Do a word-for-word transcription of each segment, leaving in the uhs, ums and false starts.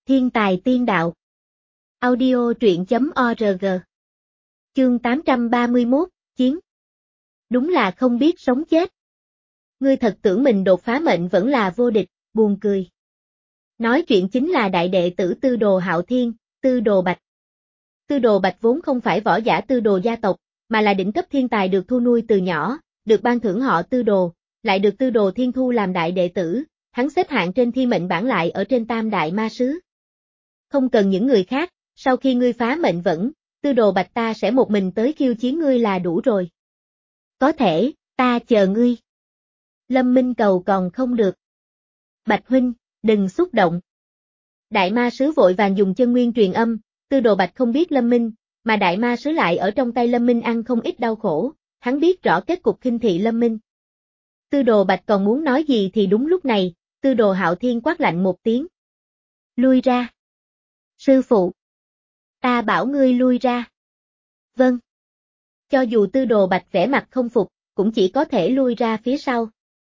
Thiên tài tiên đạo. Audio truyện chấm org. Chương tám trăm ba mươi mốt, Chiến. Đúng là không biết sống chết. Ngươi thật tưởng mình đột phá mệnh vẫn là vô địch, buồn cười. Nói chuyện chính là đại đệ tử Tư Đồ Hạo Thiên, Tư Đồ Bạch. Tư Đồ Bạch vốn không phải võ giả Tư Đồ gia tộc, mà là đỉnh cấp thiên tài được thu nuôi từ nhỏ, được ban thưởng họ Tư Đồ, lại được Tư Đồ Thiên thu làm đại đệ tử, hắn xếp hạng trên thi mệnh bảng lại ở trên tam đại ma sứ. Không cần những người khác, sau khi ngươi phá mệnh vẫn, Tư Đồ Bạch ta sẽ một mình tới khiêu chiến ngươi là đủ rồi. Có thể, ta chờ ngươi. Lâm Minh cầu còn không được. Bạch huynh, đừng xúc động. Đại ma sứ vội vàng dùng chân nguyên truyền âm, Tư Đồ Bạch không biết Lâm Minh, mà đại ma sứ lại ở trong tay Lâm Minh ăn không ít đau khổ, hắn biết rõ kết cục khinh thị Lâm Minh. Tư Đồ Bạch còn muốn nói gì thì đúng lúc này, Tư Đồ Hạo Thiên quát lạnh một tiếng. Lui ra. Sư phụ. Ta bảo ngươi lui ra. Vâng. Cho dù Tư Đồ Bạch vẻ mặt không phục, cũng chỉ có thể lui ra phía sau.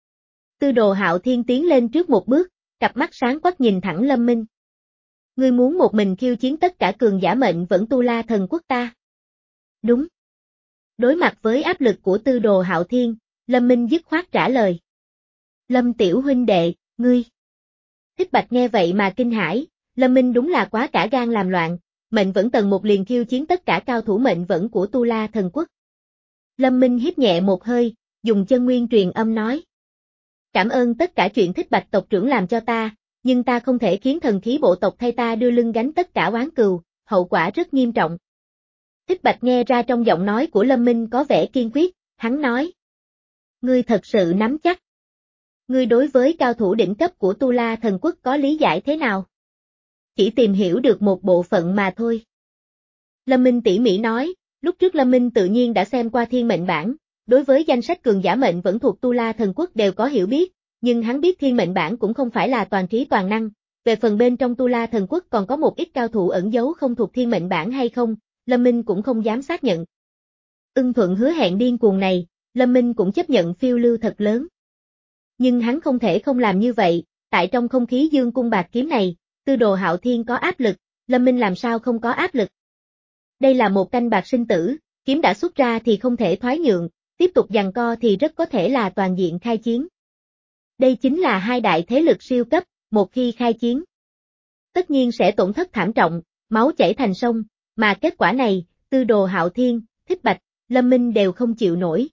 Tư Đồ Hạo Thiên tiến lên trước một bước, cặp mắt sáng quắc nhìn thẳng Lâm Minh. Ngươi muốn một mình khiêu chiến tất cả cường giả mệnh vẫn Tu La Thần Quốc ta. Đúng. Đối mặt với áp lực của Tư Đồ Hạo Thiên, Lâm Minh dứt khoát trả lời. Lâm tiểu huynh đệ, ngươi. Thích Bạch nghe vậy mà kinh hãi, Lâm Minh đúng là quá cả gan làm loạn, mệnh vẫn tầng một liền khiêu chiến tất cả cao thủ mệnh vẫn của Tu La Thần Quốc. Lâm Minh hít nhẹ một hơi, dùng chân nguyên truyền âm nói. Cảm ơn tất cả chuyện Thích Bạch tộc trưởng làm cho ta, nhưng ta không thể khiến thần khí bộ tộc thay ta đưa lưng gánh tất cả oán cừu, hậu quả rất nghiêm trọng. Thích Bạch nghe ra trong giọng nói của Lâm Minh có vẻ kiên quyết, hắn nói. Ngươi thật sự nắm chắc. Ngươi đối với cao thủ đỉnh cấp của Tu La Thần Quốc có lý giải thế nào? Chỉ tìm hiểu được một bộ phận mà thôi. Lâm Minh tỉ mỉ nói, lúc trước Lâm Minh tự nhiên đã xem qua thiên mệnh bản, đối với danh sách cường giả mệnh vẫn thuộc Tu La Thần Quốc đều có hiểu biết, nhưng hắn biết thiên mệnh bản cũng không phải là toàn trí toàn năng, về phần bên trong Tu La Thần Quốc còn có một ít cao thủ ẩn giấu không thuộc thiên mệnh bản hay không, Lâm Minh cũng không dám xác nhận. Ưng thuận hứa hẹn điên cuồng này, Lâm Minh cũng chấp nhận phiêu lưu thật lớn. Nhưng hắn không thể không làm như vậy, tại trong không khí dương cung bạc kiếm này, Tư Đồ Hạo Thiên có áp lực, Lâm Minh làm sao không có áp lực. Đây là một canh bạc sinh tử, kiếm đã xuất ra thì không thể thoái nhượng, tiếp tục giằng co thì rất có thể là toàn diện khai chiến. Đây chính là hai đại thế lực siêu cấp, một khi khai chiến. Tất nhiên sẽ tổn thất thảm trọng, máu chảy thành sông, mà kết quả này, Tư Đồ Hạo Thiên, Thích Bạch, Lâm Minh đều không chịu nổi.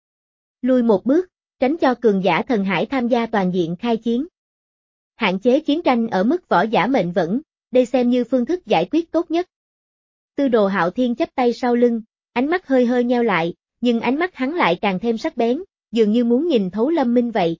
Lui một bước, tránh cho cường giả thần hải tham gia toàn diện khai chiến. Hạn chế chiến tranh ở mức võ giả mệnh vẫn, đây xem như phương thức giải quyết tốt nhất. Tư Đồ Hạo Thiên chắp tay sau lưng, ánh mắt hơi hơi nheo lại, nhưng ánh mắt hắn lại càng thêm sắc bén, dường như muốn nhìn thấu Lâm Minh vậy.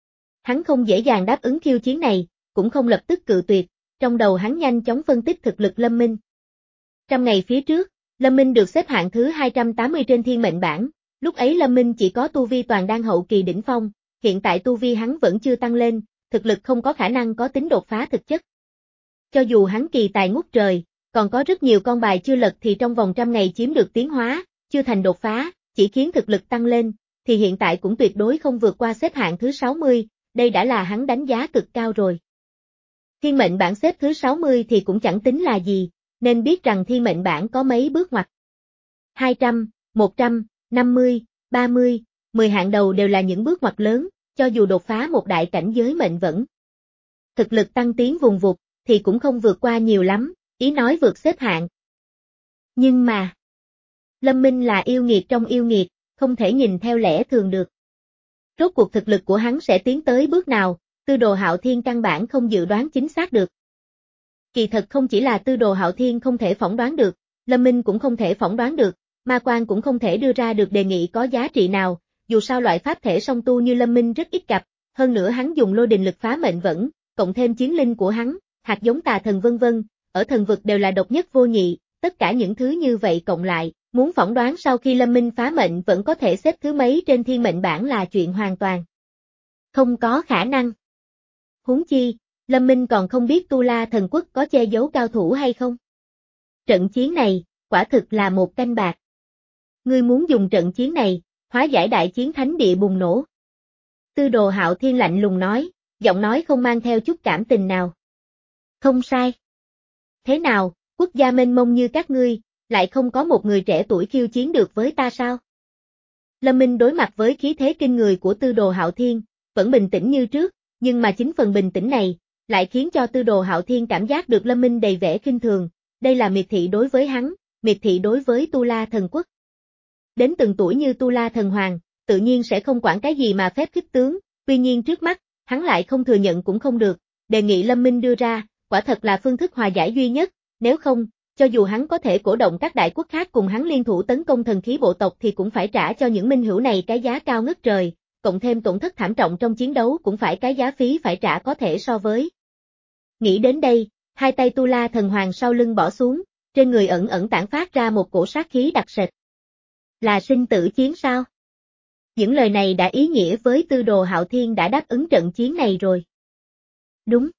Hắn không dễ dàng đáp ứng khiêu chiến này, cũng không lập tức cự tuyệt, trong đầu hắn nhanh chóng phân tích thực lực Lâm Minh. Trăm ngày phía trước, Lâm Minh được xếp hạng thứ hai trăm tám mươi trên thiên mệnh bảng, lúc ấy Lâm Minh chỉ có tu vi toàn đan hậu kỳ đỉnh phong, hiện tại tu vi hắn vẫn chưa tăng lên, thực lực không có khả năng có tính đột phá thực chất. Cho dù hắn kỳ tài ngút trời, còn có rất nhiều con bài chưa lật thì trong vòng trăm ngày chiếm được tiến hóa, chưa thành đột phá, chỉ khiến thực lực tăng lên, thì hiện tại cũng tuyệt đối không vượt qua xếp hạng thứ sáu mươi, đây đã là hắn đánh giá cực cao rồi. Thiên mệnh bảng xếp thứ sáu mươi thì cũng chẳng tính là gì, nên biết rằng thiên mệnh bảng có mấy bước ngoặt. hai trăm, một trăm, năm mươi, ba mươi, mười hạng đầu đều là những bước ngoặt lớn, cho dù đột phá một đại cảnh giới mệnh vẫn. Thực lực tăng tiến vùng vụt, thì cũng không vượt qua nhiều lắm, ý nói vượt xếp hạng. Nhưng mà, Lâm Minh là yêu nghiệt trong yêu nghiệt, không thể nhìn theo lẽ thường được. Rốt cuộc thực lực của hắn sẽ tiến tới bước nào, Tư Đồ Hạo Thiên căn bản không dự đoán chính xác được. Kỳ thật không chỉ là Tư Đồ Hạo Thiên không thể phỏng đoán được, Lâm Minh cũng không thể phỏng đoán được, Ma Quan cũng không thể đưa ra được đề nghị có giá trị nào, dù sao loại pháp thể song tu như Lâm Minh rất ít gặp, hơn nữa hắn dùng lôi đình lực phá mệnh vẫn, cộng thêm chiến linh của hắn, hạt giống tà thần vân vân, ở thần vực đều là độc nhất vô nhị, tất cả những thứ như vậy cộng lại, muốn phỏng đoán sau khi Lâm Minh phá mệnh vẫn có thể xếp thứ mấy trên thiên mệnh bảng là chuyện hoàn toàn không có khả năng. Huống chi, Lâm Minh còn không biết Tu La Thần Quốc có che giấu cao thủ hay không. Trận chiến này, quả thực là một canh bạc. Ngươi muốn dùng trận chiến này, hóa giải đại chiến thánh địa bùng nổ. Tư Đồ Hạo Thiên lạnh lùng nói, giọng nói không mang theo chút cảm tình nào. Không sai. Thế nào, quốc gia mênh mông như các ngươi, lại không có một người trẻ tuổi khiêu chiến được với ta sao? Lâm Minh đối mặt với khí thế kinh người của Tư Đồ Hạo Thiên, vẫn bình tĩnh như trước, nhưng mà chính phần bình tĩnh này, lại khiến cho Tư Đồ Hạo Thiên cảm giác được Lâm Minh đầy vẻ khinh thường, đây là miệt thị đối với hắn, miệt thị đối với Tu La Thần Quốc. Đến từng tuổi như Tu La Thần Hoàng, tự nhiên sẽ không quản cái gì mà phép khích tướng, tuy nhiên trước mắt, hắn lại không thừa nhận cũng không được, đề nghị Lâm Minh đưa ra, quả thật là phương thức hòa giải duy nhất, nếu không, cho dù hắn có thể cổ động các đại quốc khác cùng hắn liên thủ tấn công thần khí bộ tộc thì cũng phải trả cho những minh hữu này cái giá cao ngất trời, cộng thêm tổn thất thảm trọng trong chiến đấu cũng phải cái giá phí phải trả có thể so với. Nghĩ đến đây, hai tay Tu La Thần Hoàng sau lưng bỏ xuống, trên người ẩn ẩn tản phát ra một cổ sát khí đặc sệt. Là sinh tử chiến sao? Những lời này đã ý nghĩa với Tư Đồ Hạo Thiên đã đáp ứng trận chiến này rồi. Đúng.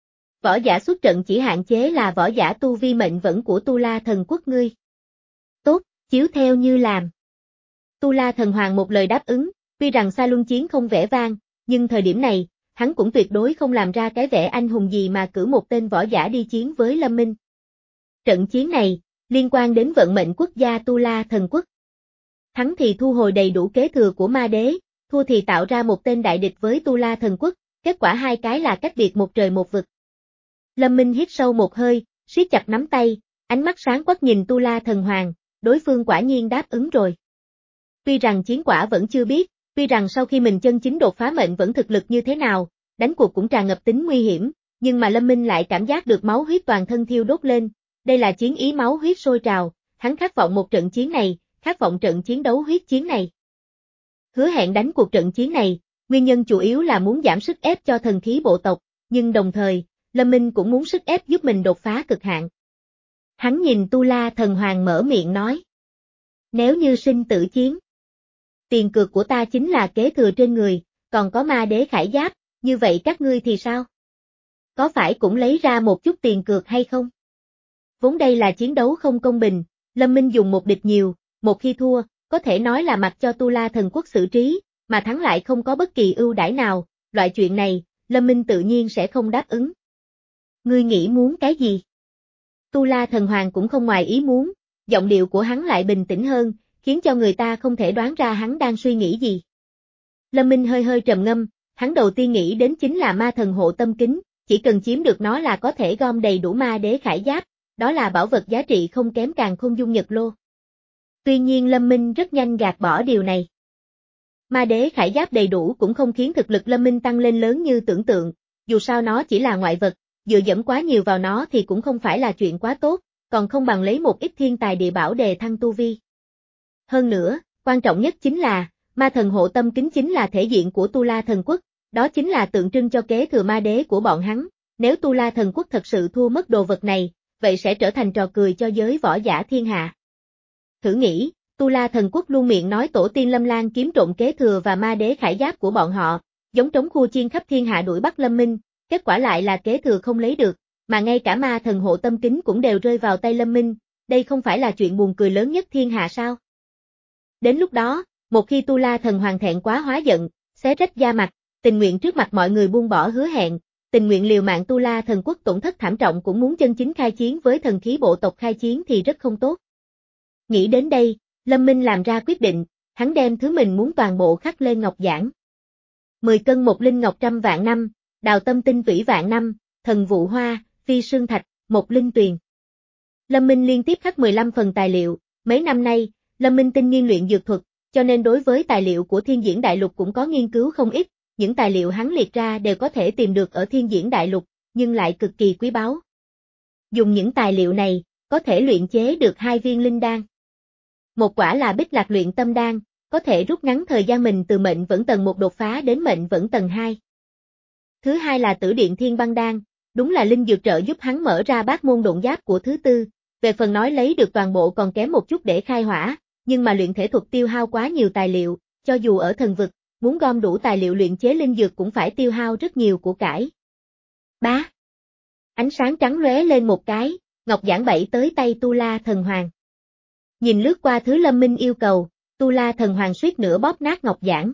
Võ giả xuất trận chỉ hạn chế là võ giả tu vi mệnh vẫn của Tu La Thần Quốc ngươi. Tốt, chiếu theo như làm. Tu La Thần Hoàng một lời đáp ứng, tuy rằng Sa Luân chiến không vẻ vang, nhưng thời điểm này, hắn cũng tuyệt đối không làm ra cái vẻ anh hùng gì mà cử một tên võ giả đi chiến với Lâm Minh. Trận chiến này, liên quan đến vận mệnh quốc gia Tu La Thần Quốc. Thắng thì thu hồi đầy đủ kế thừa của ma đế, thua thì tạo ra một tên đại địch với Tu La Thần Quốc, kết quả hai cái là cách biệt một trời một vực. Lâm Minh hít sâu một hơi, siết chặt nắm tay, ánh mắt sáng quắc nhìn Tu La Thần Hoàng, đối phương quả nhiên đáp ứng rồi. Tuy rằng chiến quả vẫn chưa biết, tuy rằng sau khi mình chân chính đột phá mệnh vẫn thực lực như thế nào, đánh cuộc cũng tràn ngập tính nguy hiểm, nhưng mà Lâm Minh lại cảm giác được máu huyết toàn thân thiêu đốt lên, đây là chiến ý máu huyết sôi trào, hắn khát vọng một trận chiến này, khát vọng trận chiến đấu huyết chiến này. Hứa hẹn đánh cuộc trận chiến này, nguyên nhân chủ yếu là muốn giảm sức ép cho thần khí bộ tộc, nhưng đồng thời, Lâm Minh cũng muốn sức ép giúp mình đột phá cực hạn. Hắn nhìn Tu La Thần Hoàng mở miệng nói. Nếu như sinh tử chiến, tiền cược của ta chính là kế thừa trên người, còn có ma đế khải giáp, như vậy các ngươi thì sao? Có phải cũng lấy ra một chút tiền cược hay không? Vốn đây là chiến đấu không công bình, Lâm Minh dùng một địch nhiều, một khi thua, có thể nói là mặc cho Tu La Thần Quốc xử trí, mà thắng lại không có bất kỳ ưu đãi nào, loại chuyện này, Lâm Minh tự nhiên sẽ không đáp ứng. Ngươi nghĩ muốn cái gì? Tu La Thần Hoàng cũng không ngoài ý muốn, giọng điệu của hắn lại bình tĩnh hơn, khiến cho người ta không thể đoán ra hắn đang suy nghĩ gì. Lâm Minh hơi hơi trầm ngâm, hắn đầu tiên nghĩ đến chính là ma thần hộ tâm kính, chỉ cần chiếm được nó là có thể gom đầy đủ ma đế khải giáp, đó là bảo vật giá trị không kém Càn Khôn Dung Nhật Lô. Tuy nhiên Lâm Minh rất nhanh gạt bỏ điều này. Ma đế khải giáp đầy đủ cũng không khiến thực lực Lâm Minh tăng lên lớn như tưởng tượng, dù sao nó chỉ là ngoại vật, dựa dẫm quá nhiều vào nó thì cũng không phải là chuyện quá tốt, còn không bằng lấy một ít thiên tài địa bảo đề thăng tu vi. Hơn nữa, quan trọng nhất chính là, ma thần hộ tâm kính chính là thể diện của Tu La Thần Quốc, đó chính là tượng trưng cho kế thừa ma đế của bọn hắn, nếu Tu La Thần Quốc thật sự thua mất đồ vật này, vậy sẽ trở thành trò cười cho giới võ giả thiên hạ. Thử nghĩ, Tu La Thần Quốc luôn miệng nói tổ tiên Lâm Lan kiếm trộm kế thừa và ma đế khải giáp của bọn họ, giống trống khua chiên khắp thiên hạ đuổi bắt Lâm Minh, kết quả lại là kế thừa không lấy được, mà ngay cả ma thần hộ tâm kính cũng đều rơi vào tay Lâm Minh, đây không phải là chuyện buồn cười lớn nhất thiên hạ sao? Đến lúc đó, một khi Tu La Thần Hoàng thẹn quá hóa giận, xé rách da mặt, tình nguyện trước mặt mọi người buông bỏ hứa hẹn, tình nguyện liều mạng Tu La Thần Quốc tổn thất thảm trọng cũng muốn chân chính khai chiến với thần khí bộ tộc khai chiến thì rất không tốt. Nghĩ đến đây, Lâm Minh làm ra quyết định, hắn đem thứ mình muốn toàn bộ khắc lên ngọc giản. mười cân một linh ngọc trăm vạn năm, đào tâm tinh tủy vạn năm, thần vụ hoa, phi sương thạch, một linh tuyền. Lâm Minh liên tiếp khắc mười lăm phần tài liệu, mấy năm nay, Lâm Minh tinh nghiên luyện dược thuật, cho nên đối với tài liệu của Thiên Diễn Đại Lục cũng có nghiên cứu không ít, những tài liệu hắn liệt ra đều có thể tìm được ở Thiên Diễn Đại Lục, nhưng lại cực kỳ quý báu. Dùng những tài liệu này, có thể luyện chế được hai viên linh đan. Một quả là Bích Lạc luyện tâm đan, có thể rút ngắn thời gian mình từ mệnh vẫn tầng một đột phá đến mệnh vẫn tầng hai. Thứ hai là Tử Điện Thiên Băng đan, đúng là linh dược trợ giúp hắn mở ra bát môn độn giáp của thứ tư, về phần nói lấy được toàn bộ còn kém một chút để khai hỏa, nhưng mà luyện thể thuật tiêu hao quá nhiều tài liệu, cho dù ở thần vực, muốn gom đủ tài liệu luyện chế linh dược cũng phải tiêu hao rất nhiều của cải. Bá. Ánh sáng trắng lóe lên một cái, ngọc giản bảy tới tay Tu La Thần Hoàng. Nhìn lướt qua thứ Lâm Minh yêu cầu, Tu La Thần Hoàng suýt nữa bóp nát ngọc giản.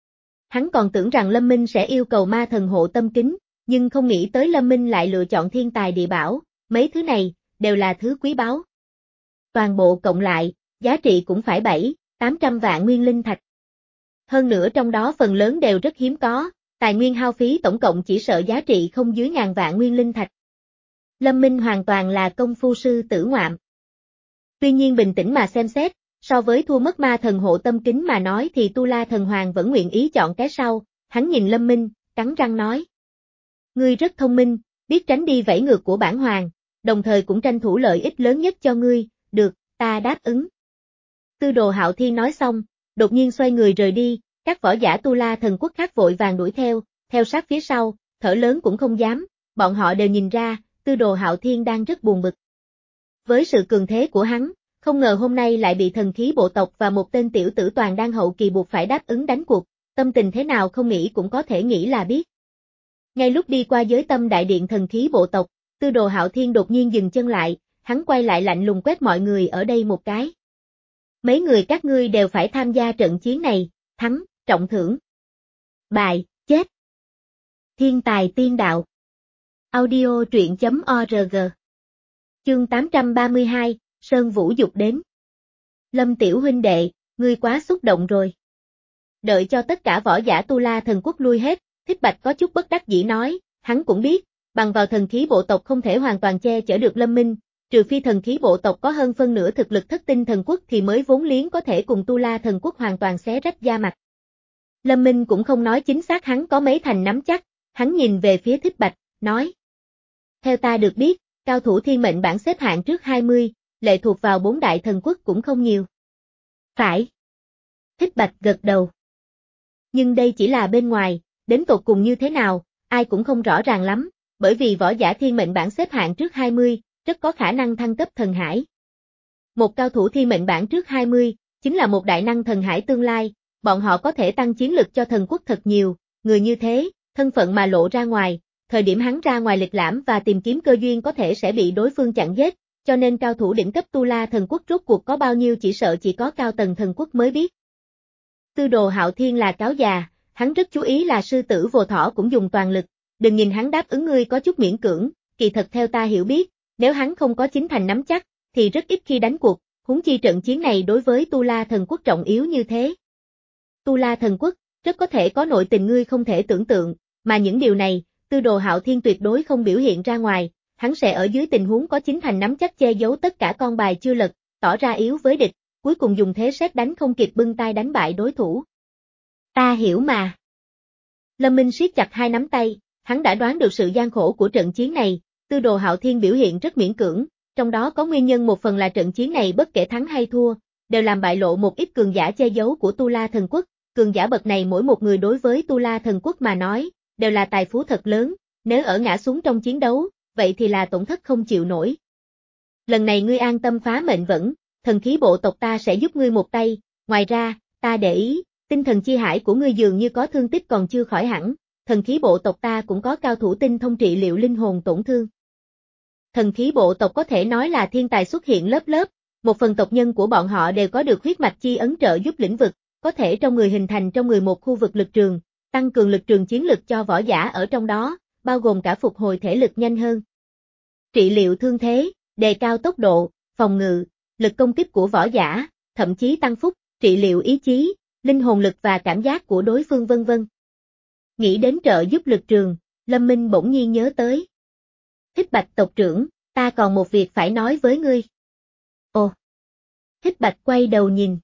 Hắn còn tưởng rằng Lâm Minh sẽ yêu cầu ma thần hộ tâm kính, nhưng không nghĩ tới Lâm Minh lại lựa chọn thiên tài địa bảo, mấy thứ này, đều là thứ quý báu. Toàn bộ cộng lại, giá trị cũng phải bảy, tám trăm vạn nguyên linh thạch. Hơn nữa trong đó phần lớn đều rất hiếm có, tài nguyên hao phí tổng cộng chỉ sợ giá trị không dưới ngàn vạn nguyên linh thạch. Lâm Minh hoàn toàn là công phu sư tử ngoạm. Tuy nhiên bình tĩnh mà xem xét, so với thua mất ma thần hộ tâm kính mà nói thì Tu La Thần Hoàng vẫn nguyện ý chọn cái sau, hắn nhìn Lâm Minh, cắn răng nói. Ngươi rất thông minh, biết tránh đi vẫy ngược của bản hoàng, đồng thời cũng tranh thủ lợi ích lớn nhất cho ngươi, được, ta đáp ứng. Tư Đồ Hạo Thiên nói xong, đột nhiên xoay người rời đi, các võ giả Tu La Thần Quốc khác vội vàng đuổi theo, theo sát phía sau, thở lớn cũng không dám, bọn họ đều nhìn ra, Tư Đồ Hạo Thiên đang rất buồn bực. Với sự cường thế của hắn, không ngờ hôm nay lại bị thần khí bộ tộc và một tên tiểu tử toàn đang hậu kỳ buộc phải đáp ứng đánh cuộc, tâm tình thế nào không nghĩ cũng có thể nghĩ là biết. Ngay lúc đi qua giới tâm đại điện thần khí bộ tộc, Tư Đồ Hạo Thiên đột nhiên dừng chân lại, hắn quay lại lạnh lùng quét mọi người ở đây một cái. Mấy người các ngươi đều phải tham gia trận chiến này, thắng, trọng thưởng. Bài, chết. Thiên tài tiên đạo. Audio truyện chấm org. Chương tám trăm ba mươi hai, Sơn Vũ dục đến. Lâm tiểu huynh đệ, ngươi quá xúc động rồi. Đợi cho tất cả võ giả Tu La Thần Quốc lui hết, Thích Bạch có chút bất đắc dĩ nói, hắn cũng biết, bằng vào thần khí bộ tộc không thể hoàn toàn che chở được Lâm Minh, trừ phi thần khí bộ tộc có hơn phân nửa thực lực thất tinh thần quốc thì mới vốn liếng có thể cùng Tu La Thần Quốc hoàn toàn xé rách da mặt. Lâm Minh cũng không nói chính xác hắn có mấy thành nắm chắc, hắn nhìn về phía Thích Bạch, nói. Theo ta được biết, cao thủ thiên mệnh bảng xếp hạng trước hai mươi, lệ thuộc vào bốn đại thần quốc cũng không nhiều. Phải. Thích Bạch gật đầu. Nhưng đây chỉ là bên ngoài, đến tột cùng như thế nào, ai cũng không rõ ràng lắm, bởi vì võ giả thiên mệnh bảng xếp hạng trước hai mươi, rất có khả năng thăng cấp thần hải. Một cao thủ thiên mệnh bảng trước hai mươi, chính là một đại năng thần hải tương lai, bọn họ có thể tăng chiến lực cho thần quốc thật nhiều, người như thế, thân phận mà lộ ra ngoài, thời điểm hắn ra ngoài lịch lãm và tìm kiếm cơ duyên có thể sẽ bị đối phương chặn giết, cho nên cao thủ đỉnh cấp Tu La Thần Quốc rốt cuộc có bao nhiêu chỉ sợ chỉ có cao tầng thần quốc mới biết. Tư Đồ Hạo Thiên là cáo già, hắn rất chú ý là sư tử Vô Thỏ cũng dùng toàn lực, đừng nhìn hắn đáp ứng ngươi có chút miễn cưỡng, kỳ thật theo ta hiểu biết, nếu hắn không có chính thành nắm chắc, thì rất ít khi đánh cuộc, huống chi trận chiến này đối với Tu La Thần Quốc trọng yếu như thế. Tu La Thần Quốc, rất có thể có nội tình ngươi không thể tưởng tượng, mà những điều này, Tư Đồ Hạo Thiên tuyệt đối không biểu hiện ra ngoài, hắn sẽ ở dưới tình huống có chính thành nắm chắc che giấu tất cả con bài chưa lật, tỏ ra yếu với địch, cuối cùng dùng thế sét đánh không kịp bưng tay đánh bại đối thủ. Ta hiểu mà. Lâm Minh siết chặt hai nắm tay, hắn đã đoán được sự gian khổ của trận chiến này, Tư Đồ Hạo Thiên biểu hiện rất miễn cưỡng, trong đó có nguyên nhân một phần là trận chiến này bất kể thắng hay thua, đều làm bại lộ một ít cường giả che giấu của Tu La Thần Quốc, cường giả bậc này mỗi một người đối với Tu La Thần Quốc mà nói, đều là tài phú thật lớn, nếu ở ngã xuống trong chiến đấu, vậy thì là tổn thất không chịu nổi. Lần này ngươi an tâm phá mệnh vẫn, thần khí bộ tộc ta sẽ giúp ngươi một tay, ngoài ra, ta để ý, tinh thần chi hải của ngươi dường như có thương tích còn chưa khỏi hẳn, thần khí bộ tộc ta cũng có cao thủ tinh thông trị liệu linh hồn tổn thương. Thần khí bộ tộc có thể nói là thiên tài xuất hiện lớp lớp, một phần tộc nhân của bọn họ đều có được huyết mạch chi ấn trợ giúp lĩnh vực, có thể trong người hình thành trong người một khu vực lực trường, tăng cường lực trường chiến lực cho võ giả ở trong đó, bao gồm cả phục hồi thể lực nhanh hơn. Trị liệu thương thế, đề cao tốc độ, phòng ngự, lực công kích của võ giả, thậm chí tăng phúc, trị liệu ý chí, linh hồn lực và cảm giác của đối phương vân vân. Nghĩ đến trợ giúp lực trường, Lâm Minh bỗng nhiên nhớ tới. Thích Bạch tộc trưởng, ta còn một việc phải nói với ngươi. Ồ! Thích Bạch quay đầu nhìn.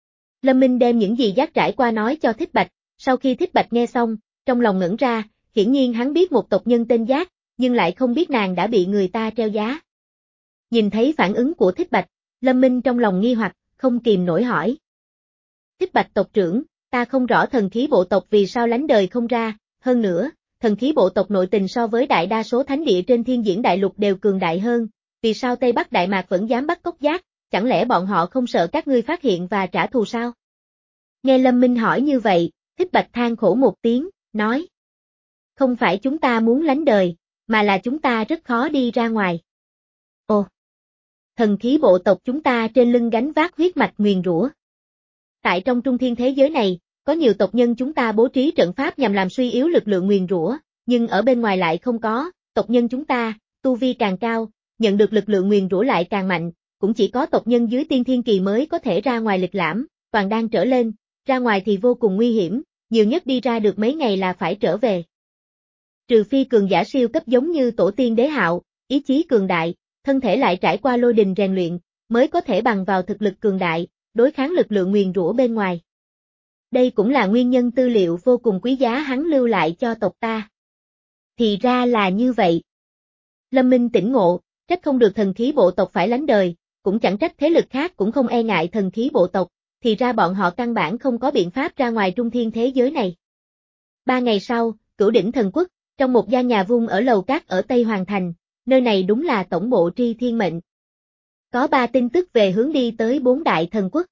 Lâm Minh đem những gì giác trải qua nói cho Thích Bạch, sau khi Thích Bạch nghe xong, trong lòng ngẩn ra, hiển nhiên hắn biết một tộc nhân tên Giác, nhưng lại không biết nàng đã bị người ta treo giá. Nhìn thấy phản ứng của Thích Bạch, Lâm Minh trong lòng nghi hoặc, không kìm nổi hỏi. Thích Bạch tộc trưởng, ta không rõ thần khí bộ tộc vì sao lánh đời không ra, hơn nữa, thần khí bộ tộc nội tình so với đại đa số thánh địa trên thiên diễn đại lục đều cường đại hơn, vì sao Tây Bắc Đại Mạc vẫn dám bắt cóc Giác, chẳng lẽ bọn họ không sợ các ngươi phát hiện và trả thù sao? Nghe Lâm Minh hỏi như vậy, Thích Bạch than khổ một tiếng, nói. Không phải chúng ta muốn lánh đời, mà là chúng ta rất khó đi ra ngoài. Ồ! Thần khí bộ tộc chúng ta trên lưng gánh vác huyết mạch nguyền rủa. Tại trong trung thiên thế giới này, có nhiều tộc nhân chúng ta bố trí trận pháp nhằm làm suy yếu lực lượng nguyền rủa, nhưng ở bên ngoài lại không có, tộc nhân chúng ta, tu vi càng cao, nhận được lực lượng nguyền rủa lại càng mạnh, cũng chỉ có tộc nhân dưới tiên thiên kỳ mới có thể ra ngoài lịch lãm, toàn đang trở lên, ra ngoài thì vô cùng nguy hiểm, nhiều nhất đi ra được mấy ngày là phải trở về. Trừ phi cường giả siêu cấp giống như tổ tiên đế hạo, ý chí cường đại, thân thể lại trải qua lôi đình rèn luyện, mới có thể bằng vào thực lực cường đại, đối kháng lực lượng nguyền rủa bên ngoài. Đây cũng là nguyên nhân tư liệu vô cùng quý giá hắn lưu lại cho tộc ta. Thì ra là như vậy. Lâm Minh tỉnh ngộ, trách không được thần khí bộ tộc phải lánh đời, cũng chẳng trách thế lực khác cũng không e ngại thần khí bộ tộc, thì ra bọn họ căn bản không có biện pháp ra ngoài trung thiên thế giới này. Ba ngày sau, Cửu Đỉnh Thần Quốc, trong một gian nhà vuông ở lầu cát ở Tây Hoàng Thành, nơi này đúng là tổng bộ Tri Thiên Mệnh. Có ba tin tức về hướng đi tới bốn đại thần quốc.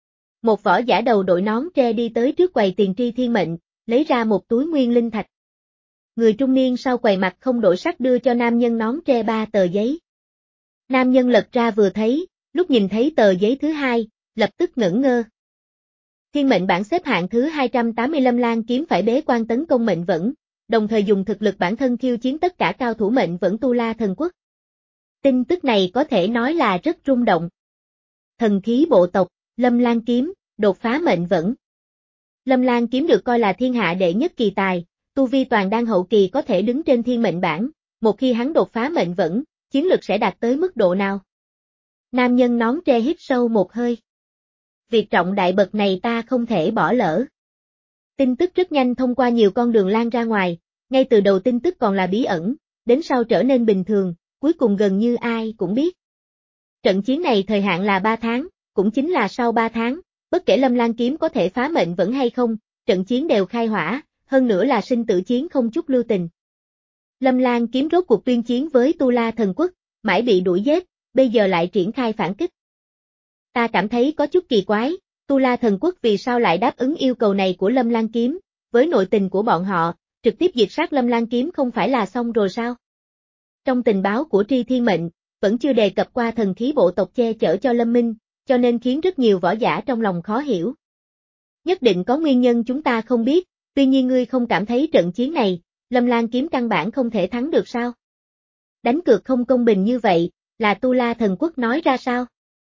Một võ giả đầu đội nón tre đi tới trước quầy tiền Tri Thiên Mệnh, lấy ra một túi nguyên linh thạch. Người trung niên sau quầy mặt không đổi sắc đưa cho nam nhân nón tre ba tờ giấy. Nam nhân lật ra vừa thấy, lúc nhìn thấy tờ giấy thứ hai, lập tức ngẩn ngơ. Thiên mệnh bảng xếp hạng thứ hai trăm tám mươi lăm Lan Kiếm phải bế quan tấn công mệnh vẫn, đồng thời dùng thực lực bản thân khiêu chiến tất cả cao thủ mệnh vẫn Tu La Thần Quốc. Tin tức này có thể nói là rất rung động. Thần khí bộ tộc, Lâm Lan Kiếm, đột phá mệnh vẫn. Lâm Lan Kiếm được coi là thiên hạ đệ nhất kỳ tài, tu vi toàn đan hậu kỳ có thể đứng trên thiên mệnh bảng, một khi hắn đột phá mệnh vẫn, chiến lực sẽ đạt tới mức độ nào? Nam nhân nón tre hít sâu một hơi. Việc trọng đại bậc này ta không thể bỏ lỡ. Tin tức rất nhanh thông qua nhiều con đường lan ra ngoài, ngay từ đầu tin tức còn là bí ẩn, đến sau trở nên bình thường, cuối cùng gần như ai cũng biết. Trận chiến này thời hạn là ba tháng, cũng chính là sau ba tháng, bất kể Lâm Lan Kiếm có thể phá mệnh vẫn hay không, trận chiến đều khai hỏa, hơn nữa là sinh tử chiến không chút lưu tình. Lâm Lan Kiếm rốt cuộc tuyên chiến với Tu La Thần Quốc, mãi bị đuổi giết, bây giờ lại triển khai phản kích. Ta cảm thấy có chút kỳ quái, Tu La Thần Quốc vì sao lại đáp ứng yêu cầu này của Lâm Lan Kiếm, với nội tình của bọn họ, trực tiếp diệt sát Lâm Lan Kiếm không phải là xong rồi sao? Trong tình báo của Tri Thiên Mệnh, vẫn chưa đề cập qua thần khí bộ tộc che chở cho Lâm Minh, cho nên khiến rất nhiều võ giả trong lòng khó hiểu. Nhất định có nguyên nhân chúng ta không biết, tuy nhiên ngươi không cảm thấy trận chiến này, Lâm Lan Kiếm căn bản không thể thắng được sao? Đánh cược không công bình như vậy, là Tu La Thần Quốc nói ra sao?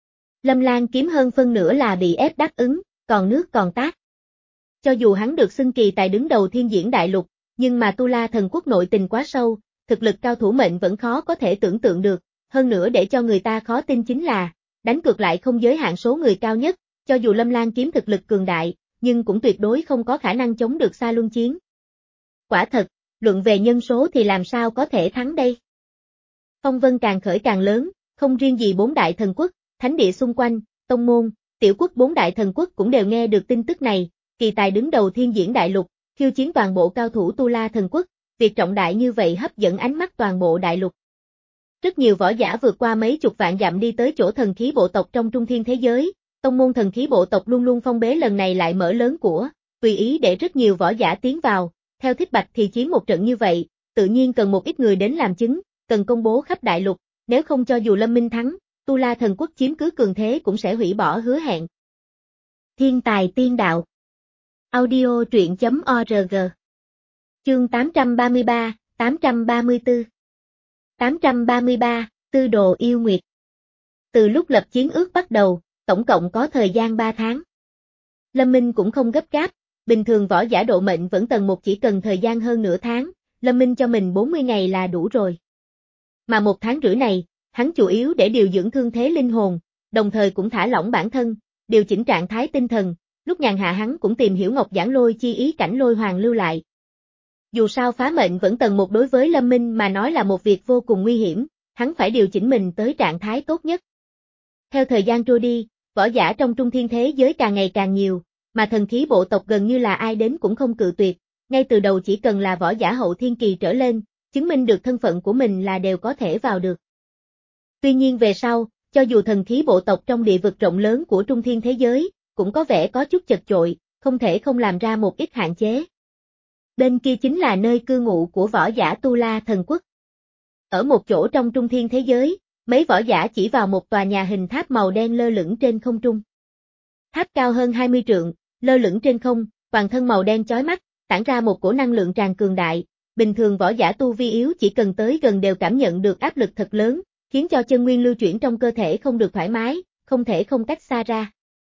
Lâm Lan Kiếm hơn phân nửa là bị ép đáp ứng, còn nước còn tát. Cho dù hắn được xưng kỳ tài đứng đầu thiên diễn đại lục, nhưng mà Tu La Thần Quốc nội tình quá sâu, thực lực cao thủ mệnh vẫn khó có thể tưởng tượng được, hơn nữa để cho người ta khó tin chính là, đánh cược lại không giới hạn số người cao nhất, cho dù Lâm Lan Kiếm thực lực cường đại, nhưng cũng tuyệt đối không có khả năng chống được Sa Luân Chiến. Quả thật, luận về nhân số thì làm sao có thể thắng đây? Phong vân càng khởi càng lớn, không riêng gì bốn đại thần quốc, thánh địa xung quanh, tông môn, tiểu quốc bốn đại thần quốc cũng đều nghe được tin tức này, kỳ tài đứng đầu thiên diễn đại lục, khiêu chiến toàn bộ cao thủ Tu La Thần Quốc, việc trọng đại như vậy hấp dẫn ánh mắt toàn bộ đại lục. Rất nhiều võ giả vượt qua mấy chục vạn dặm đi tới chỗ thần khí bộ tộc trong trung thiên thế giới, tông môn thần khí bộ tộc luôn luôn phong bế lần này lại mở lớn của, tùy ý để rất nhiều võ giả tiến vào, theo Thích Bạch thì chiến một trận như vậy, tự nhiên cần một ít người đến làm chứng, cần công bố khắp đại lục, nếu không cho dù Lâm Minh thắng, Tu La Thần Quốc chiếm cứ cường thế cũng sẽ hủy bỏ hứa hẹn. Thiên tài tiên đạo. Audio truyện chấm org. Chương tám trăm ba mươi ba, tám trăm ba mươi tư. tám trăm ba mươi ba, Tư Đồ Yêu Nguyệt. Từ lúc lập chiến ước bắt đầu, tổng cộng có thời gian ba tháng. Lâm Minh cũng không gấp gáp, bình thường võ giả độ mệnh vẫn tầng một chỉ cần thời gian hơn nửa tháng, Lâm Minh cho mình bốn mươi ngày là đủ rồi. Mà một tháng rưỡi này, hắn chủ yếu để điều dưỡng thương thế linh hồn, đồng thời cũng thả lỏng bản thân, điều chỉnh trạng thái tinh thần, lúc nhàn hạ hắn cũng tìm hiểu Ngọc Giảng Lôi chi ý cảnh Lôi Hoàng lưu lại. Dù sao phá mệnh vẫn tầng một đối với Lâm Minh mà nói là một việc vô cùng nguy hiểm, hắn phải điều chỉnh mình tới trạng thái tốt nhất. Theo thời gian trôi đi, võ giả trong trung thiên thế giới càng ngày càng nhiều, mà thần khí bộ tộc gần như là ai đến cũng không cự tuyệt, ngay từ đầu chỉ cần là võ giả hậu thiên kỳ trở lên, chứng minh được thân phận của mình là đều có thể vào được. Tuy nhiên về sau, cho dù thần khí bộ tộc trong địa vực rộng lớn của trung thiên thế giới, cũng có vẻ có chút chật chội, không thể không làm ra một ít hạn chế. Bên kia chính là nơi cư ngụ của võ giả Tu La Thần Quốc. Ở một chỗ trong trung thiên thế giới, mấy võ giả chỉ vào một tòa nhà hình tháp màu đen lơ lửng trên không trung. Tháp cao hơn hai mươi trượng, lơ lửng trên không, toàn thân màu đen chói mắt, tản ra một cổ năng lượng tràn cường đại, bình thường võ giả tu vi yếu chỉ cần tới gần đều cảm nhận được áp lực thật lớn, khiến cho chân nguyên lưu chuyển trong cơ thể không được thoải mái, không thể không cách xa ra.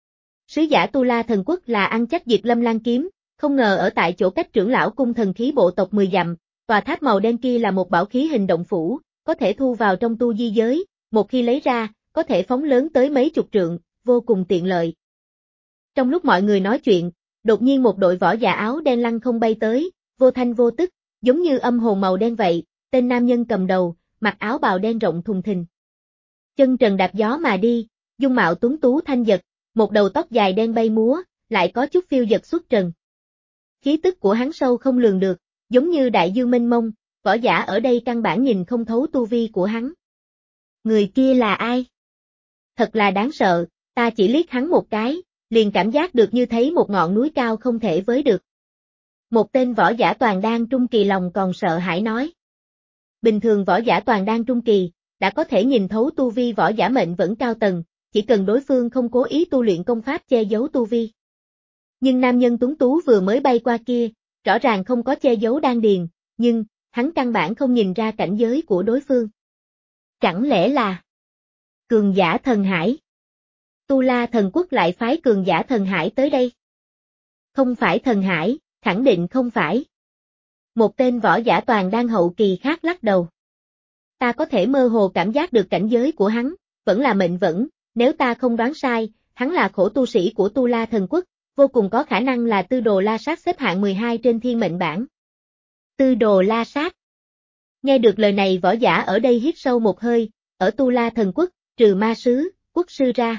Sứ giả Tu La Thần Quốc là ăn chắc diệt Lâm Lan kiếm, không ngờ ở tại chỗ cách trưởng lão cung thần khí bộ tộc mười dặm, tòa tháp màu đen kia là một bảo khí hình động phủ, có thể thu vào trong tu di giới, một khi lấy ra, có thể phóng lớn tới mấy chục trượng, vô cùng tiện lợi. Trong lúc mọi người nói chuyện, đột nhiên một đội võ giả áo đen lăng không bay tới, vô thanh vô tức, giống như âm hồn màu đen vậy, tên nam nhân cầm đầu, mặc áo bào đen rộng thùng thình. Chân trần đạp gió mà đi, dung mạo tuấn tú thanh giật, một đầu tóc dài đen bay múa, lại có chút phiêu dật xuất trần. Khí tức của hắn sâu không lường được, giống như đại dương mênh mông, võ giả ở đây căn bản nhìn không thấu tu vi của hắn. Người kia là ai? Thật là đáng sợ, ta chỉ liếc hắn một cái, liền cảm giác được như thấy một ngọn núi cao không thể với được. Một tên võ giả toàn đan trung kỳ lòng còn sợ hãi nói. Bình thường võ giả toàn đan trung kỳ, đã có thể nhìn thấu tu vi võ giả mệnh vẫn cao tầng, chỉ cần đối phương không cố ý tu luyện công pháp che giấu tu vi. Nhưng nam nhân tuấn tú vừa mới bay qua kia, rõ ràng không có che giấu đan điền, nhưng, hắn căn bản không nhìn ra cảnh giới của đối phương. Chẳng lẽ là cường giả thần hải? Tu La Thần Quốc lại phái cường giả thần hải tới đây? Không phải thần hải, khẳng định không phải. Một tên võ giả toàn đan hậu kỳ khác lắc đầu. Ta có thể mơ hồ cảm giác được cảnh giới của hắn, vẫn là mệnh vẫn, nếu ta không đoán sai, hắn là khổ tu sĩ của Tu La Thần Quốc, vô cùng có khả năng là tư đồ la sát xếp hạng mười hai trên thiên mệnh bảng. Tư đồ la sát. Nghe được lời này võ giả ở đây hít sâu một hơi, ở Tu La Thần Quốc, trừ ma sứ, quốc sư ra.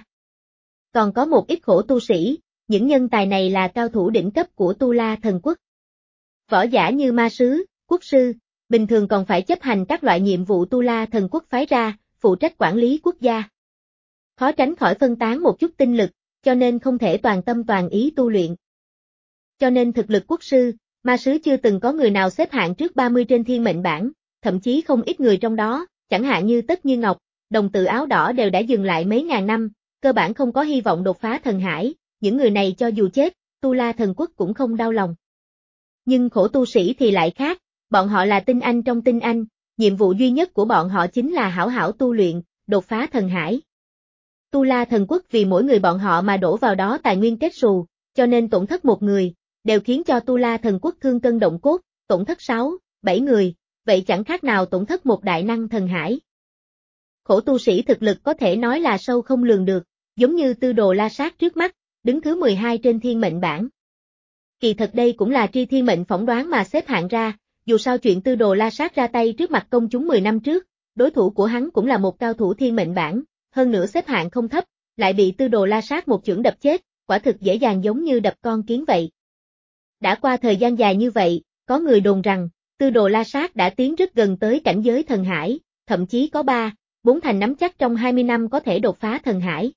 Còn có một ít khổ tu sĩ, những nhân tài này là cao thủ đỉnh cấp của Tu La Thần Quốc. Võ giả như ma sứ, quốc sư, bình thường còn phải chấp hành các loại nhiệm vụ Tu La Thần Quốc phái ra, phụ trách quản lý quốc gia. Khó tránh khỏi phân tán một chút tinh lực, cho nên không thể toàn tâm toàn ý tu luyện. Cho nên thực lực quốc sư, ma sứ chưa từng có người nào xếp hạng trước ba mươi trên thiên mệnh bảng, thậm chí không ít người trong đó, chẳng hạn như Tất Như Ngọc, đồng tử áo đỏ đều đã dừng lại mấy ngàn năm, cơ bản không có hy vọng đột phá thần hải, những người này cho dù chết, Tu La Thần Quốc cũng không đau lòng. Nhưng khổ tu sĩ thì lại khác, bọn họ là tinh anh trong tinh anh, nhiệm vụ duy nhất của bọn họ chính là hảo hảo tu luyện, đột phá thần hải. Tu La Thần Quốc vì mỗi người bọn họ mà đổ vào đó tài nguyên kết xù, cho nên tổn thất một người, đều khiến cho Tu La Thần Quốc thương cân động cốt, tổn thất sáu, bảy người, vậy chẳng khác nào tổn thất một đại năng thần hải. Khổ tu sĩ thực lực có thể nói là sâu không lường được, giống như tư đồ la sát trước mắt, đứng thứ mười hai trên thiên mệnh bảng. Kỳ thật đây cũng là tri thiên mệnh phỏng đoán mà xếp hạng ra, dù sao chuyện tư đồ la sát ra tay trước mặt công chúng mười năm trước, đối thủ của hắn cũng là một cao thủ thiên mệnh bảng, hơn nữa xếp hạng không thấp, lại bị tư đồ la sát một chưởng đập chết, quả thực dễ dàng giống như đập con kiến vậy. Đã qua thời gian dài như vậy, có người đồn rằng, tư đồ la sát đã tiến rất gần tới cảnh giới thần hải, thậm chí có ba, bốn thành nắm chắc trong hai mươi năm có thể đột phá thần hải.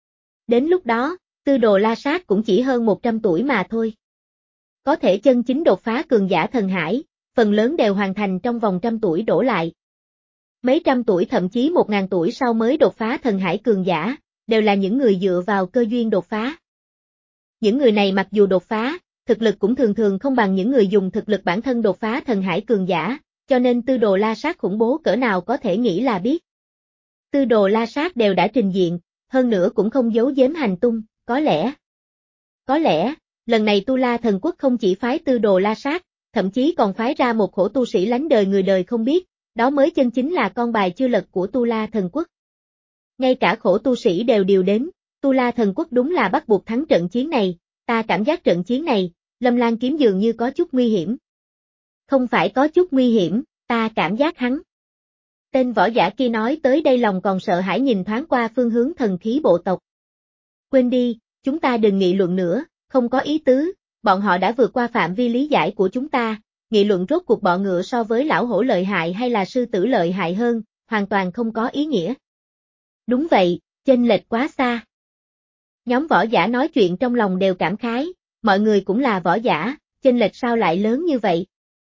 Đến lúc đó, tư đồ la sát cũng chỉ hơn một trăm tuổi mà thôi. Có thể chân chính đột phá cường giả thần hải, phần lớn đều hoàn thành trong vòng trăm tuổi đổ lại. Mấy trăm tuổi thậm chí một ngàn tuổi sau mới đột phá thần hải cường giả, đều là những người dựa vào cơ duyên đột phá. Những người này mặc dù đột phá, thực lực cũng thường thường không bằng những người dùng thực lực bản thân đột phá thần hải cường giả, cho nên tư đồ la sát khủng bố cỡ nào có thể nghĩ là biết. Tư đồ la sát đều đã trình diện, hơn nữa cũng không giấu giếm hành tung, có lẽ. Có lẽ, lần này Tu La Thần Quốc không chỉ phái tư đồ la sát, thậm chí còn phái ra một khổ tu sĩ lánh đời người đời không biết, đó mới chân chính là con bài chưa lật của Tu La Thần Quốc. Ngay cả khổ tu sĩ đều điều đến, Tu La Thần Quốc đúng là bắt buộc thắng trận chiến này, ta cảm giác trận chiến này, Lâm Lan kiếm dường như có chút nguy hiểm. Không phải có chút nguy hiểm, ta cảm giác hắn. Tên võ giả kia nói tới đây lòng còn sợ hãi nhìn thoáng qua phương hướng thần khí bộ tộc. Quên đi, chúng ta đừng nghị luận nữa, không có ý tứ, bọn họ đã vượt qua phạm vi lý giải của chúng ta, nghị luận rốt cuộc bọ ngựa so với lão hổ lợi hại hay là sư tử lợi hại hơn, hoàn toàn không có ý nghĩa. Đúng vậy, chênh lệch quá xa. Nhóm võ giả nói chuyện trong lòng đều cảm khái, mọi người cũng là võ giả, chênh lệch sao lại lớn như vậy.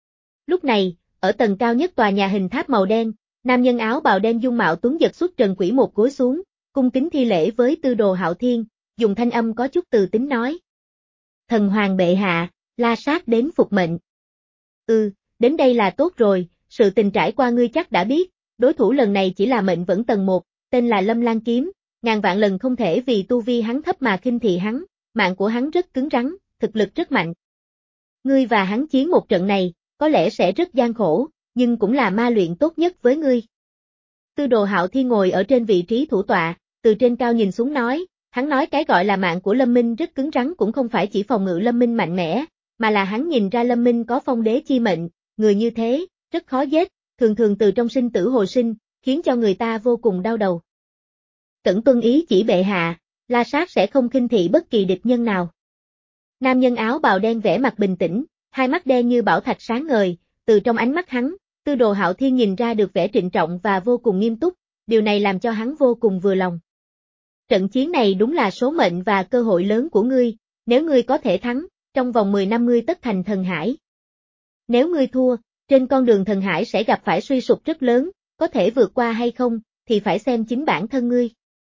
Lúc này, ở tầng cao nhất tòa nhà hình tháp màu đen, nam nhân áo bào đen dung mạo tuấn giật xuất trần quỷ một gối xuống, cung kính thi lễ với tư đồ Hạo Thiên, dùng thanh âm có chút từ tính nói. Thần hoàng bệ hạ, la sát đến phục mệnh. Ừ, đến đây là tốt rồi, sự tình trải qua ngươi chắc đã biết, đối thủ lần này chỉ là mệnh vẫn tầng một, tên là Lâm Lan Kiếm, ngàn vạn lần không thể vì tu vi hắn thấp mà khinh thị hắn, mạng của hắn rất cứng rắn, thực lực rất mạnh. Ngươi và hắn chiến một trận này, có lẽ sẽ rất gian khổ, nhưng cũng là ma luyện tốt nhất với ngươi. Tư Đồ Hạo Thiên ngồi ở trên vị trí thủ tọa, từ trên cao nhìn xuống nói, hắn nói cái gọi là mạng của Lâm Minh rất cứng rắn cũng không phải chỉ phòng ngự Lâm Minh mạnh mẽ, mà là hắn nhìn ra Lâm Minh có phong đế chi mệnh, người như thế, rất khó giết, thường thường từ trong sinh tử hồi sinh, khiến cho người ta vô cùng đau đầu. Cẩn tuân ý chỉ bệ hạ, La Sát sẽ không khinh thị bất kỳ địch nhân nào. Nam nhân áo bào đen vẻ mặt bình tĩnh, hai mắt đen như bảo thạch sáng ngời, từ trong ánh mắt hắn, Tư Đồ Hạo Thiên nhìn ra được vẻ trịnh trọng và vô cùng nghiêm túc, điều này làm cho hắn vô cùng vừa lòng. Trận chiến này đúng là số mệnh và cơ hội lớn của ngươi, nếu ngươi có thể thắng, trong vòng mười năm ngươi tất thành thần hải. Nếu ngươi thua, trên con đường thần hải sẽ gặp phải suy sụp rất lớn, có thể vượt qua hay không, thì phải xem chính bản thân ngươi.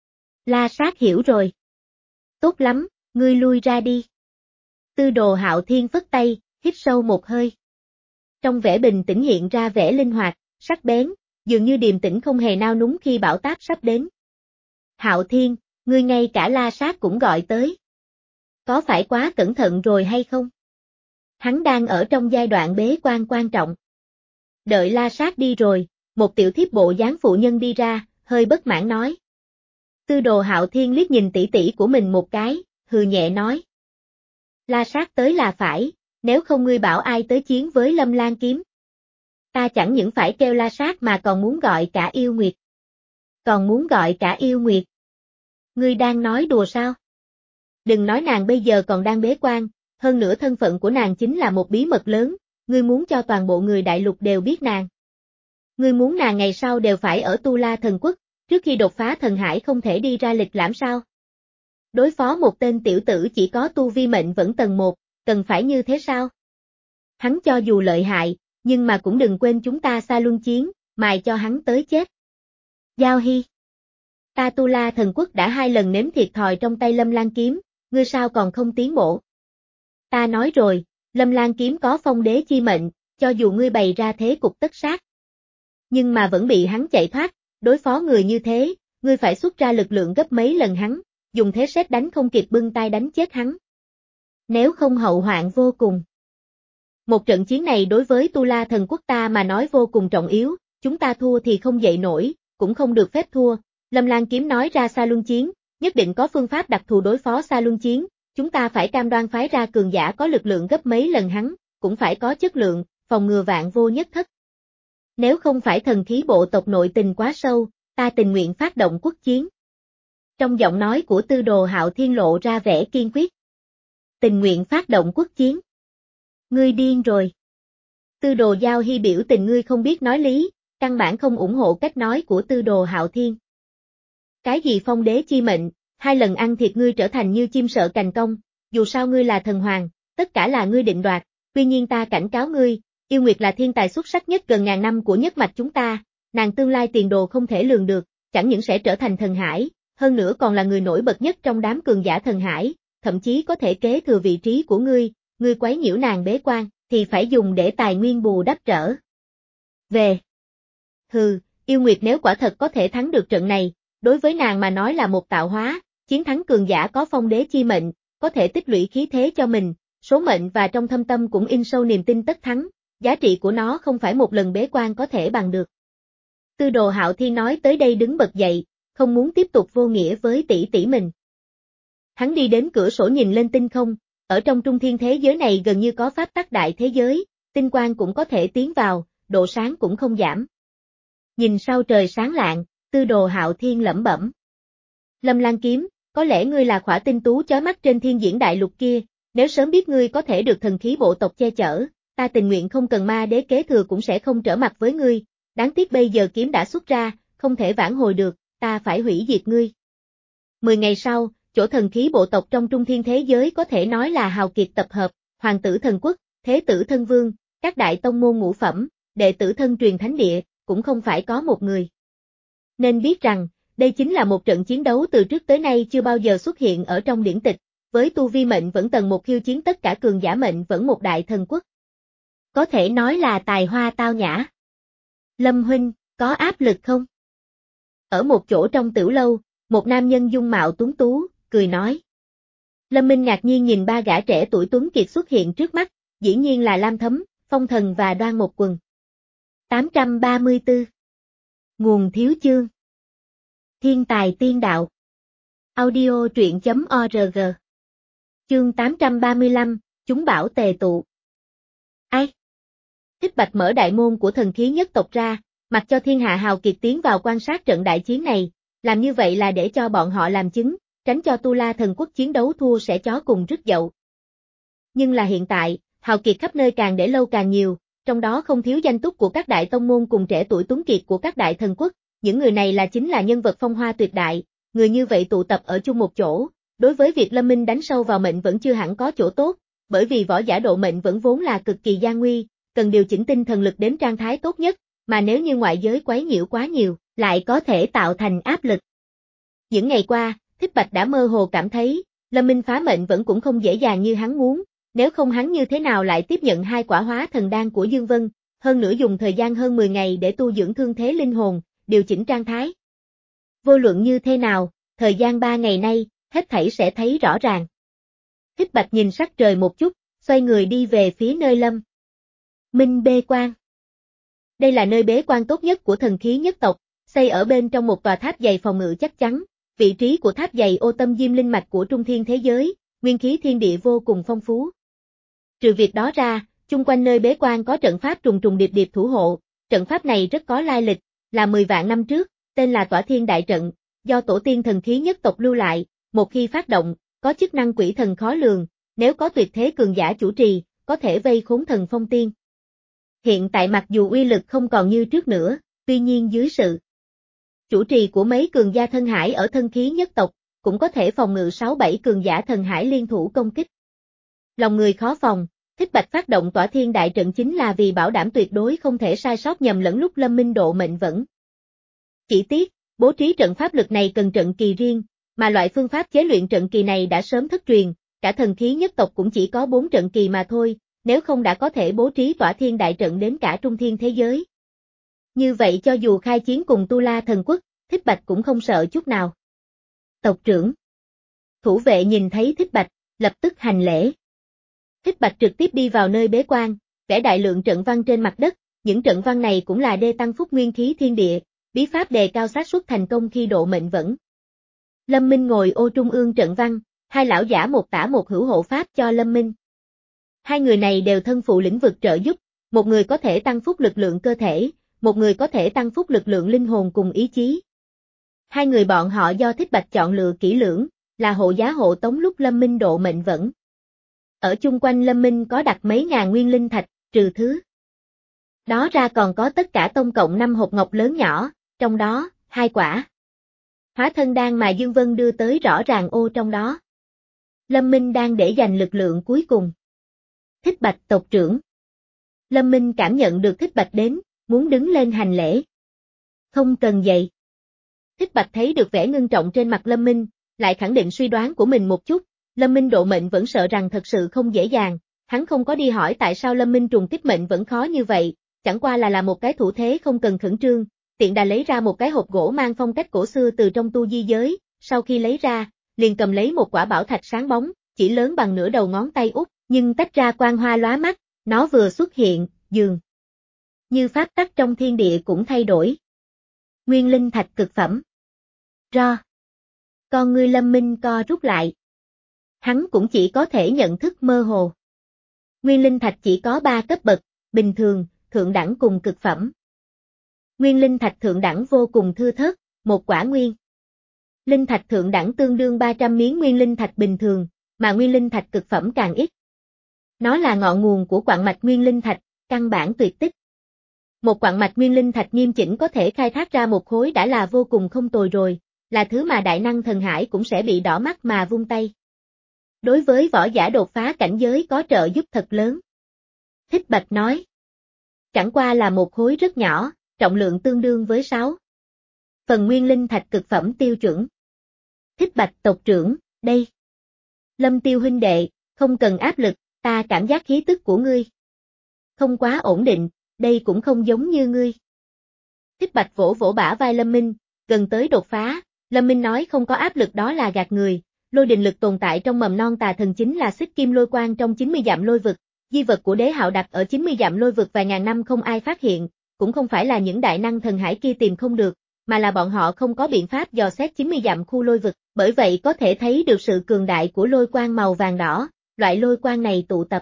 La Sát hiểu rồi. Tốt lắm, ngươi lui ra đi. Tư Đồ Hạo Thiên phất tay, hít sâu một hơi. Trong vẻ bình tĩnh hiện ra vẻ linh hoạt, sắc bén, dường như điềm tĩnh không hề nao núng khi bão táp sắp đến. Hạo Thiên, ngươi ngay cả La Sát cũng gọi tới. Có phải quá cẩn thận rồi hay không? Hắn đang ở trong giai đoạn bế quan quan trọng. Đợi La Sát đi rồi, một tiểu thiếp bộ dáng phụ nhân đi ra, hơi bất mãn nói. Tư Đồ Hạo Thiên liếc nhìn tỷ tỷ của mình một cái, hừ nhẹ nói. La Sát tới là phải, nếu không ngươi bảo ai tới chiến với Lâm Lan Kiếm. Ta chẳng những phải kêu La Sát mà còn muốn gọi cả Yêu Nguyệt. Còn muốn gọi cả Yêu Nguyệt. Ngươi đang nói đùa sao? Đừng nói nàng bây giờ còn đang bế quan, hơn nữa thân phận của nàng chính là một bí mật lớn, ngươi muốn cho toàn bộ người đại lục đều biết nàng. Ngươi muốn nàng ngày sau đều phải ở Tu La Thần Quốc, trước khi đột phá thần hải không thể đi ra lịch lãm sao? Đối phó một tên tiểu tử chỉ có tu vi mệnh vẫn tầng một, cần phải như thế sao? Hắn cho dù lợi hại, nhưng mà cũng đừng quên chúng ta xa luân chiến, mài cho hắn tới chết. Giao Hy. Ta Tu La Thần Quốc đã hai lần nếm thiệt thòi trong tay Lâm Lan Kiếm, ngươi sao còn không tiến bộ? Ta nói rồi, Lâm Lan Kiếm có phong đế chi mệnh, cho dù ngươi bày ra thế cục tất sát. Nhưng mà vẫn bị hắn chạy thoát, đối phó người như thế, ngươi phải xuất ra lực lượng gấp mấy lần hắn, dùng thế sét đánh không kịp bưng tay đánh chết hắn. Nếu không hậu hoạn vô cùng. Một trận chiến này đối với Tu La Thần Quốc ta mà nói vô cùng trọng yếu, chúng ta thua thì không dậy nổi, cũng không được phép thua. Lâm Lan Kiếm nói ra xa luân chiến, nhất định có phương pháp đặc thù đối phó xa luân chiến, chúng ta phải cam đoan phái ra cường giả có lực lượng gấp mấy lần hắn, cũng phải có chất lượng, phòng ngừa vạn vô nhất thất. Nếu không phải thần khí bộ tộc nội tình quá sâu, ta tình nguyện phát động quốc chiến. Trong giọng nói của Tư Đồ Hạo Thiên lộ ra vẻ kiên quyết. Tình nguyện phát động quốc chiến. Ngươi điên rồi. Tư Đồ Giao Hy biểu tình ngươi không biết nói lý, căn bản không ủng hộ cách nói của Tư Đồ Hạo Thiên. Cái gì phong đế chi mệnh, hai lần ăn thịt ngươi trở thành như chim sợ cành cong, dù sao ngươi là thần hoàng, tất cả là ngươi định đoạt, tuy nhiên ta cảnh cáo ngươi, Yêu Nguyệt là thiên tài xuất sắc nhất gần ngàn năm của nhất mạch chúng ta, nàng tương lai tiền đồ không thể lường được, chẳng những sẽ trở thành thần hải, hơn nữa còn là người nổi bật nhất trong đám cường giả thần hải, thậm chí có thể kế thừa vị trí của ngươi, ngươi quấy nhiễu nàng bế quan, thì phải dùng để tài nguyên bù đắp trở về. Hừ, Yêu Nguyệt nếu quả thật có thể thắng được trận này, đối với nàng mà nói là một tạo hóa, chiến thắng cường giả có phong đế chi mệnh, có thể tích lũy khí thế cho mình, số mệnh và trong thâm tâm cũng in sâu niềm tin tất thắng, giá trị của nó không phải một lần bế quan có thể bằng được. Tư Đồ Hạo Thiên nói tới đây đứng bật dậy, không muốn tiếp tục vô nghĩa với tỷ tỷ mình. Hắn đi đến cửa sổ nhìn lên tinh không, ở trong trung thiên thế giới này gần như có pháp tắc đại thế giới, tinh quang cũng có thể tiến vào, độ sáng cũng không giảm. Nhìn sau trời sáng lạng, Tư Đồ Hạo Thiên lẩm bẩm. Lâm Lan Kiếm, có lẽ ngươi là khỏa tinh tú chói mắt trên thiên diễn đại lục kia, nếu sớm biết ngươi có thể được thần khí bộ tộc che chở, ta tình nguyện không cần ma đế kế thừa cũng sẽ không trở mặt với ngươi, đáng tiếc bây giờ kiếm đã xuất ra, không thể vãn hồi được, ta phải hủy diệt ngươi. Mười ngày sau, chỗ thần khí bộ tộc trong trung thiên thế giới có thể nói là hào kiệt tập hợp, hoàng tử thần quốc, thế tử thân vương, các đại tông môn ngũ phẩm, đệ tử thân truyền thánh địa, cũng không phải có một người. Nên biết rằng, đây chính là một trận chiến đấu từ trước tới nay chưa bao giờ xuất hiện ở trong điển tịch, với tu vi mệnh vẫn tầng một khiêu chiến tất cả cường giả mệnh vẫn một đại thần quốc. Có thể nói là tài hoa tao nhã. Lâm huynh, Có áp lực không? Ở một chỗ trong tiểu lâu, một nam nhân dung mạo tuấn tú, cười nói. Lâm Minh ngạc nhiên nhìn ba gã trẻ tuổi tuấn kiệt xuất hiện trước mắt, dĩ nhiên là Lam Thấm, Phong Thần và Đoan Một Quần. tám trăm ba mươi tư. Nguồn thiếu chương. Thiên tài tiên đạo. Audio truyện chấm org. Chương tám trăm ba mươi lăm, chúng bảo tề tụ. Ai? Thích Bạch mở đại môn của thần khí nhất tộc ra, mặc cho thiên hạ hào kiệt tiến vào quan sát trận đại chiến này, làm như vậy là để cho bọn họ làm chứng, tránh cho Tu La Thần Quốc chiến đấu thua sẽ chó cùng rứt dậu. Nhưng là hiện tại, hào kiệt khắp nơi càng để lâu càng nhiều, trong đó không thiếu danh túc của các đại tông môn cùng trẻ tuổi tuấn kiệt của các đại thần quốc, những người này là chính là nhân vật phong hoa tuyệt đại, người như vậy tụ tập ở chung một chỗ, đối với việc Lâm Minh đánh sâu vào mệnh vẫn chưa hẳn có chỗ tốt, bởi vì võ giả độ mệnh vẫn vốn là cực kỳ gian nguy, cần điều chỉnh tinh thần lực đến trạng thái tốt nhất, mà nếu như ngoại giới quấy nhiễu quá nhiều, lại có thể tạo thành áp lực. Những ngày qua, Thích Bạch đã mơ hồ cảm thấy, Lâm Minh phá mệnh vẫn cũng không dễ dàng như hắn muốn, nếu không hắn như thế nào lại tiếp nhận hai quả hóa thần đan của Dương Vân, hơn nữa dùng thời gian hơn mười ngày để tu dưỡng thương thế linh hồn, điều chỉnh trạng thái. Vô luận như thế nào, thời gian ba ngày nay, hết thảy sẽ thấy rõ ràng. Thích Bạch nhìn sắc trời một chút, xoay người đi về phía nơi Lâm Minh bế quan. Đây là nơi bế quan tốt nhất của thần khí nhất tộc, xây ở bên trong một tòa tháp dày phòng ngự chắc chắn, vị trí của tháp dày ô tâm diêm linh mạch của trung thiên thế giới, nguyên khí thiên địa vô cùng phong phú. Trừ việc đó ra, chung quanh nơi bế quan có trận pháp trùng trùng điệp điệp thủ hộ, trận pháp này rất có lai lịch, là mười vạn năm trước, tên là Tỏa Thiên Đại Trận, do tổ tiên thần khí nhất tộc lưu lại, một khi phát động, có chức năng quỷ thần khó lường, nếu có tuyệt thế cường giả chủ trì, có thể vây khốn thần phong tiên. Hiện tại mặc dù uy lực không còn như trước nữa, tuy nhiên dưới sự chủ trì của mấy cường gia thân hải ở thân khí nhất tộc, cũng có thể phòng ngự sáu bảy cường giả thần hải liên thủ công kích. Lòng người khó phòng, Thích Bạch phát động Tỏa Thiên Đại Trận chính là vì bảo đảm tuyệt đối không thể sai sót nhầm lẫn lúc Lâm Minh độ mệnh vẫn. Chỉ tiếc, bố trí trận pháp lực này cần trận kỳ riêng, mà loại phương pháp chế luyện trận kỳ này đã sớm thất truyền, cả thần khí nhất tộc cũng chỉ có bốn trận kỳ mà thôi, nếu không đã có thể bố trí Tỏa Thiên Đại Trận đến cả trung thiên thế giới. Như vậy cho dù khai chiến cùng Tu La Thần Quốc, Thích Bạch cũng không sợ chút nào. Tộc trưởng. Thủ vệ nhìn thấy Thích Bạch, lập tức hành lễ. Thích Bạch trực tiếp đi vào nơi bế quan, vẽ đại lượng trận văn trên mặt đất, những trận văn này cũng là đê tăng phúc nguyên khí thiên địa, bí pháp đề cao xác suất thành công khi độ mệnh vẫn. Lâm Minh ngồi ô trung ương trận văn, hai lão giả một tả một hữu hộ pháp cho Lâm Minh. Hai người này đều thân phụ lĩnh vực trợ giúp, một người có thể tăng phúc lực lượng cơ thể, một người có thể tăng phúc lực lượng linh hồn cùng ý chí. Hai người bọn họ do Thích Bạch chọn lựa kỹ lưỡng, là hộ giá hộ tống lúc Lâm Minh độ mệnh vẫn. Ở chung quanh Lâm Minh có đặt mấy ngàn nguyên linh thạch, trừ thứ đó ra còn có tất cả tổng cộng năm hộp ngọc lớn nhỏ, trong đó, hai quả hóa thân đan mà Dương Vân đưa tới rõ ràng ô trong đó. Lâm Minh đang để dành lực lượng cuối cùng. Thích Bạch tộc trưởng. Lâm Minh cảm nhận được Thích Bạch đến, muốn đứng lên hành lễ. Không cần vậy. Thích Bạch thấy được vẻ ngưng trọng trên mặt Lâm Minh, lại khẳng định suy đoán của mình một chút, Lâm Minh độ mệnh vẫn sợ rằng thật sự không dễ dàng, hắn không có đi hỏi tại sao Lâm Minh trùng kích mệnh vẫn khó như vậy, chẳng qua là là một cái thủ thế không cần khẩn trương, tiện đà lấy ra một cái hộp gỗ mang phong cách cổ xưa từ trong tu di giới, sau khi lấy ra, liền cầm lấy một quả bảo thạch sáng bóng, chỉ lớn bằng nửa đầu ngón tay út, nhưng tách ra quang hoa lóa mắt, nó vừa xuất hiện, dường như pháp tắc trong thiên địa cũng thay đổi. Nguyên linh thạch cực phẩm. Ro. Con ngươi Lâm Minh co rút lại. Hắn cũng chỉ có thể nhận thức mơ hồ. Nguyên linh thạch chỉ có ba cấp bậc, bình thường, thượng đẳng cùng cực phẩm. Nguyên linh thạch thượng đẳng vô cùng thưa thớt, một quả nguyên linh thạch thượng đẳng tương đương ba trăm miếng nguyên linh thạch bình thường, mà nguyên linh thạch cực phẩm càng ít. Nó là ngọn nguồn của quặng mạch nguyên linh thạch, căn bản tuyệt tích. Một quặng mạch nguyên linh thạch nghiêm chỉnh có thể khai thác ra một khối đã là vô cùng không tồi rồi, là thứ mà đại năng thần hải cũng sẽ bị đỏ mắt mà vung tay. Đối với võ giả đột phá cảnh giới có trợ giúp thật lớn. Thích Bạch nói. Chẳng qua là một khối rất nhỏ, trọng lượng tương đương với sáu phần nguyên linh thạch cực phẩm tiêu chuẩn. Thích Bạch tộc trưởng, đây. Lâm Tiêu huynh đệ, không cần áp lực, ta cảm giác khí tức của ngươi không quá ổn định, đây cũng không giống như ngươi. Thích Bạch vỗ vỗ bả vai Lâm Minh, gần tới đột phá, Lâm Minh nói không có áp lực đó là gạt người, lôi đình lực tồn tại trong mầm non tà thần chính là xích kim lôi quang trong chín mươi dặm lôi vực, di vật của đế hạo đặt ở chín mươi dặm lôi vực vài ngàn năm không ai phát hiện, cũng không phải là những đại năng thần hải kia tìm không được, mà là bọn họ không có biện pháp dò xét chín mươi dặm khu lôi vực, bởi vậy có thể thấy được sự cường đại của lôi quang màu vàng đỏ, loại lôi quang này tụ tập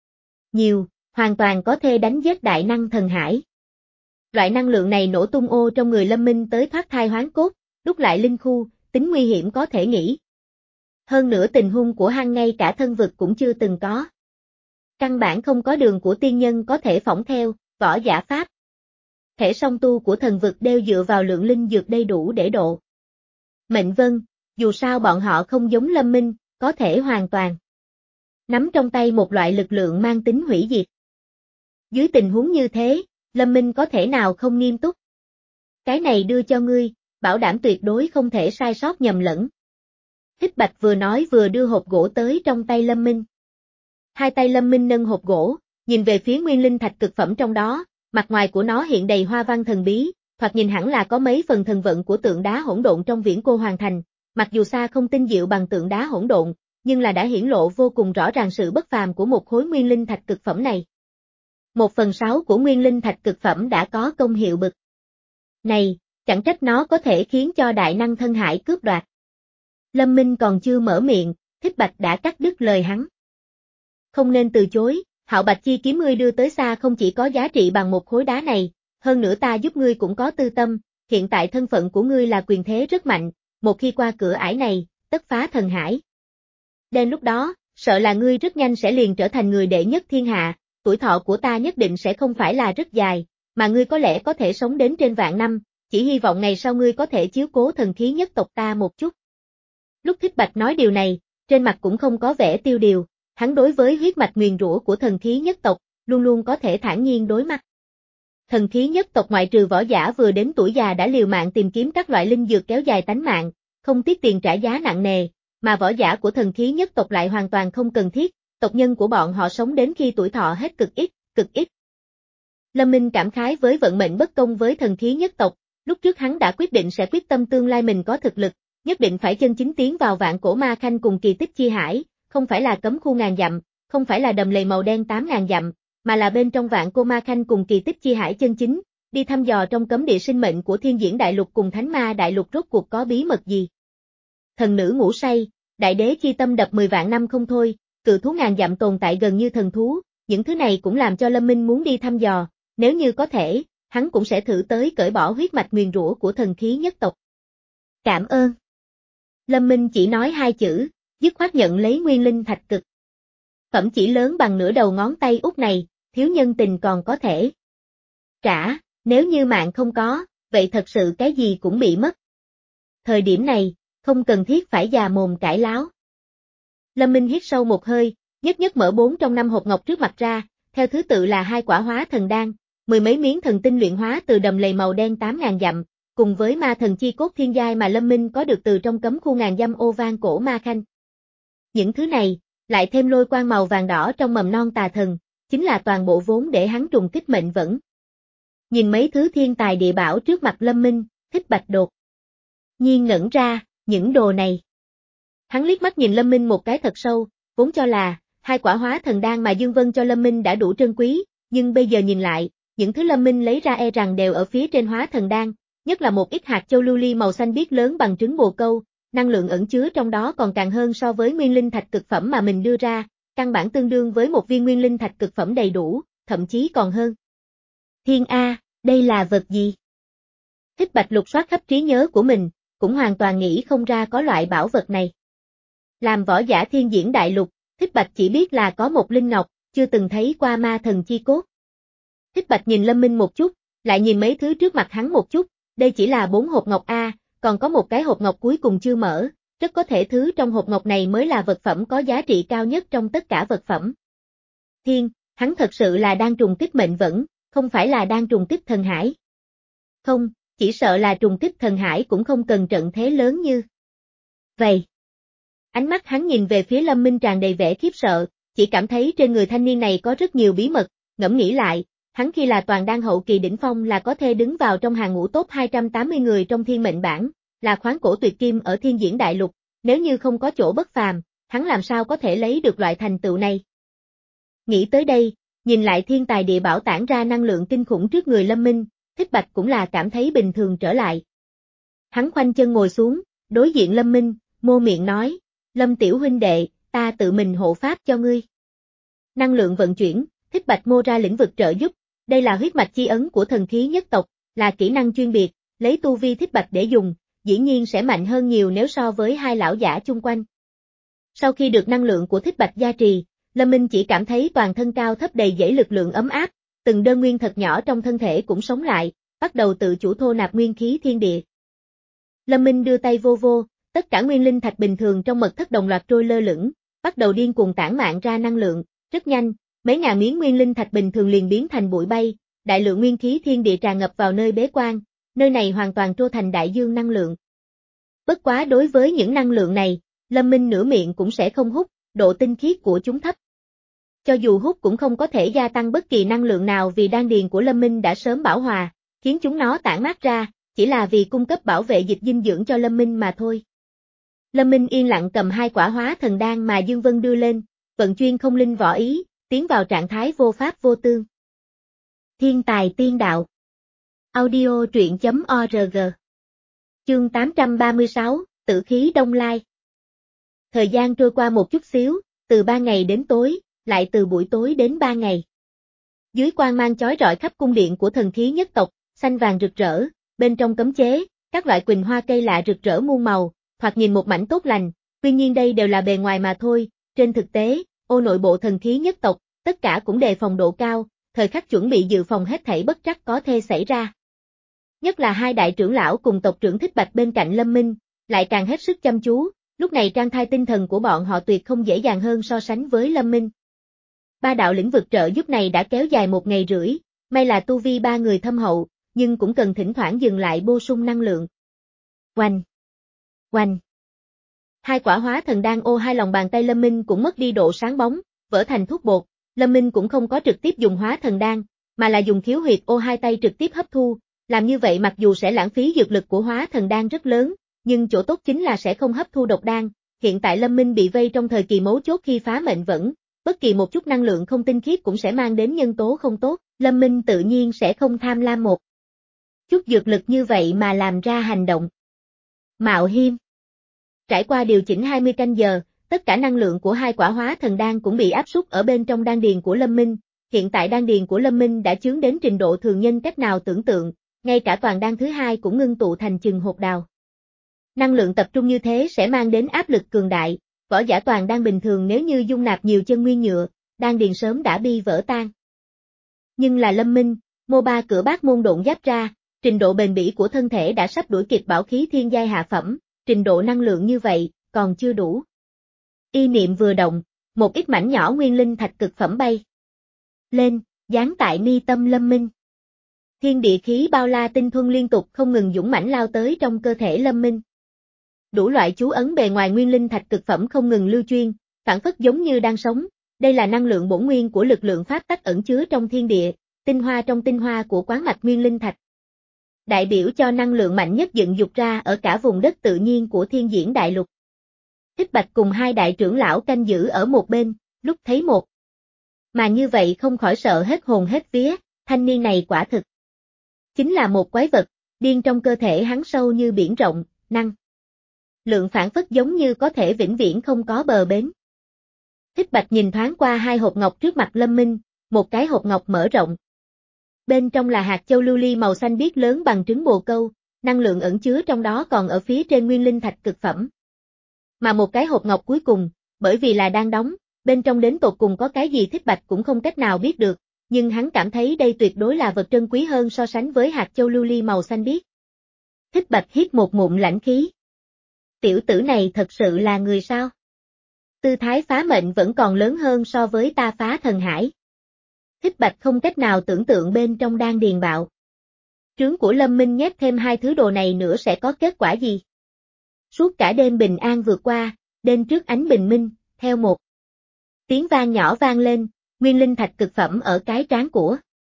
nhiều, hoàn toàn có thể đánh giết đại năng thần hải. Loại năng lượng này nổ tung ô trong người Lâm Minh tới thoát thai hoán cốt, đúc lại linh khu, tính nguy hiểm có thể nghĩ. Hơn nữa tình huống của hắn ngay cả thân vực cũng chưa từng có. Căn bản không có đường của tiên nhân có thể phỏng theo, võ giả pháp. Thể song tu của thần vực đều dựa vào lượng linh dược đầy đủ để độ. Mệnh vân, dù sao bọn họ không giống Lâm Minh, có thể hoàn toàn nắm trong tay một loại lực lượng mang tính hủy diệt. Dưới tình huống như thế, Lâm Minh có thể nào không nghiêm túc? Cái này đưa cho ngươi, bảo đảm tuyệt đối không thể sai sót nhầm lẫn. Thích Bạch vừa nói vừa đưa hộp gỗ tới trong tay Lâm Minh. Hai tay Lâm Minh nâng hộp gỗ, nhìn về phía nguyên linh thạch cực phẩm trong đó, mặt ngoài của nó hiện đầy hoa văn thần bí, thoạt nhìn hẳn là có mấy phần thần vận của tượng đá hỗn độn trong viễn cô hoàn thành, mặc dù xa không tinh diệu bằng tượng đá hỗn độn, nhưng là đã hiển lộ vô cùng rõ ràng sự bất phàm của một khối nguyên linh thạch cực phẩm này. Một phần sáu của nguyên linh thạch cực phẩm đã có công hiệu bực này, chẳng trách nó có thể khiến cho đại năng thân hải cướp đoạt. Lâm Minh còn chưa mở miệng, Thích Bạch đã cắt đứt lời hắn. Không nên từ chối, Hạo Bạch chi kiếm ngươi đưa tới xa không chỉ có giá trị bằng một khối đá này, hơn nữa ta giúp ngươi cũng có tư tâm, hiện tại thân phận của ngươi là quyền thế rất mạnh, một khi qua cửa ải này, tất phá thần hải. Đến lúc đó, sợ là ngươi rất nhanh sẽ liền trở thành người đệ nhất thiên hạ, tuổi thọ của ta nhất định sẽ không phải là rất dài, mà ngươi có lẽ có thể sống đến trên vạn năm, chỉ hy vọng ngày sau ngươi có thể chiếu cố thần khí nhất tộc ta một chút. Lúc Thích Bạch nói điều này, trên mặt cũng không có vẻ tiêu điều, hắn đối với huyết mạch nguyền rủa của thần khí nhất tộc, luôn luôn có thể thản nhiên đối mặt. Thần khí nhất tộc ngoại trừ võ giả vừa đến tuổi già đã liều mạng tìm kiếm các loại linh dược kéo dài tánh mạng, không tiếc tiền trả giá nặng nề, mà võ giả của thần khí nhất tộc lại hoàn toàn không cần thiết, tộc nhân của bọn họ sống đến khi tuổi thọ hết cực ít, cực ít. Lâm Minh cảm khái với vận mệnh bất công với thần khí nhất tộc, lúc trước hắn đã quyết định sẽ quyết tâm tương lai mình có thực lực, nhất định phải chân chính tiến vào vạn cổ ma khanh cùng kỳ tích chi hải, không phải là cấm khu ngàn dặm, không phải là đầm lầy màu đen tám ngàn dặm, mà là bên trong vạn cổ ma khanh cùng kỳ tích chi hải chân chính, đi thăm dò trong cấm địa sinh mệnh của thiên diễn đại lục cùng thánh ma đại lục rốt cuộc có bí mật gì. Thần nữ ngủ say, đại đế chi tâm đập mười vạn năm không thôi, cự thú ngàn dặm tồn tại gần như thần thú, những thứ này cũng làm cho Lâm Minh muốn đi thăm dò, nếu như có thể, hắn cũng sẽ thử tới cởi bỏ huyết mạch nguyền rủa của thần khí nhất tộc. Cảm ơn. Lâm Minh chỉ nói hai chữ, dứt khoát nhận lấy nguyên linh thạch cực phẩm chỉ lớn bằng nửa đầu ngón tay út này, thiếu nhân tình còn có thể trả, nếu như mạng không có, vậy thật sự cái gì cũng bị mất. Thời điểm này, không cần thiết phải già mồm cãi láo. Lâm Minh hít sâu một hơi, nhất nhất mở bốn trong năm hộp ngọc trước mặt ra, theo thứ tự là hai quả hóa thần đan, mười mấy miếng thần tinh luyện hóa từ đầm lầy màu đen tám ngàn dặm, cùng với ma thần chi cốt thiên giai mà Lâm Minh có được từ trong cấm khu ngàn dặm ô vang cổ ma khanh. Những thứ này, lại thêm lôi quang màu vàng đỏ trong mầm non tà thần, chính là toàn bộ vốn để hắn trùng kích mệnh vẫn. Nhìn mấy thứ thiên tài địa bảo trước mặt Lâm Minh, Thích Bạch đột nhiên ngẩn ra, những đồ này. Hắn liếc mắt nhìn Lâm Minh một cái thật sâu, vốn cho là, hai quả hóa thần đan mà Dương Vân cho Lâm Minh đã đủ trân quý, nhưng bây giờ nhìn lại, những thứ Lâm Minh lấy ra e rằng đều ở phía trên hóa thần đan, nhất là một ít hạt châu lưu ly màu xanh biếc lớn bằng trứng bồ câu, năng lượng ẩn chứa trong đó còn càng hơn so với nguyên linh thạch cực phẩm mà mình đưa ra, căn bản tương đương với một viên nguyên linh thạch cực phẩm đầy đủ, thậm chí còn hơn. Thiên A, đây là vật gì? Thích Bạch lục soát khắp trí nhớ của mình, cũng hoàn toàn nghĩ không ra có loại bảo vật này. Làm võ giả thiên diễn đại lục, Thích Bạch chỉ biết là có một linh ngọc, chưa từng thấy qua ma thần chi cốt. Thích Bạch nhìn Lâm Minh một chút, lại nhìn mấy thứ trước mặt hắn một chút, đây chỉ là bốn hộp ngọc A, còn có một cái hộp ngọc cuối cùng chưa mở, rất có thể thứ trong hộp ngọc này mới là vật phẩm có giá trị cao nhất trong tất cả vật phẩm. Thiên, hắn thật sự là đang trùng kích mệnh vẫn, không phải là đang trùng kích thần hải. Không, chỉ sợ là trùng kích thần hải cũng không cần trận thế lớn như vậy. Ánh mắt hắn nhìn về phía Lâm Minh tràn đầy vẻ khiếp sợ, chỉ cảm thấy trên người thanh niên này có rất nhiều bí mật, ngẫm nghĩ lại, hắn khi là toàn đan hậu kỳ đỉnh phong là có thể đứng vào trong hàng ngũ top hai trăm tám mươi người trong thiên mệnh bảng, là khoáng cổ tuyệt kim ở thiên diễn đại lục, nếu như không có chỗ bất phàm, hắn làm sao có thể lấy được loại thành tựu này. Nghĩ tới đây, nhìn lại thiên tài địa bảo tản ra năng lượng kinh khủng trước người Lâm Minh, Thích Bạch cũng là cảm thấy bình thường trở lại. Hắn khoanh chân ngồi xuống, đối diện Lâm Minh, mô miệng nói, Lâm tiểu huynh đệ, ta tự mình hộ pháp cho ngươi. Năng lượng vận chuyển, Thích Bạch mô ra lĩnh vực trợ giúp, đây là huyết mạch chi ấn của thần khí nhất tộc, là kỹ năng chuyên biệt, lấy tu vi Thích Bạch để dùng, dĩ nhiên sẽ mạnh hơn nhiều nếu so với hai lão giả chung quanh. Sau khi được năng lượng của Thích Bạch gia trì, Lâm Minh chỉ cảm thấy toàn thân cao thấp đầy dẫy lực lượng ấm áp, từng đơn nguyên thật nhỏ trong thân thể cũng sống lại, bắt đầu tự chủ thô nạp nguyên khí thiên địa. Lâm Minh đưa tay vô vô, tất cả nguyên linh thạch bình thường trong mật thất đồng loạt trôi lơ lửng, bắt đầu điên cuồng tản mạn ra năng lượng, rất nhanh, mấy ngàn miếng nguyên linh thạch bình thường liền biến thành bụi bay, đại lượng nguyên khí thiên địa tràn ngập vào nơi bế quan, nơi này hoàn toàn trô thành đại dương năng lượng. Bất quá đối với những năng lượng này, Lâm Minh nửa miệng cũng sẽ không hút, độ tinh khiết của chúng thấp. Cho dù hút cũng không có thể gia tăng bất kỳ năng lượng nào vì đan điền của Lâm Minh đã sớm bảo hòa, khiến chúng nó tản mát ra, chỉ là vì cung cấp bảo vệ dịch dinh dưỡng cho Lâm Minh mà thôi. Lâm Minh yên lặng cầm hai quả hóa thần đan mà Dương Vân đưa lên, vận chuyên không linh võ ý, tiến vào trạng thái vô pháp vô tương. Thiên tài tiên đạo. Audio truyện chấm org. Chương tám trăm ba mươi sáu, Tử khí đông lai. Thời gian trôi qua một chút xíu, từ ba ngày đến tối, lại từ buổi tối đến ba ngày. Dưới quang mang chói rọi khắp cung điện của thần khí nhất tộc, xanh vàng rực rỡ, bên trong cấm chế, các loại quỳnh hoa cây lạ rực rỡ muôn màu, thoạt nhìn một mảnh tốt lành, tuy nhiên đây đều là bề ngoài mà thôi, trên thực tế, ô nội bộ thần khí nhất tộc, tất cả cũng đề phòng độ cao, thời khắc chuẩn bị dự phòng hết thảy bất trắc có thể xảy ra. Nhất là hai đại trưởng lão cùng tộc trưởng Thích Bạch bên cạnh Lâm Minh, lại càng hết sức chăm chú, lúc này trang thai tinh thần của bọn họ tuyệt không dễ dàng hơn so sánh với Lâm Minh. Ba đạo lĩnh vực trợ giúp này đã kéo dài một ngày rưỡi, may là tu vi ba người thâm hậu, nhưng cũng cần thỉnh thoảng dừng lại bổ sung năng lượng. Oanh! Oanh! Hai quả hóa thần đan ô hai lòng bàn tay Lâm Minh cũng mất đi độ sáng bóng, vỡ thành thuốc bột, Lâm Minh cũng không có trực tiếp dùng hóa thần đan, mà là dùng khiếu huyệt ô hai tay trực tiếp hấp thu, làm như vậy mặc dù sẽ lãng phí dược lực của hóa thần đan rất lớn, nhưng chỗ tốt chính là sẽ không hấp thu độc đan, hiện tại Lâm Minh bị vây trong thời kỳ mấu chốt khi phá mệnh vẫn, bất kỳ một chút năng lượng không tinh khiết cũng sẽ mang đến nhân tố không tốt, Lâm Minh tự nhiên sẽ không tham lam một chút dược lực như vậy mà làm ra hành động mạo hiểm. Trải qua điều chỉnh hai mươi canh giờ, tất cả năng lượng của hai quả hóa thần đan cũng bị áp suất ở bên trong đan điền của Lâm Minh, hiện tại đan điền của Lâm Minh đã chướng đến trình độ thường nhân cách nào tưởng tượng, ngay cả toàn đan thứ hai cũng ngưng tụ thành chừng hột đào. Năng lượng tập trung như thế sẽ mang đến áp lực cường đại, võ giả toàn đan bình thường nếu như dung nạp nhiều chân nguyên nhựa, đan điền sớm đã bi vỡ tan. Nhưng là Lâm Minh, mô ba cửa bát môn độn giáp ra, trình độ bền bỉ của thân thể đã sắp đuổi kịp bảo khí thiên giai hạ phẩm, trình độ năng lượng như vậy, còn chưa đủ. Y niệm vừa động, một ít mảnh nhỏ nguyên linh thạch cực phẩm bay lên, dán tại mi tâm Lâm Minh. Thiên địa khí bao la tinh thuần liên tục không ngừng dũng mãnh lao tới trong cơ thể Lâm Minh. Đủ loại chú ấn bề ngoài nguyên linh thạch cực phẩm không ngừng lưu chuyên, phản phất giống như đang sống, đây là năng lượng bổn nguyên của lực lượng pháp tắc ẩn chứa trong thiên địa, tinh hoa trong tinh hoa của quán mạch nguyên linh thạch. Đại biểu cho năng lượng mạnh nhất dựng dục ra ở cả vùng đất tự nhiên của thiên diễn đại lục. Thích Bạch cùng hai đại trưởng lão canh giữ ở một bên, lúc thấy một. Mà như vậy không khỏi sợ hết hồn hết vía, thanh niên này quả thực. Chính là một quái vật, điên trong cơ thể hắn sâu như biển rộng, năng. Lượng phản phất giống như có thể vĩnh viễn không có bờ bến. Thích Bạch nhìn thoáng qua hai hộp ngọc trước mặt Lâm Minh, một cái hộp ngọc mở rộng. Bên trong là hạt châu lưu ly màu xanh biếc lớn bằng trứng bồ câu, năng lượng ẩn chứa trong đó còn ở phía trên nguyên linh thạch cực phẩm. Mà một cái hộp ngọc cuối cùng, bởi vì là đang đóng, bên trong đến tột cùng có cái gì Thích Bạch cũng không cách nào biết được, nhưng hắn cảm thấy đây tuyệt đối là vật trân quý hơn so sánh với hạt châu lưu ly màu xanh biếc. Thích Bạch hít một ngụm lãnh khí. Tiểu tử này thật sự là người sao? Tư thái phá mệnh vẫn còn lớn hơn so với ta phá thần hải. Thích Bạch không cách nào tưởng tượng bên trong đan điền bạo. Trướng của Lâm Minh nhét thêm hai thứ đồ này nữa sẽ có kết quả gì? Suốt cả đêm bình an vượt qua, đêm trước ánh bình minh, theo một tiếng vang nhỏ vang lên, nguyên linh thạch cực phẩm ở cái trán của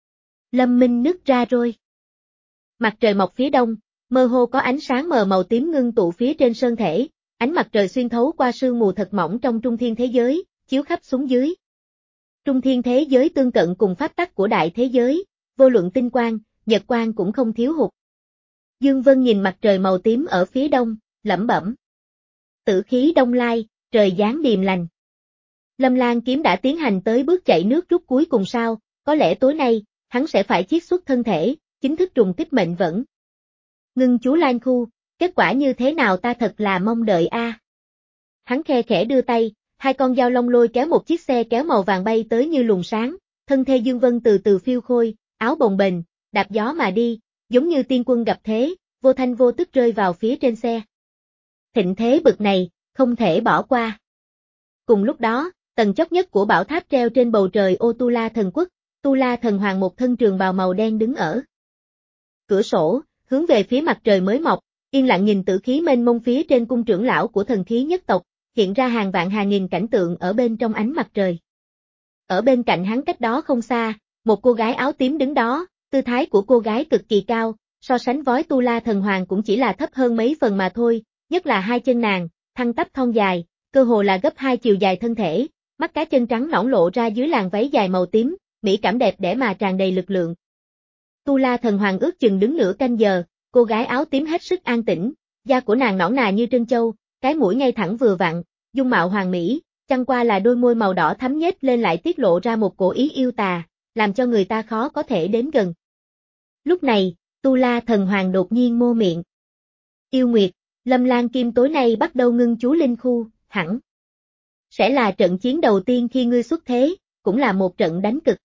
Lâm minh nứt ra rồi. Mặt trời mọc phía đông, mơ hồ có ánh sáng mờ màu tím ngưng tụ phía trên sơn thể, ánh mặt trời xuyên thấu qua sương mù thật mỏng trong trung thiên thế giới, chiếu khắp xuống dưới. Trung thiên thế giới tương cận cùng pháp tắc của đại thế giới, vô luận tinh quang, nhật quang cũng không thiếu hụt. Dương Vân nhìn mặt trời màu tím ở phía đông, lẩm bẩm. Tử khí đông lai, trời giáng điềm lành. Lâm Lan kiếm đã tiến hành tới bước chạy nước rút cuối cùng sao, có lẽ tối nay, hắn sẽ phải chiết xuất thân thể, chính thức trùng kích mệnh vẫn. Ngưng chú Lan Khu, kết quả như thế nào ta thật là mong đợi a. À. Hắn khe khẽ đưa tay, hai con dao long lôi kéo một chiếc xe kéo màu vàng bay tới như luồng sáng, thân thê Dương Vân từ từ phiêu khôi, áo bồng bềnh, đạp gió mà đi, giống như tiên quân gặp thế, vô thanh vô tức rơi vào phía trên xe. Thịnh thế bực này, không thể bỏ qua. Cùng lúc đó, tầng chót nhất của bảo tháp treo trên bầu trời ô Tu La Thần Quốc, Tu La Thần Hoàng một thân trường bào màu đen đứng ở cửa sổ, hướng về phía mặt trời mới mọc, yên lặng nhìn tử khí mênh mông phía trên cung trưởng lão của thần khí nhất tộc, hiện ra hàng vạn hàng nghìn cảnh tượng ở bên trong ánh mặt trời. Ở bên cạnh hắn cách đó không xa, một cô gái áo tím đứng đó, tư thái của cô gái cực kỳ cao, so sánh với Tu La Thần Hoàng cũng chỉ là thấp hơn mấy phần mà thôi, nhất là hai chân nàng, thăng tắp thon dài, cơ hồ là gấp hai chiều dài thân thể, mắt cá chân trắng nõn lộ ra dưới làn váy dài màu tím, mỹ cảm đẹp đẽ mà tràn đầy lực lượng. Tu La Thần Hoàng ước chừng đứng nửa canh giờ, cô gái áo tím hết sức an tĩnh, da của nàng nõn nà như trân châu, cái mũi ngay thẳng vừa vặn, dung mạo hoàng mỹ, chẳng qua là đôi môi màu đỏ thắm nhếch lên lại tiết lộ ra một cổ ý yêu tà, làm cho người ta khó có thể đến gần. Lúc này, Tu La Thần Hoàng đột nhiên mô miệng. Yêu Nguyệt, Lâm Lan Kim tối nay bắt đầu ngưng chú linh khu, hẳn sẽ là trận chiến đầu tiên khi ngươi xuất thế, cũng là một trận đánh cực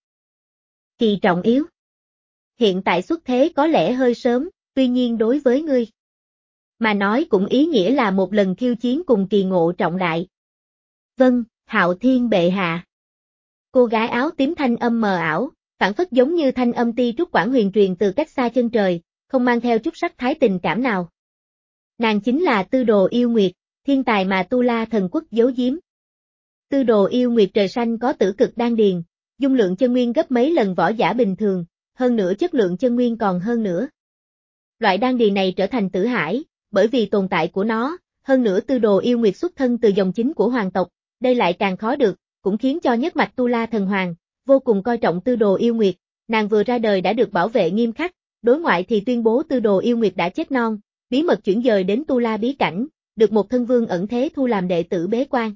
kỳ trọng yếu. Hiện tại xuất thế có lẽ hơi sớm, tuy nhiên đối với ngươi mà nói cũng ý nghĩa là một lần khiêu chiến cùng kỳ ngộ trọng đại. Vâng, Hạo Thiên bệ hạ. Cô gái áo tím thanh âm mờ ảo, phảng phất giống như thanh âm ti trúc quảng huyền truyền từ cách xa chân trời, không mang theo chút sắc thái tình cảm nào. Nàng chính là Tư Đồ Yêu Nguyệt, thiên tài mà Tu La Thần Quốc giấu giếm. Tư Đồ Yêu Nguyệt trời xanh có tử cực đan điền, dung lượng chân nguyên gấp mấy lần võ giả bình thường, hơn nữa chất lượng chân nguyên còn hơn nữa. Loại đan điền này trở thành tử hải, bởi vì tồn tại của nó, hơn nữa Tư Đồ Yêu Nguyệt xuất thân từ dòng chính của hoàng tộc, đây lại càng khó được, cũng khiến cho nhất mạch Tu La Thần Hoàng vô cùng coi trọng Tư Đồ Yêu Nguyệt, nàng vừa ra đời đã được bảo vệ nghiêm khắc, đối ngoại thì tuyên bố Tư Đồ Yêu Nguyệt đã chết non, bí mật chuyển dời đến Tu La bí cảnh, được một thân vương ẩn thế thu làm đệ tử bế quan.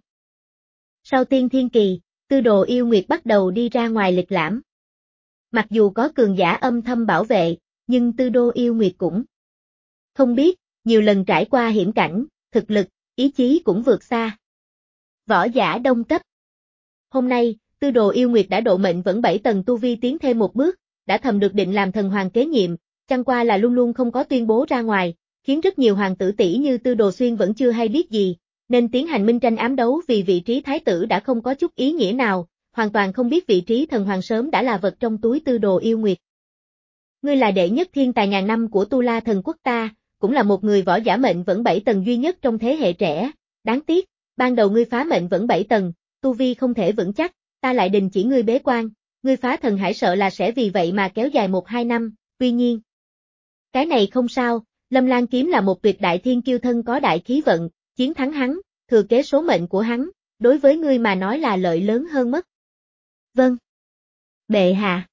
Sau tiên thiên kỳ, Tư Đồ Yêu Nguyệt bắt đầu đi ra ngoài lịch lãm. Mặc dù có cường giả âm thầm bảo vệ, nhưng Tư Đồ Yêu Nguyệt cũng không biết, nhiều lần trải qua hiểm cảnh, thực lực, ý chí cũng vượt xa. Võ giả đông cấp. Hôm nay, Tư Đồ Yêu Nguyệt đã độ mệnh vẫn bảy tầng tu vi tiến thêm một bước, đã thầm được định làm thần hoàng kế nhiệm, chẳng qua là luôn luôn không có tuyên bố ra ngoài, khiến rất nhiều hoàng tử tỷ như Tư Đồ Xuyên vẫn chưa hay biết gì, nên tiến hành minh tranh ám đấu vì vị trí thái tử đã không có chút ý nghĩa nào, hoàn toàn không biết vị trí thần hoàng sớm đã là vật trong túi Tư Đồ Yêu Nguyệt. Ngươi là đệ nhất thiên tài ngàn năm của Tu La Thần Quốc ta, cũng là một người võ giả mệnh vẫn bảy tầng duy nhất trong thế hệ trẻ, đáng tiếc, ban đầu ngươi phá mệnh vẫn bảy tầng, tu vi không thể vững chắc, ta lại đình chỉ ngươi bế quan, ngươi phá thần hải sợ là sẽ vì vậy mà kéo dài một hai năm, tuy nhiên. Cái này không sao, Lâm Lan Kiếm là một tuyệt đại thiên kiêu thân có đại khí vận, chiến thắng hắn, thừa kế số mệnh của hắn, đối với ngươi mà nói là lợi lớn hơn mất. Vâng. Bệ hạ.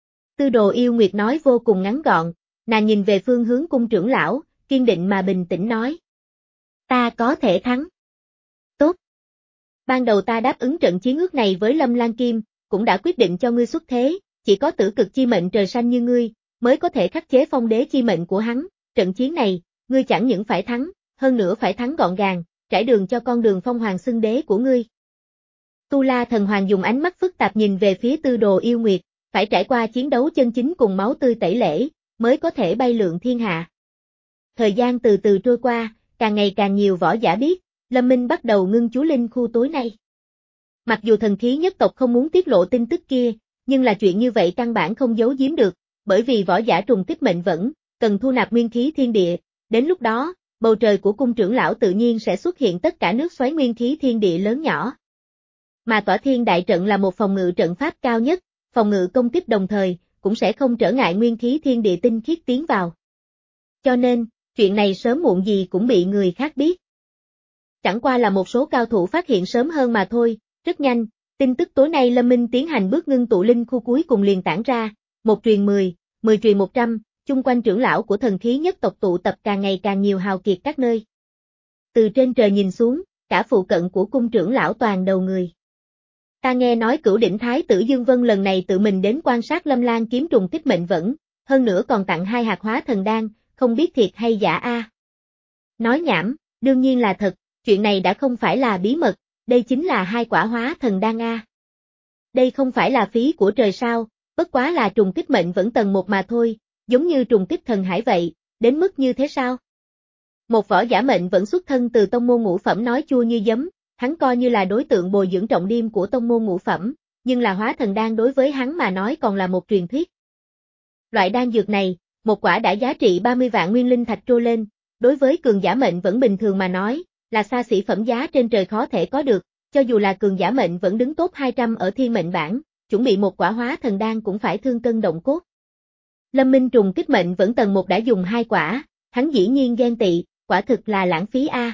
Tư Đồ Yêu Nguyệt nói vô cùng ngắn gọn, nàng nhìn về phương hướng cung trưởng lão, kiên định mà bình tĩnh nói. Ta có thể thắng. Tốt. Ban đầu ta đáp ứng trận chiến ước này với Lâm Lan Kim, cũng đã quyết định cho ngươi xuất thế, chỉ có tử cực chi mệnh trời xanh như ngươi, mới có thể khắc chế phong đế chi mệnh của hắn, trận chiến này, ngươi chẳng những phải thắng, hơn nữa phải thắng gọn gàng, trải đường cho con đường phong hoàng xưng đế của ngươi. Tu La Thần Hoàng dùng ánh mắt phức tạp nhìn về phía Tư Đồ Yêu Nguyệt, phải trải qua chiến đấu chân chính cùng máu tươi tẩy lễ, mới có thể bay lượn thiên hạ. Thời gian từ từ trôi qua, càng ngày càng nhiều võ giả biết, Lâm Minh bắt đầu ngưng chú linh khu tối nay. Mặc dù thần khí nhất tộc không muốn tiết lộ tin tức kia, nhưng là chuyện như vậy căn bản không giấu giếm được, bởi vì võ giả trùng kích mệnh vẫn, cần thu nạp nguyên khí thiên địa, đến lúc đó, bầu trời của cung trưởng lão tự nhiên sẽ xuất hiện tất cả nước xoáy nguyên khí thiên địa lớn nhỏ. Mà Tỏa Thiên Đại Trận là một phòng ngự trận pháp cao nhất, phòng ngự công kích đồng thời, cũng sẽ không trở ngại nguyên khí thiên địa tinh khiết tiến vào. Cho nên, chuyện này sớm muộn gì cũng bị người khác biết. Chẳng qua là một số cao thủ phát hiện sớm hơn mà thôi, rất nhanh, tin tức tối nay Lâm Minh tiến hành bước ngưng tụ linh khu cuối cùng liền tản ra, một truyền mười, mười truyền một trăm, chung quanh trưởng lão của thần khí nhất tộc tụ tập càng ngày càng nhiều hào kiệt các nơi. Từ trên trời nhìn xuống, cả phụ cận của cung trưởng lão toàn đầu người. Ta nghe nói Cửu Đỉnh Thái tử Dương Vân lần này tự mình đến quan sát Lâm Lan kiếm trùng kích mệnh vẫn, hơn nữa còn tặng hai hạt hóa thần đan, không biết thiệt hay giả a. Nói nhảm, đương nhiên là thật, chuyện này đã không phải là bí mật, đây chính là hai quả hóa thần đan a. Đây không phải là phí của trời sao, bất quá là trùng kích mệnh vẫn tầng một mà thôi, giống như trùng kích thần hải vậy, đến mức như thế sao? Một võ giả mệnh vẫn xuất thân từ tông môn ngũ phẩm nói chua như giấm, hắn coi như là đối tượng bồi dưỡng trọng điểm của tông môn ngũ phẩm, nhưng là hóa thần đan đối với hắn mà nói còn là một truyền thuyết. Loại đan dược này, một quả đã giá trị ba mươi vạn nguyên linh thạch trôi lên, đối với cường giả mệnh vẫn bình thường mà nói, là xa xỉ phẩm giá trên trời khó thể có được, cho dù là cường giả mệnh vẫn đứng top hai trăm ở thiên mệnh bảng, chuẩn bị một quả hóa thần đan cũng phải thương cân động cốt. Lâm Minh trùng kích mệnh vẫn tầng một đã dùng hai quả, hắn dĩ nhiên ghen tị, quả thực là lãng phí a.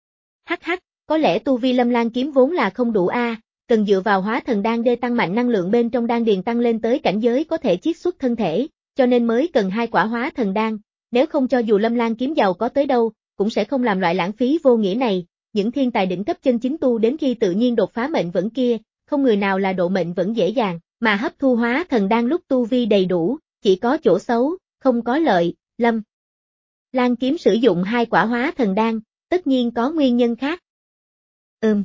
Hắc hắc, có lẽ tu vi Lâm Lan kiếm vốn là không đủ a, cần dựa vào hóa thần đan để tăng mạnh năng lượng bên trong đan điền tăng lên tới cảnh giới có thể chiết xuất thân thể, cho nên mới cần hai quả hóa thần đan, nếu không cho dù Lâm Lan kiếm giàu có tới đâu, cũng sẽ không làm loại lãng phí vô nghĩa này, những thiên tài đỉnh cấp chân chính tu đến khi tự nhiên đột phá mệnh vẫn kia, không người nào là độ mệnh vẫn dễ dàng, mà hấp thu hóa thần đan lúc tu vi đầy đủ, chỉ có chỗ xấu, không có lợi, Lâm Lan kiếm sử dụng hai quả hóa thần đan, tất nhiên có nguyên nhân khác. Ừm.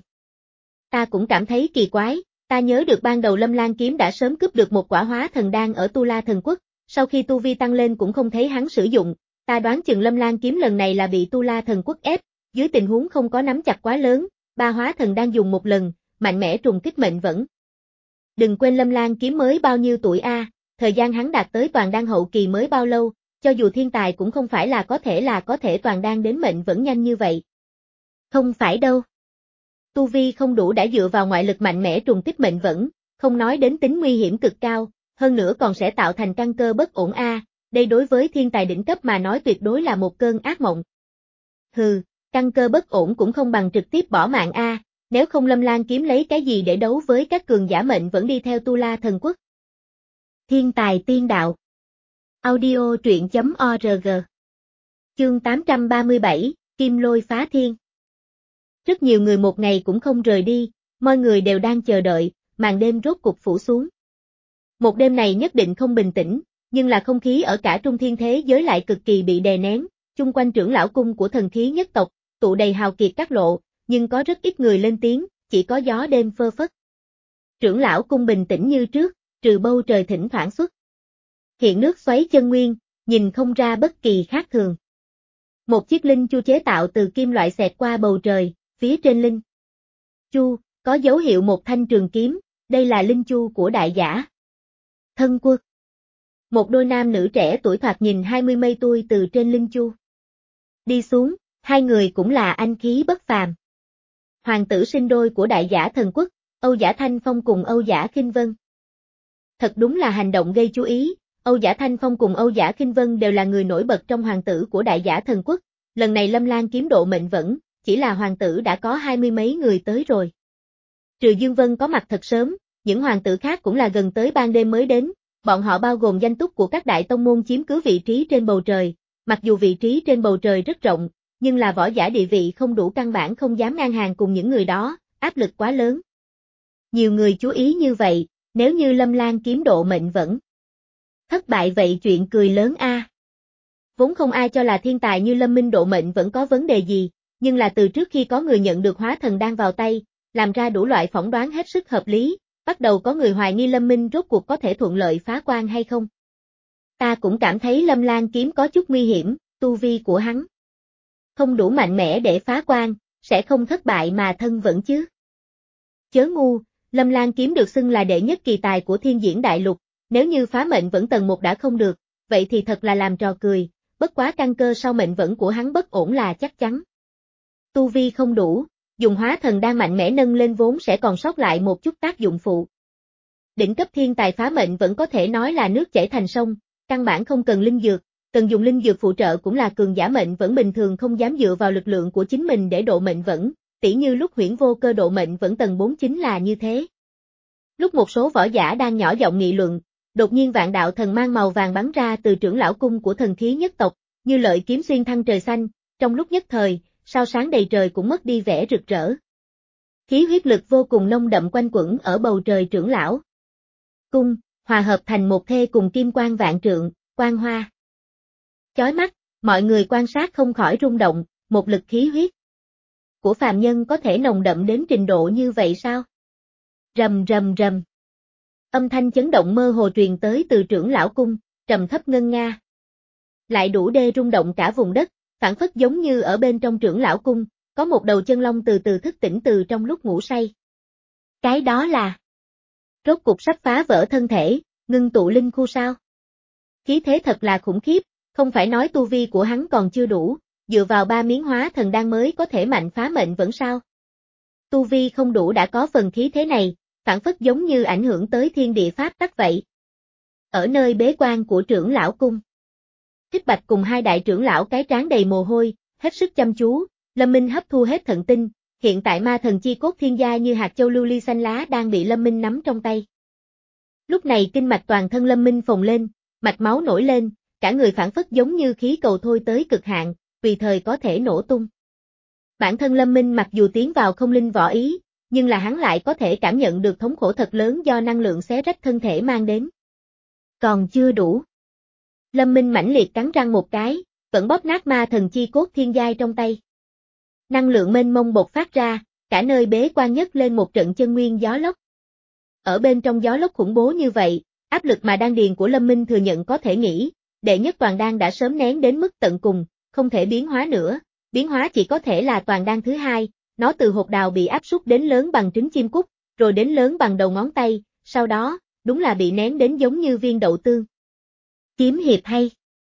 Ta cũng cảm thấy kỳ quái, ta nhớ được ban đầu Lâm Lan kiếm đã sớm cướp được một quả hóa thần đan ở Tu La Thần Quốc, sau khi tu vi tăng lên cũng không thấy hắn sử dụng, ta đoán chừng Lâm Lan kiếm lần này là bị Tu La Thần Quốc ép, dưới tình huống không có nắm chặt quá lớn, ba hóa thần đan dùng một lần, mạnh mẽ trùng kích mệnh vẫn. Đừng quên Lâm Lan kiếm mới bao nhiêu tuổi a, thời gian hắn đạt tới toàn đan hậu kỳ mới bao lâu, cho dù thiên tài cũng không phải là có thể là có thể toàn đan đến mệnh vẫn nhanh như vậy. Không phải đâu. Tu vi không đủ đã dựa vào ngoại lực mạnh mẽ trùng kích mệnh vẫn, không nói đến tính nguy hiểm cực cao, hơn nữa còn sẽ tạo thành căn cơ bất ổn a, đây đối với thiên tài đỉnh cấp mà nói tuyệt đối là một cơn ác mộng. Hừ, căn cơ bất ổn cũng không bằng trực tiếp bỏ mạng a, nếu không Lâm Lan kiếm lấy cái gì để đấu với các cường giả mệnh vẫn đi theo Tu La Thần Quốc. Thiên tài tiên đạo. Audio truyện chấm org. Chương tám trăm ba mươi bảy, Kim Lôi phá thiên. Rất nhiều người một ngày cũng không rời đi, mọi người đều đang chờ đợi, màn đêm rốt cục phủ xuống. Một đêm này nhất định không bình tĩnh, nhưng là không khí ở cả trung thiên thế giới lại cực kỳ bị đè nén, chung quanh trưởng lão cung của thần khí nhất tộc, tụ đầy hào kiệt các lộ, nhưng có rất ít người lên tiếng, chỉ có gió đêm phơ phất. Trưởng lão cung bình tĩnh như trước, trừ bầu trời thỉnh thoảng xuất hiện nước xoáy chân nguyên, nhìn không ra bất kỳ khác thường. Một chiếc linh chu chế tạo từ kim loại xẹt qua bầu trời, phía trên linh chu, có dấu hiệu một thanh trường kiếm, đây là linh chu của đại giả Thân Quốc. Một đôi nam nữ trẻ tuổi thoạt nhìn hai mươi mấy tuổi từ trên linh chu đi xuống, hai người cũng là anh khí bất phàm. Hoàng tử sinh đôi của đại giả Thần Quốc, Âu Giả Thanh Phong cùng Âu Giả Khinh Vân. Thật đúng là hành động gây chú ý, Âu Giả Thanh Phong cùng Âu Giả Khinh Vân đều là người nổi bật trong hoàng tử của đại giả Thần Quốc, lần này Lâm Lan kiếm độ mệnh vẫn, chỉ là hoàng tử đã có hai mươi mấy người tới rồi. Trừ Dương Vân có mặt thật sớm, những hoàng tử khác cũng là gần tới ban đêm mới đến, bọn họ bao gồm danh túc của các đại tông môn chiếm cứ vị trí trên bầu trời, mặc dù vị trí trên bầu trời rất rộng, nhưng là võ giả địa vị không đủ căn bản không dám ngang hàng cùng những người đó, áp lực quá lớn. Nhiều người chú ý như vậy, nếu như Lâm Lan kiếm độ mệnh vẫn thất bại vậy chuyện cười lớn a. À. Vốn không ai cho là thiên tài như Lâm Minh độ mệnh vẫn có vấn đề gì, nhưng là từ trước khi có người nhận được hóa thần đan vào tay, làm ra đủ loại phỏng đoán hết sức hợp lý, bắt đầu có người hoài nghi Lâm Minh rốt cuộc có thể thuận lợi phá quan hay không. Ta cũng cảm thấy Lâm Lan kiếm có chút nguy hiểm, tu vi của hắn không đủ mạnh mẽ để phá quan, sẽ không thất bại mà thân vẫn chứ. Chớ ngu, Lâm Lan kiếm được xưng là đệ nhất kỳ tài của thiên diễn đại lục, nếu như phá mệnh vẫn tầng một đã không được, vậy thì thật là làm trò cười, bất quá căn cơ sau mệnh vẫn của hắn bất ổn là chắc chắn. Tu vi không đủ, dùng hóa thần đan mạnh mẽ nâng lên vốn sẽ còn sót lại một chút tác dụng phụ. Đỉnh cấp thiên tài phá mệnh vẫn có thể nói là nước chảy thành sông, căn bản không cần linh dược, cần dùng linh dược phụ trợ cũng là cường giả mệnh vẫn bình thường không dám dựa vào lực lượng của chính mình để độ mệnh vẫn, tỉ như lúc Huyễn Vô Cơ độ mệnh vẫn tầng bốn chính là như thế. Lúc một số võ giả đang nhỏ giọng nghị luận, đột nhiên vạn đạo thần mang màu vàng bắn ra từ trưởng lão cung của thần khí nhất tộc, như lợi kiếm xuyên thăng trời xanh, trong lúc nhất thời, sao sáng đầy trời cũng mất đi vẻ rực rỡ. Khí huyết lực vô cùng nông đậm quanh quẩn ở bầu trời trưởng lão cung, hòa hợp thành một thê cùng kim quang vạn trượng, quang hoa chói mắt, mọi người quan sát không khỏi rung động, một lực khí huyết của phàm nhân có thể nồng đậm đến trình độ như vậy sao? Rầm rầm rầm. Âm thanh chấn động mơ hồ truyền tới từ trưởng lão cung, trầm thấp ngân nga. Lại đủ để rung động cả vùng đất, phảng phất giống như ở bên trong trưởng lão cung, có một đầu chân long từ từ thức tỉnh từ trong lúc ngủ say. Cái đó là rốt cục sắp phá vỡ thân thể, ngưng tụ linh khu sao? Khí thế thật là khủng khiếp, không phải nói tu vi của hắn còn chưa đủ, dựa vào ba miếng hóa thần đan mới có thể mạnh phá mệnh vẫn sao? Tu vi không đủ đã có phần khí thế này, phảng phất giống như ảnh hưởng tới thiên địa pháp tắc vậy. Ở nơi bế quan của trưởng lão cung, Thích Bạch cùng hai đại trưởng lão cái trán đầy mồ hôi, hết sức chăm chú, Lâm Minh hấp thu hết thận tinh, hiện tại ma thần chi cốt thiên gia như hạt châu lưu ly xanh lá đang bị Lâm Minh nắm trong tay. Lúc này kinh mạch toàn thân Lâm Minh phồng lên, mạch máu nổi lên, cả người phảng phất giống như khí cầu thôi tới cực hạn, tùy thời có thể nổ tung. Bản thân Lâm Minh mặc dù tiến vào không linh võ ý, nhưng là hắn lại có thể cảm nhận được thống khổ thật lớn do năng lượng xé rách thân thể mang đến. Còn chưa đủ. Lâm Minh mãnh liệt cắn răng một cái, vẫn bóp nát ma thần chi cốt thiên giai trong tay. Năng lượng mênh mông bộc phát ra, cả nơi bế quan nhất lên một trận chân nguyên gió lốc. Ở bên trong gió lốc khủng bố như vậy, áp lực mà đan điền của Lâm Minh thừa nhận có thể nghĩ, đệ nhất toàn đan đã sớm nén đến mức tận cùng, không thể biến hóa nữa, biến hóa chỉ có thể là toàn đan thứ hai, nó từ hột đào bị áp suất đến lớn bằng trứng chim cút, rồi đến lớn bằng đầu ngón tay, sau đó, đúng là bị nén đến giống như viên đậu tương. Kiếm hiệp hay.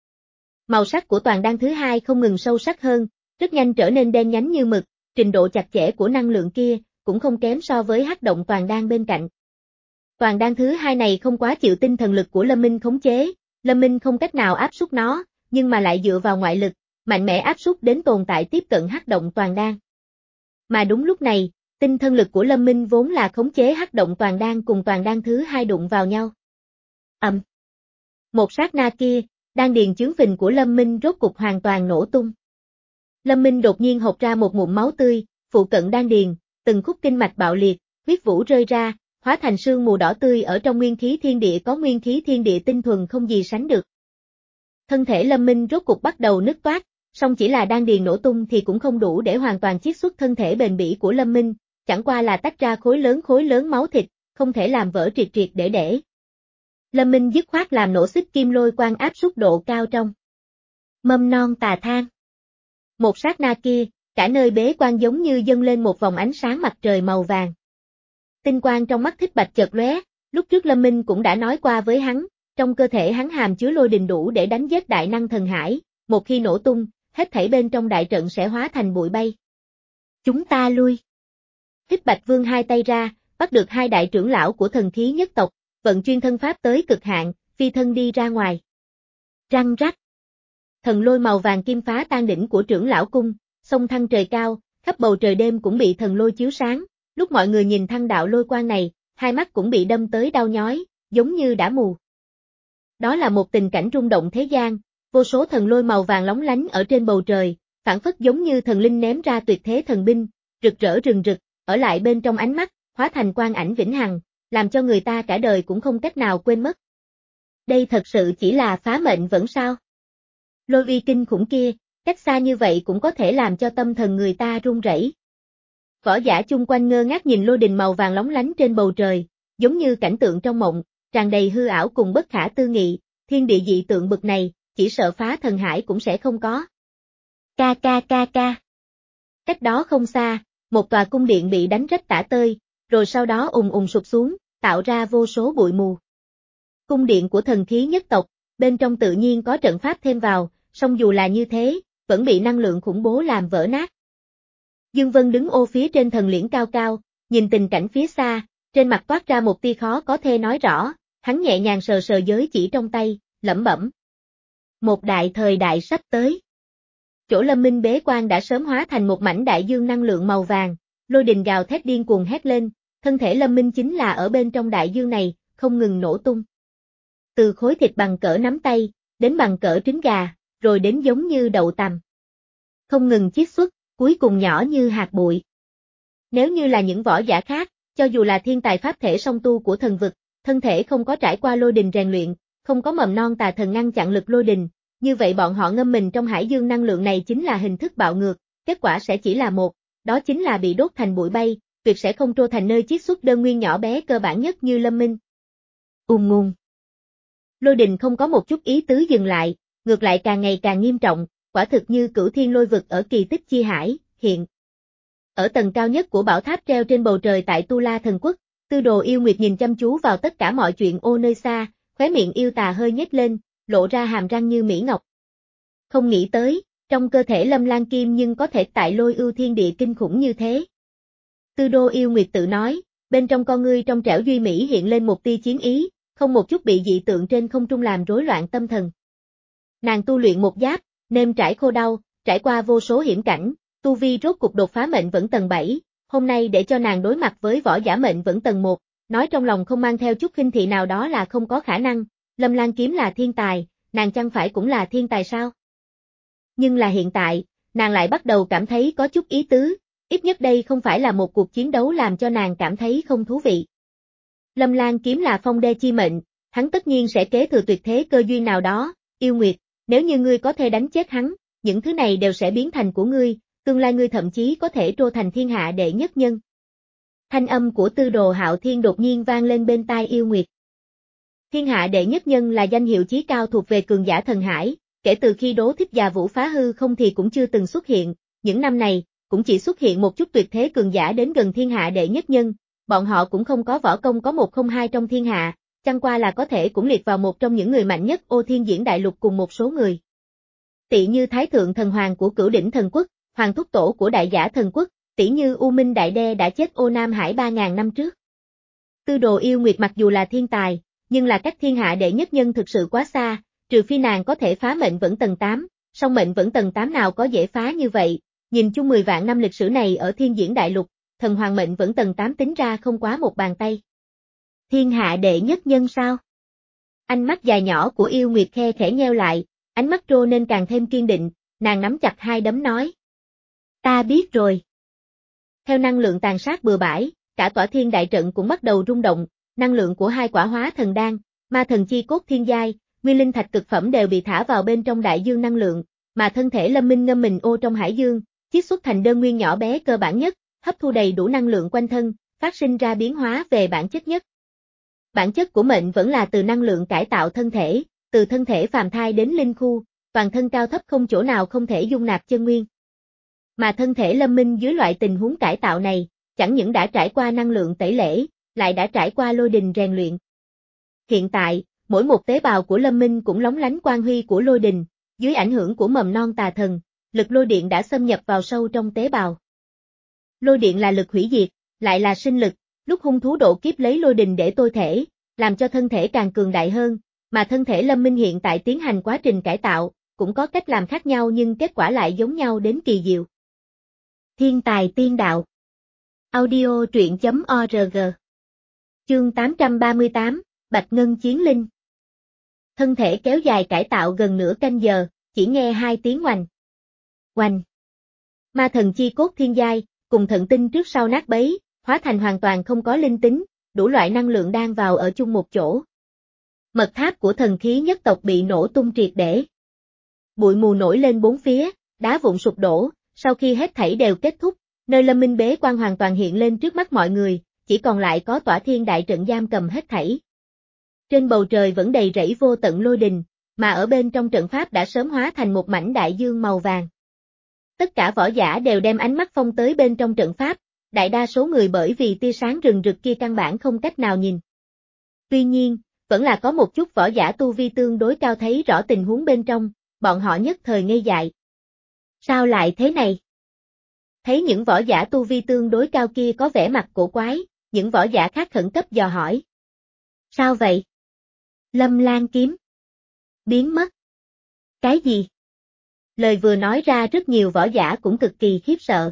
Màu sắc của toàn đan thứ hai không ngừng sâu sắc hơn, rất nhanh trở nên đen nhánh như mực, trình độ chặt chẽ của năng lượng kia, cũng không kém so với hắc động toàn đan bên cạnh. Toàn đan thứ hai này không quá chịu tinh thần lực của Lâm Minh khống chế, Lâm Minh không cách nào áp suất nó, nhưng mà lại dựa vào ngoại lực, mạnh mẽ áp suất đến tồn tại tiếp cận hắc động toàn đan. Mà đúng lúc này, tinh thần lực của Lâm Minh vốn là khống chế hắc động toàn đan cùng toàn đan thứ hai đụng vào nhau. Ầm. Một sát na kia, đan điền chướng phình của Lâm Minh rốt cục hoàn toàn nổ tung. Lâm Minh đột nhiên hộc ra một ngụm máu tươi, phụ cận đan điền, từng khúc kinh mạch bạo liệt, huyết vũ rơi ra, hóa thành sương mù đỏ tươi ở trong nguyên khí thiên địa có nguyên khí thiên địa tinh thuần không gì sánh được. Thân thể Lâm Minh rốt cục bắt đầu nứt toát, song chỉ là đan điền nổ tung thì cũng không đủ để hoàn toàn chiết xuất thân thể bền bỉ của Lâm Minh, chẳng qua là tách ra khối lớn khối lớn máu thịt, không thể làm vỡ triệt triệt để để. Lâm Minh dứt khoát làm nổ xích kim lôi quang áp suất độ cao trong mâm non tà than. Một sát na kia, cả nơi bế quan giống như dâng lên một vòng ánh sáng mặt trời màu vàng. Tinh quang trong mắt Thích Bạch chợt lóe, lúc trước Lâm Minh cũng đã nói qua với hắn, trong cơ thể hắn hàm chứa lôi đình đủ để đánh giết đại năng thần hải, một khi nổ tung, hết thảy bên trong đại trận sẽ hóa thành bụi bay. Chúng ta lui. Thích Bạch vươn hai tay ra, bắt được hai đại trưởng lão của thần khí nhất tộc, vận chuyên thân pháp tới cực hạn, phi thân đi ra ngoài. Răng rắc. Thần lôi màu vàng kim phá tan đỉnh của trưởng lão cung, sông thăng trời cao, khắp bầu trời đêm cũng bị thần lôi chiếu sáng, lúc mọi người nhìn thăng đạo lôi quang này, hai mắt cũng bị đâm tới đau nhói, giống như đã mù. Đó là một tình cảnh rung động thế gian, vô số thần lôi màu vàng lóng lánh ở trên bầu trời, phảng phất giống như thần linh ném ra tuyệt thế thần binh, rực rỡ rừng rực, ở lại bên trong ánh mắt, hóa thành quang ảnh vĩnh hằng, làm cho người ta cả đời cũng không cách nào quên mất. Đây thật sự chỉ là phá mệnh vẫn sao? Lôi uy kinh khủng kia, cách xa như vậy cũng có thể làm cho tâm thần người ta run rẩy. Võ giả chung quanh ngơ ngác nhìn lôi đình màu vàng lóng lánh trên bầu trời, giống như cảnh tượng trong mộng, tràn đầy hư ảo cùng bất khả tư nghị, thiên địa dị tượng bực này, chỉ sợ phá thần hải cũng sẽ không có. Ca ca ca ca. Cách đó không xa, một tòa cung điện bị đánh rách tả tơi, rồi sau đó ùng ùng sụp xuống, tạo ra vô số bụi mù. Cung điện của thần khí nhất tộc, bên trong tự nhiên có trận pháp thêm vào, song dù là như thế, vẫn bị năng lượng khủng bố làm vỡ nát. Dương Vân đứng ô phía trên thần liễn cao cao, nhìn tình cảnh phía xa, Trên mặt toát ra một tia khó có thể nói rõ, hắn nhẹ nhàng sờ sờ giới chỉ trong tay, lẩm bẩm. Một đại thời đại sắp tới. Chỗ Lâm Minh bế quan đã sớm hóa thành một mảnh đại dương năng lượng màu vàng, lôi đình gào thét điên cuồng hét lên, thân thể Lâm Minh chính là ở bên trong đại dương này, không ngừng nổ tung. Từ khối thịt bằng cỡ nắm tay, đến bằng cỡ trứng gà, rồi đến giống như đậu tằm. Không ngừng chiết xuất, cuối cùng nhỏ như hạt bụi. Nếu như là những võ giả khác, cho dù là thiên tài pháp thể song tu của thần vực, thân thể không có trải qua lôi đình rèn luyện, không có mầm non tà thần ngăn chặn lực lôi đình, như vậy bọn họ ngâm mình trong hải dương năng lượng này chính là hình thức bạo ngược, kết quả sẽ chỉ là một, đó chính là bị đốt thành bụi bay, tuyệt sẽ không trô thành nơi chiết xuất đơn nguyên nhỏ bé cơ bản nhất như Lâm Minh. Ùm ngùng. Lôi đình không có một chút ý tứ dừng lại, ngược lại càng ngày càng nghiêm trọng, quả thực như cửu thiên lôi vực ở kỳ tích chi hải, hiện. Ở tầng cao nhất của bảo tháp treo trên bầu trời tại Tu La Thần Quốc, Tư Đồ Yêu Nguyệt nhìn chăm chú vào tất cả mọi chuyện ô nơi xa, khóe miệng yêu tà hơi nhếch lên, lộ ra hàm răng như mỹ ngọc. Không nghĩ tới, trong cơ thể Lâm Lan Kim nhưng có thể tại lôi ưu thiên địa kinh khủng như thế. Tư Đô Yêu Nguyệt tự nói, bên trong con ngươi trong trẻo duy mỹ hiện lên một tia chiến ý, không một chút bị dị tượng trên không trung làm rối loạn tâm thần. Nàng tu luyện một giáp, nêm trải khô đau, trải qua vô số hiểm cảnh, tu vi rốt cục đột phá mệnh vẫn tầng bảy, hôm nay để cho nàng đối mặt với võ giả mệnh vẫn tầng một, nói trong lòng không mang theo chút khinh thị nào đó là không có khả năng, Lâm Lan Kiếm là thiên tài, nàng chẳng phải cũng là thiên tài sao? Nhưng là hiện tại, nàng lại bắt đầu cảm thấy có chút ý tứ, ít nhất đây không phải là một cuộc chiến đấu làm cho nàng cảm thấy không thú vị. Lâm Lan Kiếm là phong đê chi mệnh, hắn tất nhiên sẽ kế thừa tuyệt thế cơ duyên nào đó, Yêu Nguyệt, nếu như ngươi có thể đánh chết hắn, những thứ này đều sẽ biến thành của ngươi, tương lai ngươi thậm chí có thể trô thành thiên hạ đệ nhất nhân. Thanh âm của Tư Đồ Hạo Thiên đột nhiên vang lên bên tai Yêu Nguyệt. Thiên hạ đệ nhất nhân là danh hiệu chí cao thuộc về cường giả thần hải, kể từ khi Đố Thích và Vũ Phá hư không thì cũng chưa từng xuất hiện, những năm này, cũng chỉ xuất hiện một chút tuyệt thế cường giả đến gần thiên hạ đệ nhất nhân, bọn họ cũng không có võ công có một không hai trong thiên hạ, chẳng qua là có thể cũng liệt vào một trong những người mạnh nhất ô thiên diễn đại lục cùng một số người. Tỷ như Thái Thượng Thần Hoàng của Cửu Đỉnh Thần Quốc, Hoàng Thúc Tổ của Đại Giả Thần Quốc, tỷ như U Minh Đại Đe đã chết ô Nam Hải ba ngàn năm trước. Tư Đồ Yêu Nguyệt mặc dù là thiên tài, nhưng là cách thiên hạ đệ nhất nhân thực sự quá xa, trừ phi nàng có thể phá mệnh vẫn tầng tám, song mệnh vẫn tầng tám nào có dễ phá như vậy, nhìn chung mười vạn năm lịch sử này ở thiên diễn đại lục, thần hoàng mệnh vẫn tầng tám tính ra không quá một bàn tay. Thiên hạ đệ nhất nhân sao? Ánh mắt dài nhỏ của Yêu Nguyệt khe khẽ nheo lại, ánh mắt trô nên càng thêm kiên định, nàng nắm chặt hai đấm nói. Ta biết rồi. Theo năng lượng tàn sát bừa bãi, cả tỏa thiên đại trận cũng bắt đầu rung động, năng lượng của hai quả hóa thần đan, ma thần chi cốt thiên giai, nguyên linh thạch cực phẩm đều bị thả vào bên trong đại dương năng lượng, mà thân thể Lâm Minh ngâm mình ô trong hải dương, chiết xuất thành đơn nguyên nhỏ bé cơ bản nhất, hấp thu đầy đủ năng lượng quanh thân, phát sinh ra biến hóa về bản chất nhất. Bản chất của mệnh vẫn là từ năng lượng cải tạo thân thể, từ thân thể phàm thai đến linh khu, toàn thân cao thấp không chỗ nào không thể dung nạp chân nguyên. Mà thân thể Lâm Minh dưới loại tình huống cải tạo này, chẳng những đã trải qua năng lượng tẩy lễ, lại đã trải qua lôi đình rèn luyện. Hiện tại, mỗi một tế bào của Lâm Minh cũng lóng lánh quang huy của lôi đình, dưới ảnh hưởng của mầm non tà thần, lực lôi điện đã xâm nhập vào sâu trong tế bào. Lôi điện là lực hủy diệt, lại là sinh lực, lúc hung thú độ kiếp lấy lôi đình để tôi thể, làm cho thân thể càng cường đại hơn, mà thân thể Lâm Minh hiện tại tiến hành quá trình cải tạo, cũng có cách làm khác nhau nhưng kết quả lại giống nhau đến kỳ diệu. Thiên tài tiên đạo. Audio truyện chấm org. Chương tám trăm ba mươi tám, Bạch Ngân Chiến Linh. Thân thể kéo dài cải tạo gần nửa canh giờ, chỉ nghe hai tiếng oành. Oành. Ma thần chi cốt thiên giai, cùng thận tinh trước sau nát bấy, hóa thành hoàn toàn không có linh tính, đủ loại năng lượng đang vào ở chung một chỗ. Mật tháp của thần khí nhất tộc bị nổ tung triệt để. Bụi mù nổi lên bốn phía, đá vụn sụp đổ, sau khi hết thảy đều kết thúc, nơi Lâm Minh bế quan hoàn toàn hiện lên trước mắt mọi người, chỉ còn lại có tỏa thiên đại trận giam cầm hết thảy. Trên bầu trời vẫn đầy rẫy vô tận lôi đình, mà ở bên trong trận pháp đã sớm hóa thành một mảnh đại dương màu vàng. Tất cả võ giả đều đem ánh mắt phong tới bên trong trận pháp, đại đa số người bởi vì tia sáng rừng rực kia căn bản không cách nào nhìn. Tuy nhiên, vẫn là có một chút võ giả tu vi tương đối cao thấy rõ tình huống bên trong, bọn họ nhất thời ngây dại. Sao lại thế này? Thấy những võ giả tu vi tương đối cao kia có vẻ mặt cổ quái, những võ giả khác khẩn cấp dò hỏi. Sao vậy? Lâm Lan kiếm. Biến mất. Cái gì? Lời vừa nói ra rất nhiều võ giả cũng cực kỳ khiếp sợ.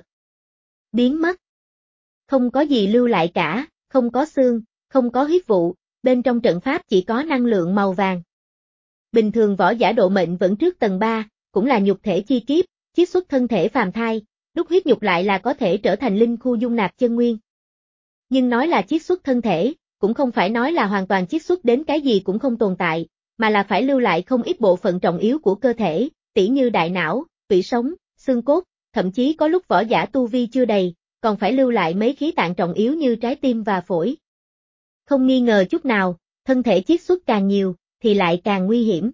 Biến mất. Không có gì lưu lại cả, không có xương, không có huyết vụ, bên trong trận pháp chỉ có năng lượng màu vàng. Bình thường võ giả độ mệnh vẫn trước tầng ba, cũng là nhục thể chi kiếp, chiết xuất thân thể phàm thai, đúc huyết nhục lại là có thể trở thành linh khu dung nạp chân nguyên. Nhưng nói là chiết xuất thân thể, cũng không phải nói là hoàn toàn chiết xuất đến cái gì cũng không tồn tại, mà là phải lưu lại không ít bộ phận trọng yếu của cơ thể, tỉ như đại não, tủy sống, xương cốt, thậm chí có lúc võ giả tu vi chưa đầy, còn phải lưu lại mấy khí tạng trọng yếu như trái tim và phổi. Không nghi ngờ chút nào, thân thể chiết xuất càng nhiều, thì lại càng nguy hiểm.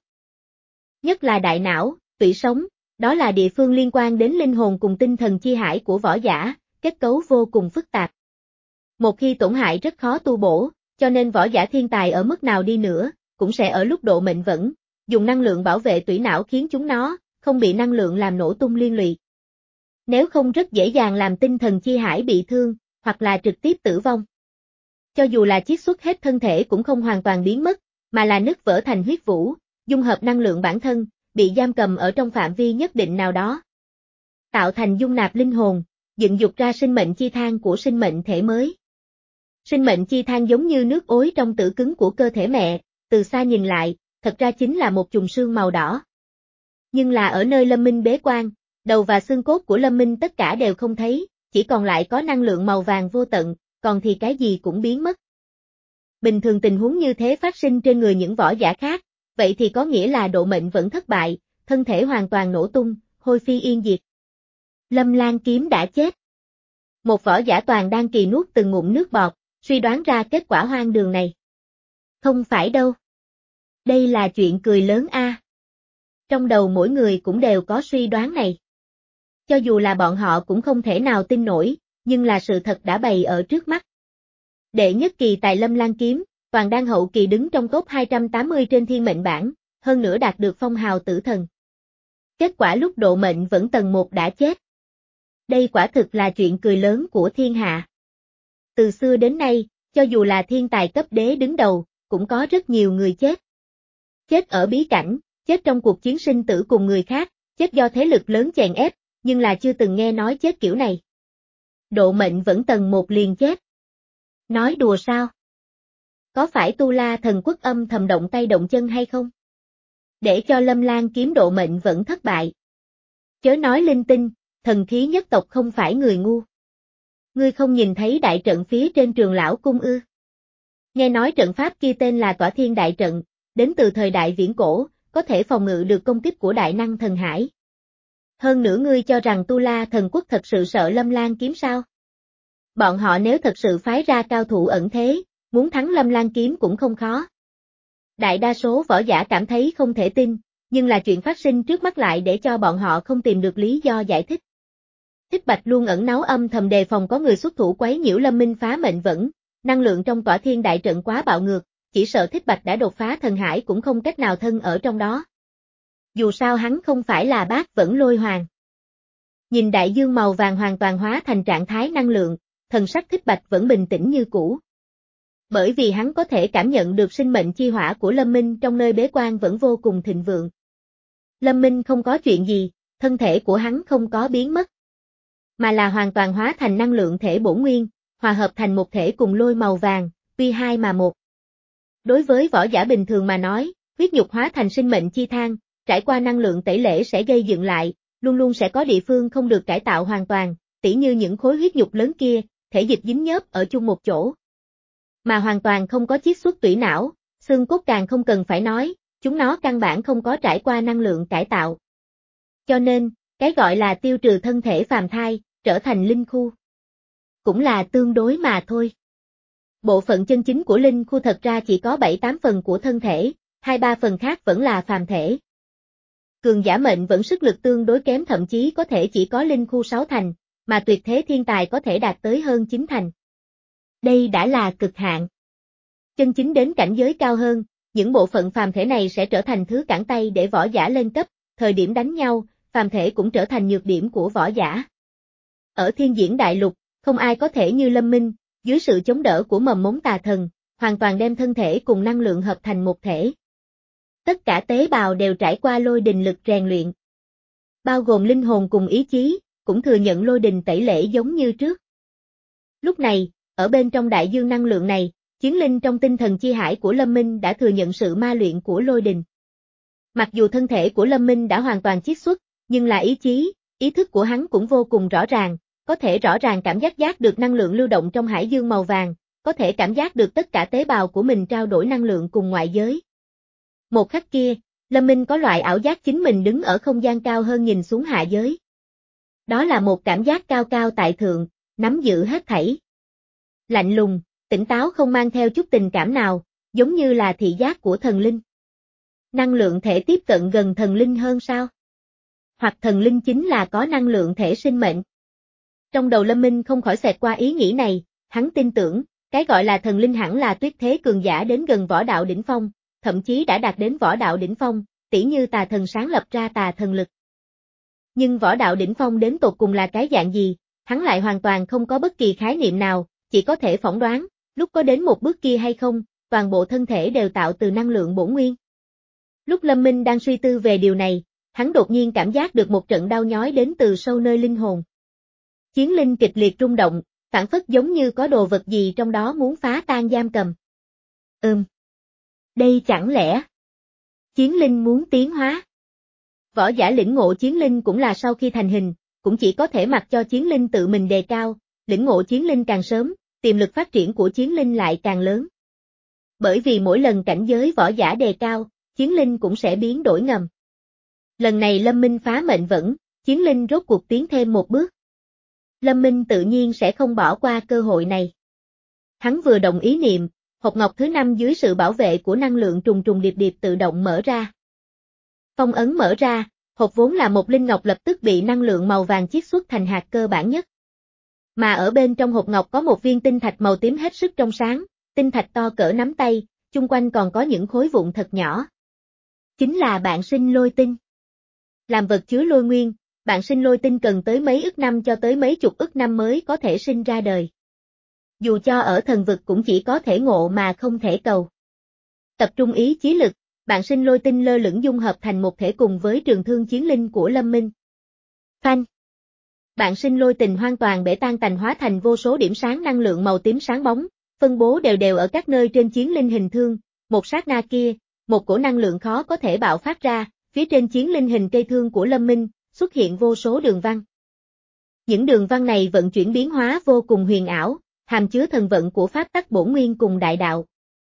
Nhất là đại não, tủy sống, đó là địa phương liên quan đến linh hồn cùng tinh thần chi hải của võ giả, kết cấu vô cùng phức tạp. Một khi tổn hại rất khó tu bổ, cho nên võ giả thiên tài ở mức nào đi nữa, cũng sẽ ở lúc độ mệnh vẫn, dùng năng lượng bảo vệ tủy não khiến chúng nó không bị năng lượng làm nổ tung liên lụy. Nếu không rất dễ dàng làm tinh thần chi hải bị thương, hoặc là trực tiếp tử vong. Cho dù là chiết xuất hết thân thể cũng không hoàn toàn biến mất, mà là nứt vỡ thành huyết vũ, dung hợp năng lượng bản thân, bị giam cầm ở trong phạm vi nhất định nào đó. Tạo thành dung nạp linh hồn, dựng dục ra sinh mệnh chi thang của sinh mệnh thể mới. Sinh mệnh chi thang giống như nước ối trong tử cứng của cơ thể mẹ, từ xa nhìn lại, thật ra chính là một chùm sương màu đỏ. Nhưng là ở nơi Lâm Minh bế quan, đầu và xương cốt của Lâm Minh tất cả đều không thấy, chỉ còn lại có năng lượng màu vàng vô tận, còn thì cái gì cũng biến mất. Bình thường tình huống như thế phát sinh trên người những võ giả khác, vậy thì có nghĩa là độ mệnh vẫn thất bại, thân thể hoàn toàn nổ tung, hôi phi yên diệt. Lâm Lan kiếm đã chết. Một võ giả toàn đang kỳ nuốt từng ngụm nước bọt, suy đoán ra kết quả hoang đường này. Không phải đâu. Đây là chuyện cười lớn a. À. Trong đầu mỗi người cũng đều có suy đoán này. Cho dù là bọn họ cũng không thể nào tin nổi, nhưng là sự thật đã bày ở trước mắt. Đệ nhất kỳ tài Lâm Lan kiếm, toàn đang hậu kỳ đứng trong top hai trăm tám mươi trên thiên mệnh bảng, hơn nữa đạt được phong hào tử thần. Kết quả lúc độ mệnh vẫn tầng một đã chết. Đây quả thực là chuyện cười lớn của thiên hạ. Từ xưa đến nay, cho dù là thiên tài cấp đế đứng đầu, cũng có rất nhiều người chết. Chết ở bí cảnh, chết trong cuộc chiến sinh tử cùng người khác, chết do thế lực lớn chèn ép, nhưng là chưa từng nghe nói chết kiểu này. Độ mệnh vẫn tầng một liền chết. Nói đùa sao? Có phải Tu La thần quốc âm thầm động tay động chân hay không? Để cho Lâm Lan kiếm độ mệnh vẫn thất bại. Chớ nói linh tinh, thần khí nhất tộc không phải người ngu. Ngươi không nhìn thấy đại trận phía trên Trường Lão cung ư? Nghe nói trận pháp kia tên là Tỏa Thiên Đại Trận, đến từ thời đại viễn cổ, có thể phòng ngự được công kích của đại năng thần hải. Hơn nữa ngươi cho rằng Tu La thần quốc thật sự sợ Lâm Lan kiếm sao? Bọn họ nếu thật sự phái ra cao thủ ẩn thế, muốn thắng Lâm Lan kiếm cũng không khó. Đại đa số võ giả cảm thấy không thể tin, nhưng là chuyện phát sinh trước mắt lại để cho bọn họ không tìm được lý do giải thích. Thích Bạch luôn ẩn náu âm thầm đề phòng có người xuất thủ quấy nhiễu Lâm Minh phá mệnh vẫn, năng lượng trong Tỏa Thiên Đại Trận quá bạo ngược, chỉ sợ Thích Bạch đã đột phá thần hải cũng không cách nào thân ở trong đó. Dù sao hắn không phải là bác vẫn lôi hoàng. Nhìn đại dương màu vàng hoàn toàn hóa thành trạng thái năng lượng, thần sắc Thích Bạch vẫn bình tĩnh như cũ. Bởi vì hắn có thể cảm nhận được sinh mệnh chi hỏa của Lâm Minh trong nơi bế quan vẫn vô cùng thịnh vượng. Lâm Minh không có chuyện gì, thân thể của hắn không có biến mất, mà là hoàn toàn hóa thành năng lượng thể bổn nguyên, hòa hợp thành một thể cùng lôi màu vàng, tuy hai mà một. Đối với võ giả bình thường mà nói, huyết nhục hóa thành sinh mệnh chi thang, trải qua năng lượng tẩy lễ sẽ gây dựng lại, luôn luôn sẽ có địa phương không được cải tạo hoàn toàn, tỉ như những khối huyết nhục lớn kia, thể dịch dính nhớp ở chung một chỗ. Mà hoàn toàn không có chiết xuất tủy não, xương cốt càng không cần phải nói, chúng nó căn bản không có trải qua năng lượng cải tạo. Cho nên, cái gọi là tiêu trừ thân thể phàm thai, trở thành linh khu. Cũng là tương đối mà thôi. Bộ phận chân chính của linh khu thật ra chỉ có bảy tám phần của thân thể, hai ba phần khác vẫn là phàm thể. Cường giả mệnh vẫn sức lực tương đối kém thậm chí có thể chỉ có linh khu sáu thành, mà tuyệt thế thiên tài có thể đạt tới hơn chín thành. Đây đã là cực hạn. Chân chính đến cảnh giới cao hơn, những bộ phận phàm thể này sẽ trở thành thứ cản tay để võ giả lên cấp, thời điểm đánh nhau, phàm thể cũng trở thành nhược điểm của võ giả. Ở thiên diễn đại lục, không ai có thể như Lâm Minh, dưới sự chống đỡ của mầm mống tà thần, hoàn toàn đem thân thể cùng năng lượng hợp thành một thể. Tất cả tế bào đều trải qua lôi đình lực rèn luyện. Bao gồm linh hồn cùng ý chí, cũng thừa nhận lôi đình tẩy lễ giống như trước. Lúc này, ở bên trong đại dương năng lượng này, chiến linh trong tinh thần chi hải của Lâm Minh đã thừa nhận sự ma luyện của lôi đình. Mặc dù thân thể của Lâm Minh đã hoàn toàn chiết xuất, nhưng là ý chí, ý thức của hắn cũng vô cùng rõ ràng, có thể rõ ràng cảm giác giác được năng lượng lưu động trong hải dương màu vàng, có thể cảm giác được tất cả tế bào của mình trao đổi năng lượng cùng ngoại giới. Một khắc kia, Lâm Minh có loại ảo giác chính mình đứng ở không gian cao hơn nhìn xuống hạ giới. Đó là một cảm giác cao cao tại thượng, nắm giữ hết thảy. Lạnh lùng, tỉnh táo không mang theo chút tình cảm nào, giống như là thị giác của thần linh. Năng lượng thể tiếp cận gần thần linh hơn sao? Hoặc thần linh chính là có năng lượng thể sinh mệnh? Trong đầu Lâm Minh không khỏi xẹt qua ý nghĩ này, hắn tin tưởng, cái gọi là thần linh hẳn là tuyệt thế cường giả đến gần võ đạo đỉnh phong, thậm chí đã đạt đến võ đạo đỉnh phong, tỉ như tà thần sáng lập ra tà thần lực. Nhưng võ đạo đỉnh phong đến tột cùng là cái dạng gì, hắn lại hoàn toàn không có bất kỳ khái niệm nào, chỉ có thể phỏng đoán, lúc có đến một bước kia hay không, toàn bộ thân thể đều tạo từ năng lượng bổn nguyên. Lúc Lâm Minh đang suy tư về điều này, hắn đột nhiên cảm giác được một trận đau nhói đến từ sâu nơi linh hồn. Chiến linh kịch liệt rung động, phản phất giống như có đồ vật gì trong đó muốn phá tan giam cầm. Ừm. Đây chẳng lẽ chiến linh muốn tiến hóa? Võ giả lĩnh ngộ chiến linh cũng là sau khi thành hình, cũng chỉ có thể mặc cho chiến linh tự mình đề cao, lĩnh ngộ chiến linh càng sớm, tiềm lực phát triển của chiến linh lại càng lớn. Bởi vì mỗi lần cảnh giới võ giả đề cao, chiến linh cũng sẽ biến đổi ngầm. Lần này Lâm Minh phá mệnh vẫn, chiến linh rốt cuộc tiến thêm một bước. Lâm Minh tự nhiên sẽ không bỏ qua cơ hội này. Hắn vừa động ý niệm, hộp ngọc thứ năm dưới sự bảo vệ của năng lượng trùng trùng điệp điệp tự động mở ra. Phong ấn mở ra, hộp vốn là một linh ngọc lập tức bị năng lượng màu vàng chiết xuất thành hạt cơ bản nhất. Mà ở bên trong hộp ngọc có một viên tinh thạch màu tím hết sức trong sáng, tinh thạch to cỡ nắm tay, chung quanh còn có những khối vụn thật nhỏ. Chính là bạn sinh lôi tinh. Làm vật chứa lôi nguyên, bạn sinh lôi tinh cần tới mấy ức năm cho tới mấy chục ức năm mới có thể sinh ra đời. Dù cho ở thần vực cũng chỉ có thể ngộ mà không thể cầu. Tập trung ý chí lực, bạn sinh lôi tinh lơ lửng dung hợp thành một thể cùng với trường thương chiến linh của Lâm Minh. Phanh. Bạn sinh lôi tình hoàn toàn bể tan tành hóa thành vô số điểm sáng năng lượng màu tím sáng bóng, phân bố đều đều ở các nơi trên chiến linh hình thương, một sát na kia, một cổ năng lượng khó có thể bạo phát ra, phía trên chiến linh hình cây thương của Lâm Minh, xuất hiện vô số đường văn. Những đường văn này vận chuyển biến hóa vô cùng huyền ảo, hàm chứa thần vận của pháp tắc bổn nguyên cùng đại đạo.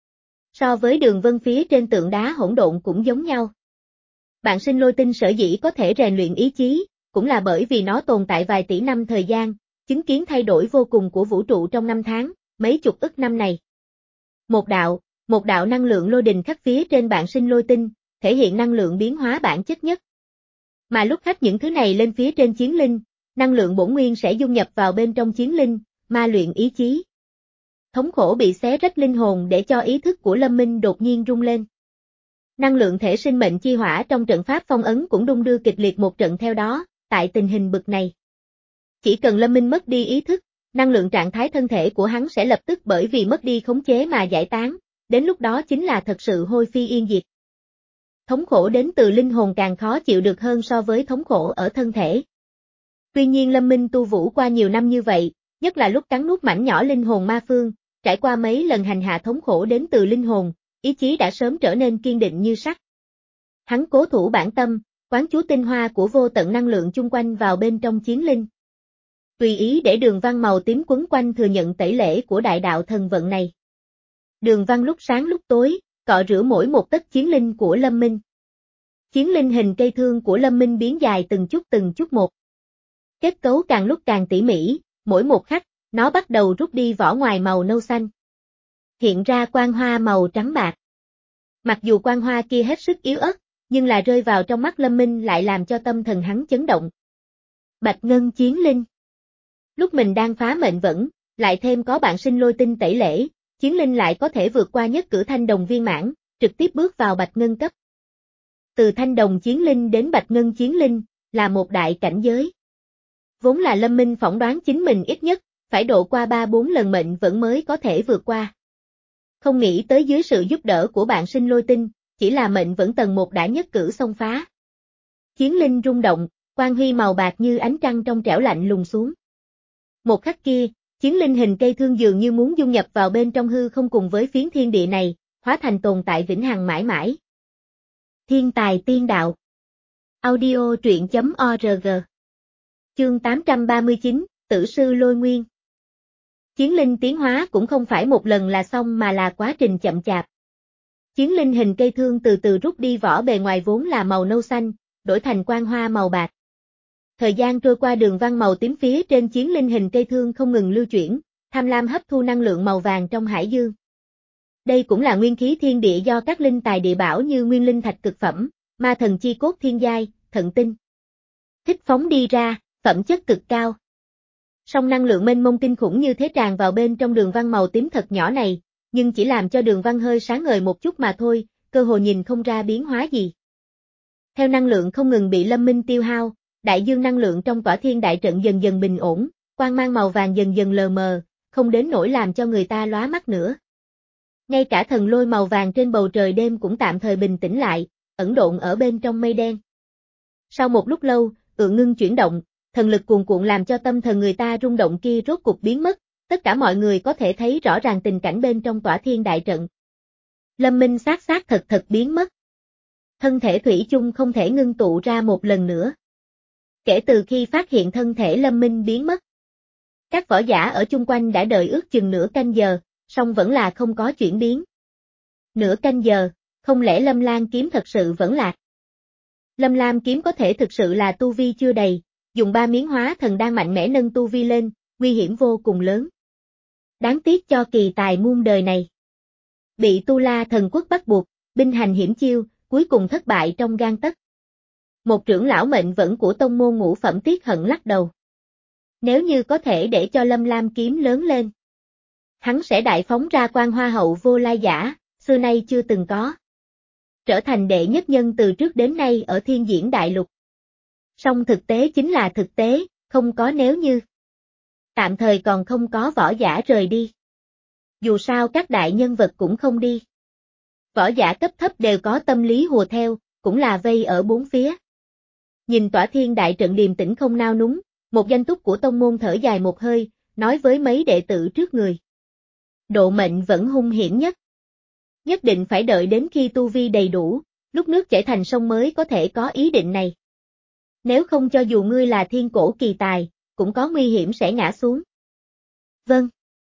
So với đường vân phía trên tượng đá hỗn độn cũng giống nhau. Bạn sinh lôi tinh sở dĩ có thể rèn luyện ý chí, cũng là bởi vì nó tồn tại vài tỷ năm thời gian, chứng kiến thay đổi vô cùng của vũ trụ trong năm tháng, mấy chục ức năm này. Một đạo, một đạo năng lượng lôi đình khắc phía trên bạn sinh lôi tinh, thể hiện năng lượng biến hóa bản chất nhất. Mà lúc khắc những thứ này lên phía trên chiến linh, năng lượng bổn nguyên sẽ dung nhập vào bên trong chiến linh, ma luyện ý chí. Thống khổ bị xé rách linh hồn để cho ý thức của Lâm Minh đột nhiên rung lên. Năng lượng thể sinh mệnh chi hỏa trong trận pháp phong ấn cũng đung đưa kịch liệt một trận theo đó, tại tình hình bực này. Chỉ cần Lâm Minh mất đi ý thức, năng lượng trạng thái thân thể của hắn sẽ lập tức bởi vì mất đi khống chế mà giải tán, đến lúc đó chính là thật sự hôi phi yên diệt. Thống khổ đến từ linh hồn càng khó chịu được hơn so với thống khổ ở thân thể. Tuy nhiên Lâm Minh tu vũ qua nhiều năm như vậy, nhất là lúc cắn nuốt mảnh nhỏ linh hồn ma phương, trải qua mấy lần hành hạ thống khổ đến từ linh hồn, ý chí đã sớm trở nên kiên định như sắt. Hắn cố thủ bản tâm, quán chú tinh hoa của vô tận năng lượng chung quanh vào bên trong chiến linh. Tùy ý để đường văn màu tím quấn quanh thừa nhận tẩy lễ của đại đạo thần vận này. Đường văn lúc sáng lúc tối, cọ rửa mỗi một tấc chiến linh của Lâm Minh. Chiến linh hình cây thương của Lâm Minh biến dài từng chút từng chút một. Kết cấu càng lúc càng tỉ mỉ, mỗi một khắc, nó bắt đầu rút đi vỏ ngoài màu nâu xanh. Hiện ra quang hoa màu trắng bạc. Mặc dù quang hoa kia hết sức yếu ớt, nhưng là rơi vào trong mắt Lâm Minh lại làm cho tâm thần hắn chấn động. Bạch ngân chiến linh. Lúc mình đang phá mệnh vẫn, lại thêm có bạn sinh lôi tinh tẩy lễ, chiến linh lại có thể vượt qua nhất cử thanh đồng viên mãn, trực tiếp bước vào bạch ngân cấp. Từ thanh đồng chiến linh đến bạch ngân chiến linh, là một đại cảnh giới. Vốn là Lâm Minh phỏng đoán chính mình ít nhất, phải độ qua ba bốn lần mệnh vẫn mới có thể vượt qua. Không nghĩ tới dưới sự giúp đỡ của bạn sinh Lôi Tinh, chỉ là mệnh vẫn tầng một đã nhất cử xông phá. Chiến linh rung động, quang huy màu bạc như ánh trăng trong trẻo lạnh lùng xuống. Một khắc kia, chiến linh hình cây thương dường như muốn dung nhập vào bên trong hư không cùng với phiến thiên địa này, hóa thành tồn tại vĩnh hằng mãi mãi. Thiên tài tiên đạo. Audio truyện chấm org. Chương tám trăm ba mươi chín, Tử sư Lôi Nguyên. Chiến linh tiến hóa cũng không phải một lần là xong mà là quá trình chậm chạp. Chiến linh hình cây thương từ từ rút đi vỏ bề ngoài vốn là màu nâu xanh, đổi thành quang hoa màu bạc. Thời gian trôi qua, đường văn màu tím phía trên chiến linh hình cây thương không ngừng lưu chuyển, tham lam hấp thu năng lượng màu vàng trong hải dương. Đây cũng là nguyên khí thiên địa do các linh tài địa bảo như nguyên linh thạch cực phẩm, ma thần chi cốt thiên giai, thận tinh thích phóng đi ra, phẩm chất cực cao. Song năng lượng mênh mông kinh khủng như thế tràn vào bên trong đường văn màu tím thật nhỏ này, nhưng chỉ làm cho đường văn hơi sáng ngời một chút mà thôi, cơ hồ nhìn không ra biến hóa gì. Theo năng lượng không ngừng bị Lâm Minh tiêu hao, đại dương năng lượng trong tỏa thiên đại trận dần dần bình ổn, quang mang màu vàng dần dần lờ mờ, không đến nỗi làm cho người ta lóa mắt nữa. Ngay cả thần lôi màu vàng trên bầu trời đêm cũng tạm thời bình tĩnh lại, ẩn độn ở bên trong mây đen. Sau một lúc lâu, ượng ngưng chuyển động, thần lực cuồn cuộn làm cho tâm thần người ta rung động kia rốt cục biến mất, tất cả mọi người có thể thấy rõ ràng tình cảnh bên trong tỏa thiên đại trận. Lâm Minh xác xác thật thật biến mất. Thân thể thủy chung không thể ngưng tụ ra một lần nữa. Kể từ khi phát hiện thân thể Lâm Minh biến mất, các võ giả ở chung quanh đã đợi ước chừng nửa canh giờ, song vẫn là không có chuyển biến. Nửa canh giờ, không lẽ Lâm Lan kiếm thật sự vẫn lạc? Lâm Lam kiếm có thể thực sự là tu vi chưa đầy, dùng ba miếng hóa thần đang mạnh mẽ nâng tu vi lên, nguy hiểm vô cùng lớn. Đáng tiếc cho kỳ tài muôn đời này. Bị Tu La thần quốc bắt buộc, binh hành hiểm chiêu, cuối cùng thất bại trong gang tấc. Một trưởng lão mệnh vẫn của tông môn ngũ phẩm tiếc hận lắc đầu. Nếu như có thể để cho Lâm Lam kiếm lớn lên, hắn sẽ đại phóng ra quang hoa hậu vô lai giả, xưa nay chưa từng có. Trở thành đệ nhất nhân từ trước đến nay ở thiên diễn đại lục. Song thực tế chính là thực tế, không có nếu như. Tạm thời còn không có võ giả rời đi. Dù sao các đại nhân vật cũng không đi. Võ giả cấp thấp đều có tâm lý hùa theo, cũng là vây ở bốn phía. Nhìn tỏa thiên đại trận điềm tĩnh không nao núng, một danh túc của tông môn thở dài một hơi, nói với mấy đệ tử trước người. Độ mệnh vẫn hung hiểm nhất. Nhất định phải đợi đến khi tu vi đầy đủ, lúc nước chảy thành sông mới có thể có ý định này. Nếu không cho dù ngươi là thiên cổ kỳ tài, cũng có nguy hiểm sẽ ngã xuống. Vâng.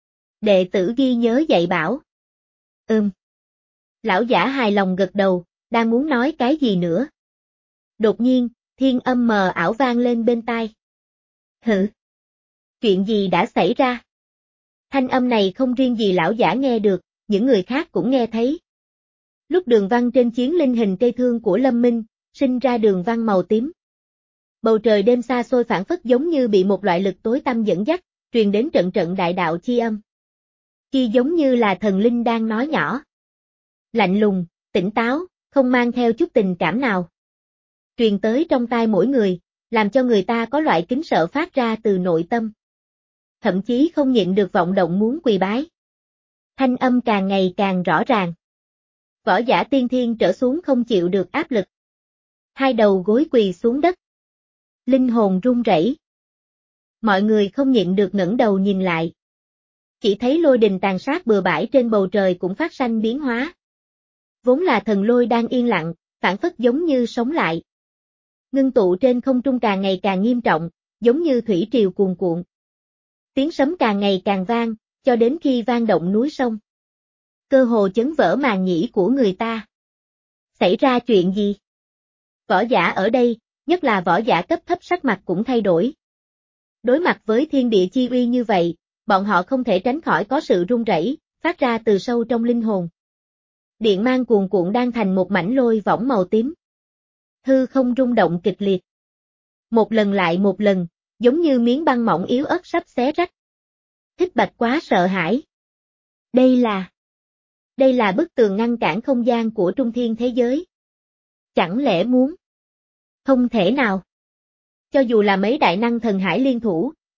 Đệ tử ghi nhớ dạy bảo. Ừm. Lão giả hài lòng gật đầu, đang muốn nói cái gì nữa. Đột nhiên, thiên âm mờ ảo vang lên bên tai. Hử? Chuyện gì đã xảy ra? Thanh âm này không riêng gì lão giả nghe được, những người khác cũng nghe thấy. Lúc đường văn trên chiến linh hình cây thương của Lâm Minh, sinh ra đường văn màu tím. Bầu trời đêm xa xôi phảng phất giống như bị một loại lực tối tăm dẫn dắt, truyền đến trận trận đại đạo chi âm. Chi giống như là thần linh đang nói nhỏ. Lạnh lùng, tỉnh táo, không mang theo chút tình cảm nào. Truyền tới trong tai mỗi người, làm cho người ta có loại kính sợ phát ra từ nội tâm. Thậm chí không nhịn được vọng động muốn quỳ bái. Thanh âm càng ngày càng rõ ràng. Võ giả tiên thiên trở xuống không chịu được áp lực. Hai đầu gối quỳ xuống đất. Linh hồn run rẩy. Mọi người không nhịn được ngẩng đầu nhìn lại. Chỉ thấy lôi đình tàn sát bừa bãi trên bầu trời cũng phát sanh biến hóa. Vốn là thần lôi đang yên lặng, phản phất giống như sống lại. Ngưng tụ trên không trung càng ngày càng nghiêm trọng, giống như thủy triều cuồn cuộn. Tiếng sấm càng ngày càng vang, cho đến khi vang động núi sông. Cơ hồ chấn vỡ màng nhĩ của người ta. Xảy ra chuyện gì? Võ giả ở đây, nhất là võ giả cấp thấp sắc mặt cũng thay đổi. Đối mặt với thiên địa chi uy như vậy, bọn họ không thể tránh khỏi có sự run rẩy, phát ra từ sâu trong linh hồn. Điện mang cuồn cuộn đang thành một mảnh lôi võng màu tím. Hư không rung động kịch liệt. Một lần lại một lần, giống như miếng băng mỏng yếu ớt sắp xé rách. Thích Bạch quá sợ hãi. Đây là... Đây là bức tường ngăn cản không gian của trung thiên thế giới. Chẳng lẽ muốn? Không thể nào. Cho dù là mấy đại năng thần hải liên thủ,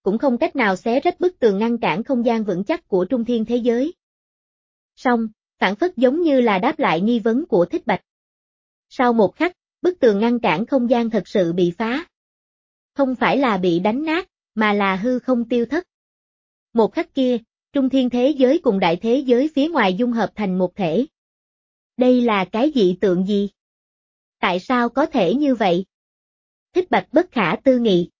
cũng không cách nào xé rách bức tường ngăn cản không gian vững chắc của trung thiên thế giới. Song, phản phất giống như là đáp lại nghi vấn của Thích Bạch. Sau một khắc, bức tường ngăn cản không gian thật sự bị phá. Không phải là bị đánh nát, mà là hư không tiêu thất. Một khắc kia, trung thiên thế giới cùng đại thế giới phía ngoài dung hợp thành một thể. Đây là cái dị tượng gì? Tại sao có thể như vậy? Thích Bạch bất khả tư nghị.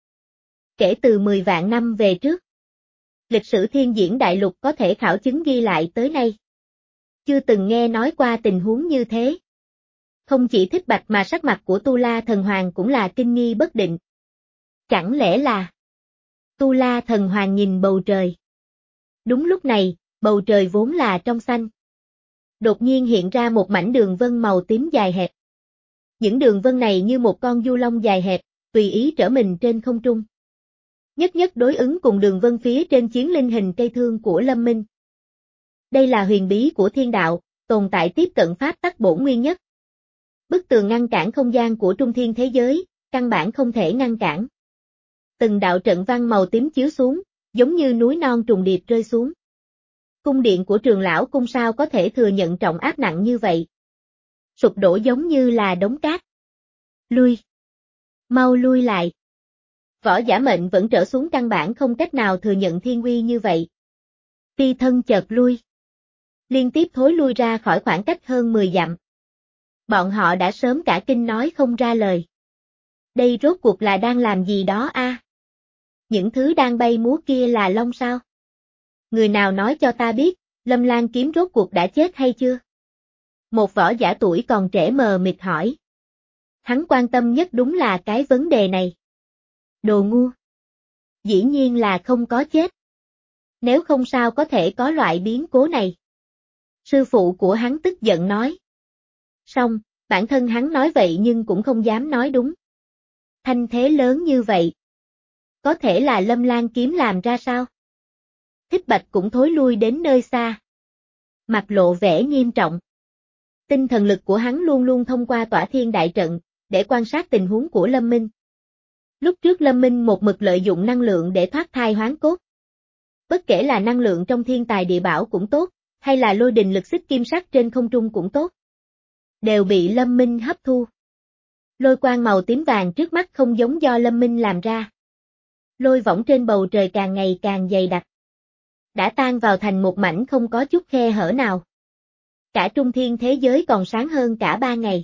Kể từ mười vạn năm về trước, lịch sử thiên diễn đại lục có thể khảo chứng ghi lại tới nay. Chưa từng nghe nói qua tình huống như thế. Không chỉ Thích Bạch mà sắc mặt của Tu La Thần Hoàng cũng là kinh nghi bất định. Chẳng lẽ là... Tu La Thần Hoàng nhìn bầu trời. Đúng lúc này, bầu trời vốn là trong xanh. Đột nhiên hiện ra một mảnh đường vân màu tím dài hẹp. Những đường vân này như một con du long dài hẹp, tùy ý trở mình trên không trung. Nhất nhất đối ứng cùng đường vân phía trên chiến linh hình cây thương của Lâm Minh. Đây là huyền bí của thiên đạo, tồn tại tiếp cận pháp tắc bổn nguyên nhất. Bức tường ngăn cản không gian của trung thiên thế giới, căn bản không thể ngăn cản. Từng đạo trận văn màu tím chiếu xuống, giống như núi non trùng điệp rơi xuống. Cung điện của Trường lão cung sao có thể thừa nhận trọng áp nặng như vậy? Sụp đổ giống như là đống cát. Lui. Mau lui lại. Võ giả mệnh vẫn trở xuống căn bản không cách nào thừa nhận thiên uy như vậy. Ti thân chợt lui. Liên tiếp thối lui ra khỏi khoảng cách hơn mười dặm. Bọn họ đã sớm cả kinh nói không ra lời. Đây rốt cuộc là đang làm gì đó a? À? Những thứ đang bay múa kia là long sao? Người nào nói cho ta biết, Lâm Lan kiếm rốt cuộc đã chết hay chưa? Một võ giả tuổi còn trẻ mờ mịt hỏi. Hắn quan tâm nhất đúng là cái vấn đề này. Đồ ngu. Dĩ nhiên là không có chết. Nếu không sao có thể có loại biến cố này. Sư phụ của hắn tức giận nói. Xong, bản thân hắn nói vậy nhưng cũng không dám nói đúng. Thanh thế lớn như vậy. Có thể là Lâm Lan kiếm làm ra sao? Thích Bạch cũng thối lui đến nơi xa. Mặt lộ vẻ nghiêm trọng. Tinh thần lực của hắn luôn luôn thông qua tỏa thiên đại trận, để quan sát tình huống của Lâm Minh. Lúc trước Lâm Minh một mực lợi dụng năng lượng để thoát thai hoán cốt. Bất kể là năng lượng trong thiên tài địa bảo cũng tốt, hay là lôi đình lực xích kim sắc trên không trung cũng tốt. Đều bị Lâm Minh hấp thu. Lôi quang màu tím vàng trước mắt không giống do Lâm Minh làm ra. Lôi võng trên bầu trời càng ngày càng dày đặc. Đã tan vào thành một mảnh không có chút khe hở nào. Cả trung thiên thế giới còn sáng hơn cả ba ngày.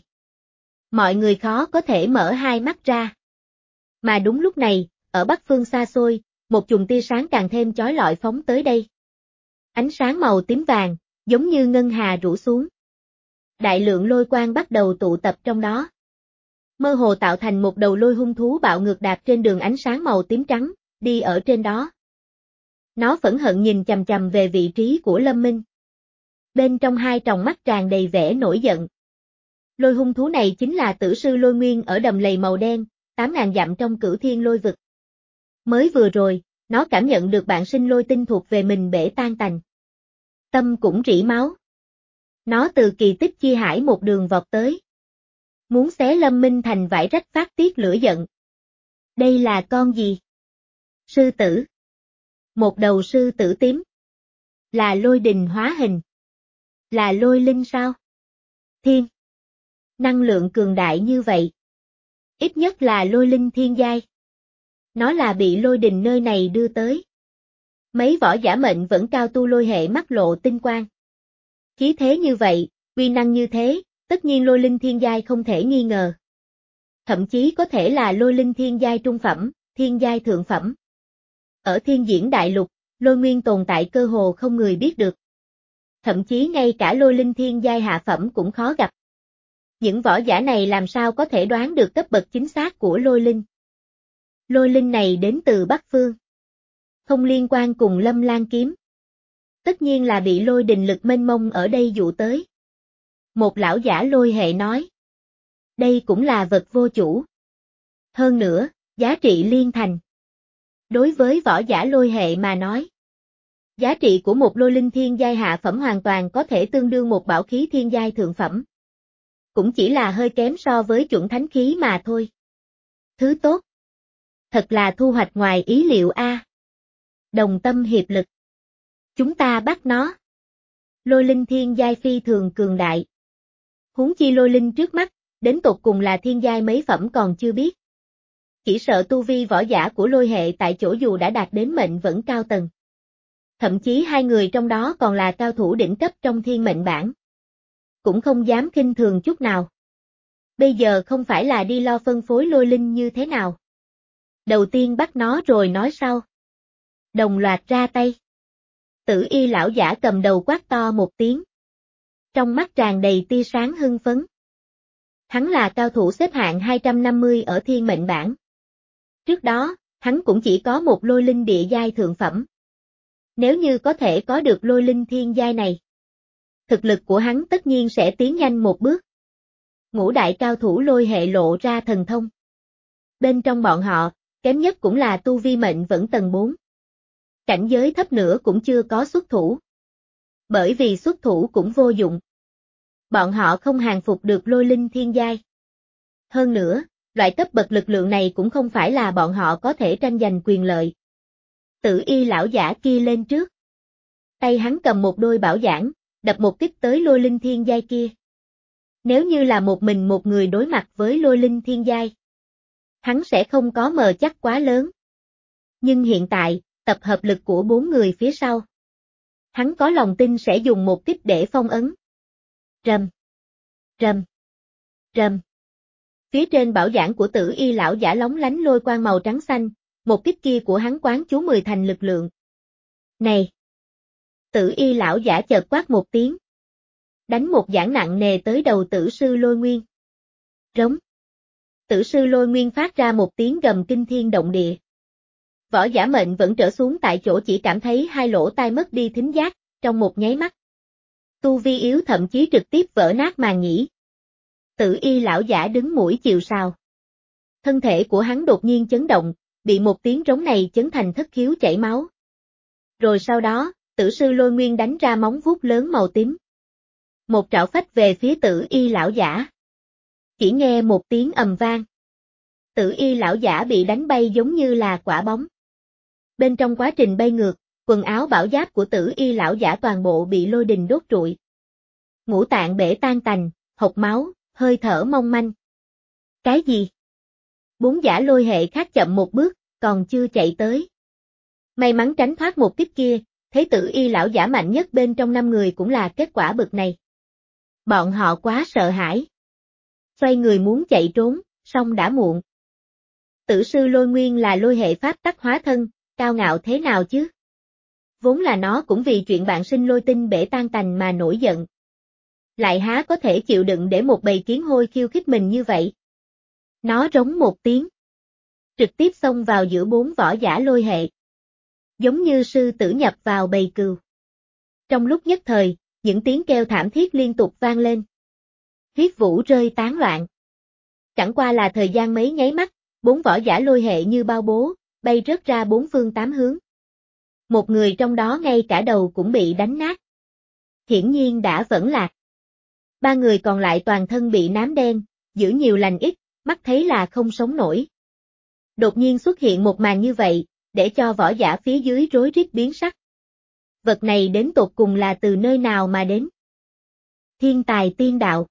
Mọi người khó có thể mở hai mắt ra. Mà đúng lúc này, ở bắc phương xa xôi, một chùm tia sáng càng thêm chói lọi phóng tới đây. Ánh sáng màu tím vàng, giống như ngân hà rủ xuống. Đại lượng lôi quang bắt đầu tụ tập trong đó. Mơ hồ tạo thành một đầu lôi hung thú bạo ngược đạp trên đường ánh sáng màu tím trắng, đi ở trên đó. Nó phẫn hận nhìn chằm chằm về vị trí của Lâm Minh. Bên trong hai tròng mắt tràn đầy vẻ nổi giận. Lôi hung thú này chính là tử sư lôi nguyên ở đầm lầy màu đen, tám ngàn dặm trong cửu thiên lôi vực. Mới vừa rồi, nó cảm nhận được bạn sinh lôi tinh thuộc về mình bể tan tành. Tâm cũng rỉ máu. Nó từ kỳ tích chi hải một đường vọt tới. Muốn xé Lâm Minh thành vải rách phát tiết lửa giận. Đây là con gì? Sư tử. Một đầu sư tử tím. Là lôi đình hóa hình. Là lôi linh sao? Thiên. Năng lượng cường đại như vậy. Ít nhất là lôi linh thiên giai. Nó là bị lôi đình nơi này đưa tới. Mấy võ giả mệnh vẫn cao tu lôi hệ mắt lộ tinh quang. Khí thế như vậy, uy năng như thế, tất nhiên lôi linh thiên giai không thể nghi ngờ. Thậm chí có thể là lôi linh thiên giai trung phẩm, thiên giai thượng phẩm. Ở thiên diễn đại lục, lôi nguyên tồn tại cơ hồ không người biết được. Thậm chí ngay cả lôi linh thiên giai hạ phẩm cũng khó gặp. Những võ giả này làm sao có thể đoán được cấp bậc chính xác của lôi linh. Lôi linh này đến từ Bắc Phương. Không liên quan cùng Lâm Lan kiếm. Tất nhiên là bị lôi đình lực mênh mông ở đây dụ tới. Một lão giả lôi hệ nói. Đây cũng là vật vô chủ. Hơn nữa, giá trị liên thành. Đối với võ giả lôi hệ mà nói. Giá trị của một lôi linh thiên giai hạ phẩm hoàn toàn có thể tương đương một bảo khí thiên giai thượng phẩm. Cũng chỉ là hơi kém so với chuẩn thánh khí mà thôi. Thứ tốt. Thật là thu hoạch ngoài ý liệu a. Đồng tâm hiệp lực. Chúng ta bắt nó. Lôi linh thiên giai phi thường cường đại. Huống chi lôi linh trước mắt, đến tột cùng là thiên giai mấy phẩm còn chưa biết. Chỉ sợ tu vi võ giả của lôi hệ tại chỗ dù đã đạt đến mệnh vẫn cao tầng. Thậm chí hai người trong đó còn là cao thủ đỉnh cấp trong thiên mệnh bảng. Cũng không dám khinh thường chút nào. Bây giờ không phải là đi lo phân phối lôi linh như thế nào. Đầu tiên bắt nó rồi nói sau. Đồng loạt ra tay. Tử y lão giả cầm đầu quát to một tiếng. Trong mắt tràn đầy tia sáng hưng phấn. Hắn là cao thủ xếp hạng hai trăm năm mươi ở thiên mệnh bảng. Trước đó, hắn cũng chỉ có một lôi linh địa giai thượng phẩm. Nếu như có thể có được lôi linh thiên giai này, thực lực của hắn tất nhiên sẽ tiến nhanh một bước. Ngũ đại cao thủ lôi hệ lộ ra thần thông. Bên trong bọn họ, kém nhất cũng là tu vi mệnh vẫn tầng bốn. Cảnh giới thấp nữa cũng chưa có xuất thủ. Bởi vì xuất thủ cũng vô dụng. Bọn họ không hàng phục được lôi linh thiên giai. Hơn nữa, loại cấp bậc lực lượng này cũng không phải là bọn họ có thể tranh giành quyền lợi. Tử y lão giả kia lên trước. Tay hắn cầm một đôi bảo giảng, đập một kích tới lôi linh thiên giai kia. Nếu như là một mình một người đối mặt với lôi linh thiên giai, hắn sẽ không có mờ chắc quá lớn. Nhưng hiện tại, tập hợp lực của bốn người phía sau. Hắn có lòng tin sẽ dùng một kích để phong ấn. Rầm, rầm, rầm. Phía trên bảo giảng của tử y lão giả lóng lánh lôi quang màu trắng xanh, một kích kia của hắn quán chú mười thành lực lượng. Này! Tử y lão giả chợt quát một tiếng. Đánh một giảng nặng nề tới đầu tử sư lôi nguyên. Rống. Tử sư lôi nguyên phát ra một tiếng gầm kinh thiên động địa. Võ giả mệnh vẫn trở xuống tại chỗ chỉ cảm thấy hai lỗ tai mất đi thính giác, trong một nháy mắt. Tu vi yếu thậm chí trực tiếp vỡ nát màng nhĩ. Tử y lão giả đứng mũi chịu sào. Thân thể của hắn đột nhiên chấn động, bị một tiếng rống này chấn thành thất khiếu chảy máu. Rồi sau đó, tử sư lôi nguyên đánh ra móng vuốt lớn màu tím. Một trảo phách về phía tử y lão giả. Chỉ nghe một tiếng ầm vang. Tử y lão giả bị đánh bay giống như là quả bóng. Bên trong quá trình bay ngược, quần áo bảo giáp của tử y lão giả toàn bộ bị lôi đình đốt trụi. Ngũ tạng bể tan tành, hộc máu, hơi thở mong manh. Cái gì? Bốn giả lôi hệ khác chậm một bước, còn chưa chạy tới. May mắn tránh thoát một kích kia, thế tử y lão giả mạnh nhất bên trong năm người cũng là kết quả bực này. Bọn họ quá sợ hãi. Xoay người muốn chạy trốn, song đã muộn. Tử sư lôi nguyên là lôi hệ pháp tắc hóa thân, cao ngạo thế nào chứ? Vốn là nó cũng vì chuyện bạn sinh lôi tinh bể tan tành mà nổi giận. Lại há có thể chịu đựng để một bầy kiến hôi khiêu khích mình như vậy? Nó rống một tiếng. Trực tiếp xông vào giữa bốn võ giả lôi hệ. Giống như sư tử nhập vào bầy cừu. Trong lúc nhất thời, những tiếng kêu thảm thiết liên tục vang lên. Huyết vũ rơi tán loạn. Chẳng qua là thời gian mấy nháy mắt, bốn võ giả lôi hệ như bao bố, bay rớt ra bốn phương tám hướng. Một người trong đó ngay cả đầu cũng bị đánh nát. Hiển nhiên đã vẫn lạc. Ba người còn lại toàn thân bị nám đen, giữ nhiều lành ít, mắt thấy là không sống nổi. Đột nhiên xuất hiện một màn như vậy, để cho võ giả phía dưới rối rít biến sắc. Vật này đến tột cùng là từ nơi nào mà đến? Thiên tài tiên đạo.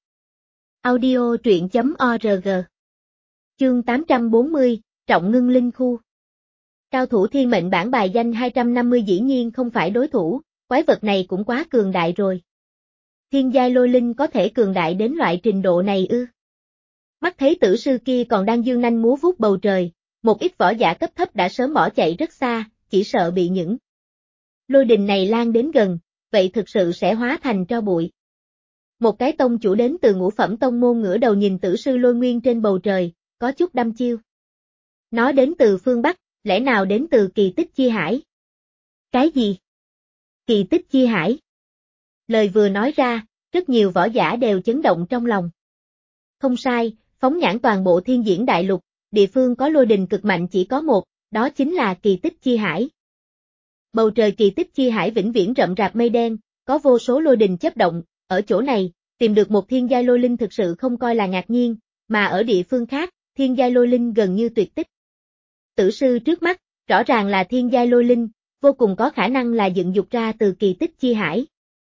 Audio truyện chấm org. Chương tám trăm bốn mươi, Trọng Ngưng Linh Khu. Cao thủ thiên mệnh bảng bài danh hai trăm năm mươi dĩ nhiên không phải đối thủ, quái vật này cũng quá cường đại rồi. Thiên giai lôi linh có thể cường đại đến loại trình độ này ư? Mắt thấy tử sư kia còn đang dương nanh múa vuốt bầu trời, một ít võ giả cấp thấp đã sớm bỏ chạy rất xa, chỉ sợ bị những lôi đình này lan đến gần, vậy thực sự sẽ hóa thành tro bụi. Một cái tông chủ đến từ ngũ phẩm tông môn ngửa đầu nhìn tử sư lôi nguyên trên bầu trời, có chút đăm chiêu. Nó đến từ phương Bắc, lẽ nào đến từ kỳ tích chi hải? Cái gì? Kỳ tích chi hải? Lời vừa nói ra, rất nhiều võ giả đều chấn động trong lòng. Không sai, phóng nhãn toàn bộ thiên diễn đại lục, địa phương có lôi đình cực mạnh chỉ có một, đó chính là kỳ tích chi hải. Bầu trời kỳ tích chi hải vĩnh viễn rậm rạp mây đen, có vô số lôi đình chớp động, ở chỗ này, tìm được một thiên giai lôi linh thực sự không coi là ngạc nhiên, mà ở địa phương khác, thiên giai lôi linh gần như tuyệt tích. Tử sư trước mắt, rõ ràng là thiên giai lôi linh, vô cùng có khả năng là dựng dục ra từ kỳ tích chi hải.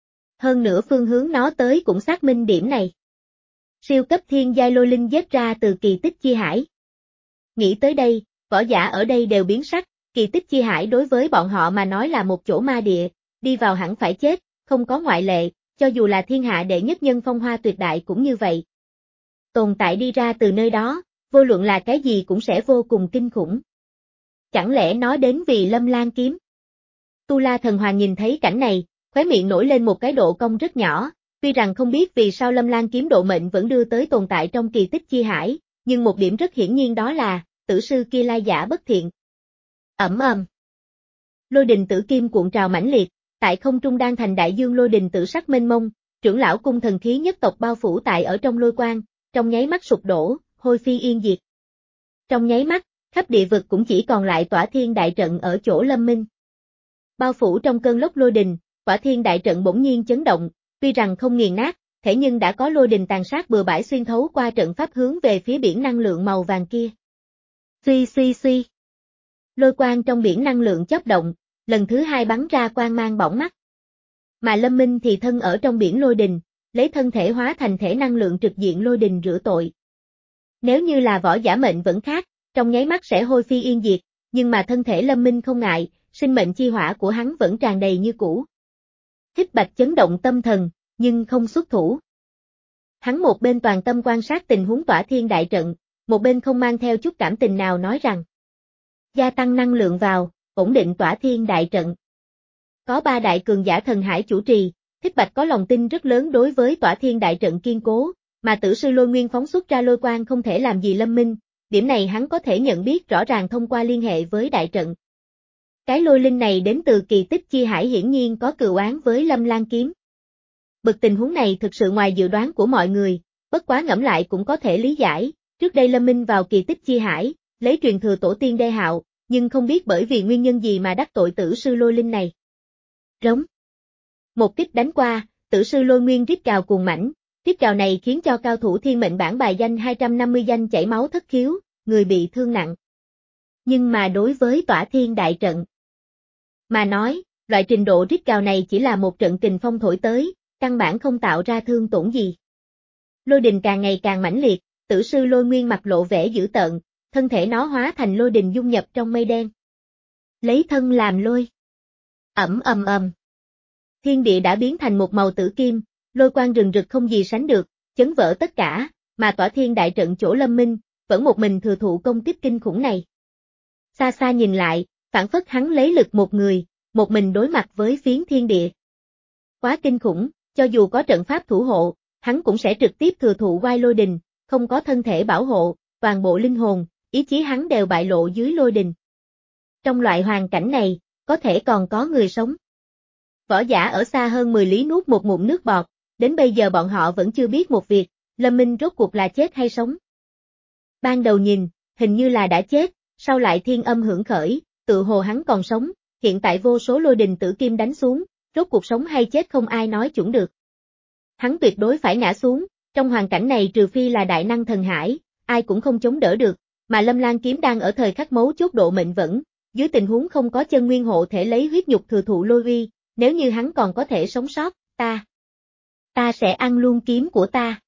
Hơn nữa phương hướng nó tới cũng xác minh điểm này. Siêu cấp thiên giai lôi linh giết ra từ kỳ tích chi hải. Nghĩ tới đây, võ giả ở đây đều biến sắc, kỳ tích chi hải đối với bọn họ mà nói là một chỗ ma địa, đi vào hẳn phải chết, không có ngoại lệ, cho dù là thiên hạ đệ nhất nhân phong hoa tuyệt đại cũng như vậy. Tồn tại đi ra từ nơi đó, vô luận là cái gì cũng sẽ vô cùng kinh khủng. Chẳng lẽ nó đến vì Lâm Lan kiếm? Tu La Thần Hoàng nhìn thấy cảnh này, khóe miệng nổi lên một cái độ cong rất nhỏ, tuy rằng không biết vì sao Lâm Lan kiếm độ mệnh vẫn đưa tới tồn tại trong kỳ tích chi hải, nhưng một điểm rất hiển nhiên đó là, tử sư kia lai giả bất thiện. Ẩm ầm. Lôi đình tử kim cuộn trào mãnh liệt, tại không trung đang thành đại dương lôi đình tử sắc mênh mông, trưởng lão cung thần khí nhất tộc bao phủ tại ở trong lôi quang, trong nháy mắt sụp đổ, hôi phi yên diệt. Trong nháy mắt, khắp địa vực cũng chỉ còn lại tỏa thiên đại trận ở chỗ Lâm Minh. Bao phủ trong cơn lốc lôi đình, tỏa thiên đại trận bỗng nhiên chấn động, tuy rằng không nghiền nát, thế nhưng đã có lôi đình tàn sát bừa bãi xuyên thấu qua trận pháp hướng về phía biển năng lượng màu vàng kia. Suy suy suy. Lôi quang trong biển năng lượng chớp động, lần thứ hai bắn ra quang mang bỏng mắt. Mà Lâm Minh thì thân ở trong biển lôi đình, lấy thân thể hóa thành thể năng lượng trực diện lôi đình rửa tội. Nếu như là võ giả mệnh vẫn khác, trong nháy mắt sẽ hôi phi yên diệt, nhưng mà thân thể Lâm Minh không ngại, sinh mệnh chi hỏa của hắn vẫn tràn đầy như cũ. Hít Bạch chấn động tâm thần, nhưng không xuất thủ. Hắn một bên toàn tâm quan sát tình huống tỏa thiên đại trận, một bên không mang theo chút cảm tình nào nói rằng gia tăng năng lượng vào, ổn định tỏa thiên đại trận. Có ba đại cường giả thần hải chủ trì, Hít Bạch có lòng tin rất lớn đối với tỏa thiên đại trận kiên cố, mà tử sư lôi nguyên phóng xuất ra lôi quang không thể làm gì Lâm Minh, điểm này hắn có thể nhận biết rõ ràng thông qua liên hệ với đại trận. Cái lôi linh này đến từ kỳ tích chi hải hiển nhiên có cừu oán với Lâm Lan kiếm. Bực tình huống này thực sự ngoài dự đoán của mọi người, bất quá ngẫm lại cũng có thể lý giải, trước đây Lâm Minh vào kỳ tích chi hải, lấy truyền thừa tổ tiên đê hạo, nhưng không biết bởi vì nguyên nhân gì mà đắc tội tử sư lôi linh này. Rống. Một kích đánh qua, tử sư lôi nguyên rít cào cuồng mãnh, rít cào này khiến cho cao thủ thiên mệnh bảng bài danh hai trăm năm mươi danh chảy máu thất khiếu, người bị thương nặng. Nhưng mà đối với tỏa thiên đại trận mà nói, loại trình độ rít cào này chỉ là một trận kình phong thổi tới, căn bản không tạo ra thương tổn gì. Lôi đình càng ngày càng mãnh liệt, tử sư lôi nguyên mặt lộ vẻ dữ tợn, thân thể nó hóa thành lôi đình dung nhập trong mây đen. Lấy thân làm lôi. Ẩm ầm ầm. Thiên địa đã biến thành một màu tử kim, lôi quang rừng rực không gì sánh được, chấn vỡ tất cả, mà tỏa thiên đại trận chỗ Lâm Minh, vẫn một mình thừa thụ công kích kinh khủng này. Xa xa nhìn lại, phản phất hắn lấy lực một người, một mình đối mặt với phiến thiên địa. Quá kinh khủng, cho dù có trận pháp thủ hộ, hắn cũng sẽ trực tiếp thừa thụ oai lôi đình, không có thân thể bảo hộ, toàn bộ linh hồn, ý chí hắn đều bại lộ dưới lôi đình. Trong loại hoàn cảnh này, có thể còn có người sống. Võ giả ở xa hơn mười lý nuốt một ngụm nước bọt, đến bây giờ bọn họ vẫn chưa biết một việc, Lâm Minh rốt cuộc là chết hay sống. Ban đầu nhìn, hình như là đã chết, sau lại thiên âm hưởng khởi, tự hồ hắn còn sống, hiện tại vô số lôi đình tử kim đánh xuống, rốt cuộc sống hay chết không ai nói chuẩn được. Hắn tuyệt đối phải ngã xuống, trong hoàn cảnh này trừ phi là đại năng thần hải, ai cũng không chống đỡ được, mà Lâm Lan kiếm đang ở thời khắc mấu chốt độ mệnh vẫn, dưới tình huống không có chân nguyên hộ thể lấy huyết nhục thừa thụ lôi uy, nếu như hắn còn có thể sống sót, ta, ta sẽ ăn luôn kiếm của ta.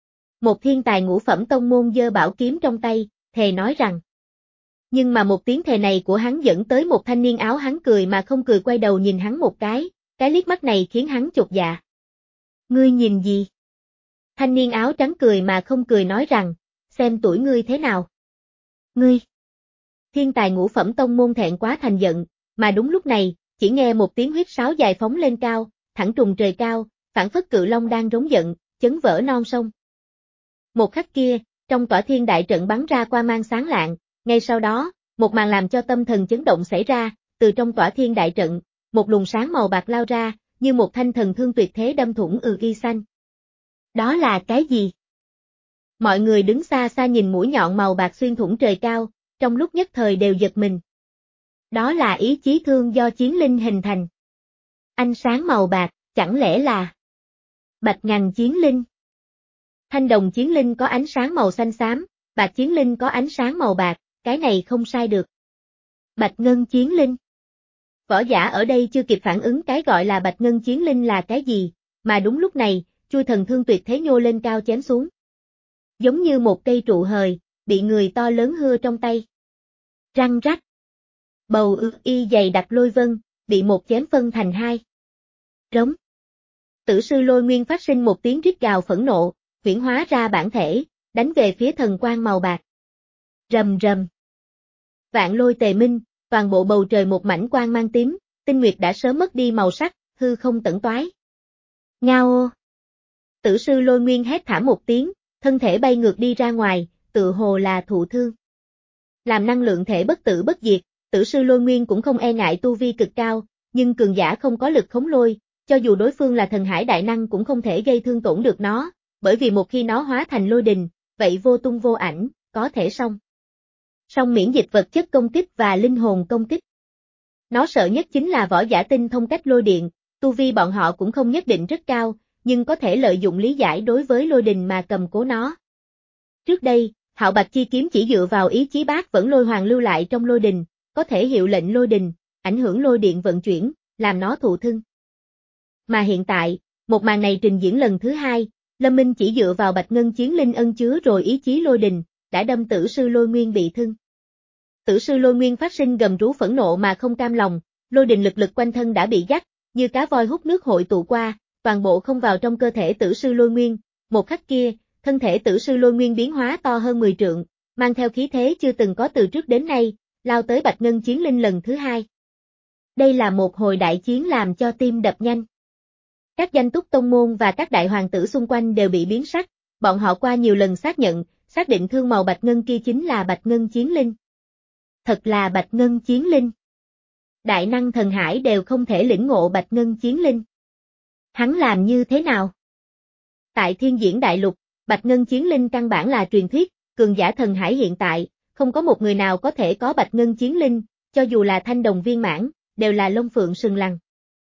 Một thiên tài ngũ phẩm tông môn giơ bảo kiếm trong tay, thề nói rằng. Nhưng mà một tiếng thề này của hắn dẫn tới một thanh niên áo hắn cười mà không cười quay đầu nhìn hắn một cái, cái liếc mắt này khiến hắn chột dạ. Ngươi nhìn gì? Thanh niên áo trắng cười mà không cười nói rằng, xem tuổi ngươi thế nào. Ngươi! Thiên tài ngũ phẩm tông môn thẹn quá thành giận, mà đúng lúc này, chỉ nghe một tiếng huyết sáo dài phóng lên cao, thẳng trùng trời cao, phản phất cự long đang rống giận, chấn vỡ non sông. Một khắc kia, trong tỏa thiên đại trận bắn ra qua mang sáng lạng, ngay sau đó, một màn làm cho tâm thần chấn động xảy ra, từ trong tỏa thiên đại trận, một luồng sáng màu bạc lao ra, như một thanh thần thương tuyệt thế đâm thủng ừ y xanh. Đó là cái gì? Mọi người đứng xa xa nhìn mũi nhọn màu bạc xuyên thủng trời cao, trong lúc nhất thời đều giật mình. Đó là ý chí thương do chiến linh hình thành. Ánh sáng màu bạc, chẳng lẽ là Bạch Ngằn chiến linh? Thanh đồng chiến linh có ánh sáng màu xanh xám, bạc chiến linh có ánh sáng màu bạc, cái này không sai được. Bạch Ngân chiến linh. Võ giả ở đây chưa kịp phản ứng cái gọi là Bạch Ngân Chiến Linh là cái gì, mà đúng lúc này, chui thần thương tuyệt thế nhô lên cao chém xuống. Giống như một cây trụ hời, bị người to lớn hưa trong tay. Răng rắc. Bầu ư y dày đặc lôi vân, bị một chém phân thành hai. Rống. Tử sư lôi nguyên phát sinh một tiếng rít gào phẫn nộ, huyễn hóa ra bản thể, đánh về phía thần quang màu bạc. Rầm rầm. Vạn lôi tề minh, toàn bộ bầu trời một mảnh quang mang tím, tinh nguyệt đã sớm mất đi màu sắc, hư không tẩn toái. Ngao. Tử sư lôi nguyên hét thảm một tiếng, thân thể bay ngược đi ra ngoài, tự hồ là thụ thương. Làm năng lượng thể bất tử bất diệt, tử sư lôi nguyên cũng không e ngại tu vi cực cao, nhưng cường giả không có lực khống lôi, cho dù đối phương là thần hải đại năng cũng không thể gây thương tổn được nó, bởi vì một khi nó hóa thành lôi đình, vậy vô tung vô ảnh, có thể xong. Song miễn dịch vật chất công kích và linh hồn công kích. Nó sợ nhất chính là võ giả tinh thông cách lôi điện, tu vi bọn họ cũng không nhất định rất cao, nhưng có thể lợi dụng lý giải đối với lôi đình mà cầm cố nó. Trước đây, Hạo Bạch chi kiếm chỉ dựa vào ý chí bát vẫn lôi hoàng lưu lại trong lôi đình, có thể hiệu lệnh lôi đình, ảnh hưởng lôi điện vận chuyển, làm nó thụ thương. Mà hiện tại, một màn này trình diễn lần thứ hai, Lâm Minh chỉ dựa vào Bạch Ngân Chiến Linh ân chứa rồi ý chí lôi đình, đã đâm tử sư lôi nguyên bị thương. Tử sư lôi nguyên phát sinh gầm rú phẫn nộ mà không cam lòng, lôi đình lực lực quanh thân đã bị dắt, như cá voi hút nước hội tụ qua, toàn bộ không vào trong cơ thể tử sư lôi nguyên, một khắc kia, thân thể tử sư lôi nguyên biến hóa to hơn mười trượng, mang theo khí thế chưa từng có từ trước đến nay, lao tới Bạch Ngân Chiến Linh lần thứ hai. Đây là một hồi đại chiến làm cho tim đập nhanh. Các danh túc tông môn và các đại hoàng tử xung quanh đều bị biến sắc, bọn họ qua nhiều lần xác nhận, xác định thương màu Bạch Ngân kia chính là Bạch Ngân Chiến Linh. Thật là Bạch Ngân Chiến Linh. Đại năng thần hải đều không thể lĩnh ngộ Bạch Ngân Chiến Linh. Hắn làm như thế nào? Tại Thiên Diễn Đại Lục, Bạch Ngân Chiến Linh căn bản là truyền thuyết, cường giả thần hải hiện tại, không có một người nào có thể có Bạch Ngân Chiến Linh, cho dù là thanh đồng viên mãn, đều là lông phượng sừng lằn.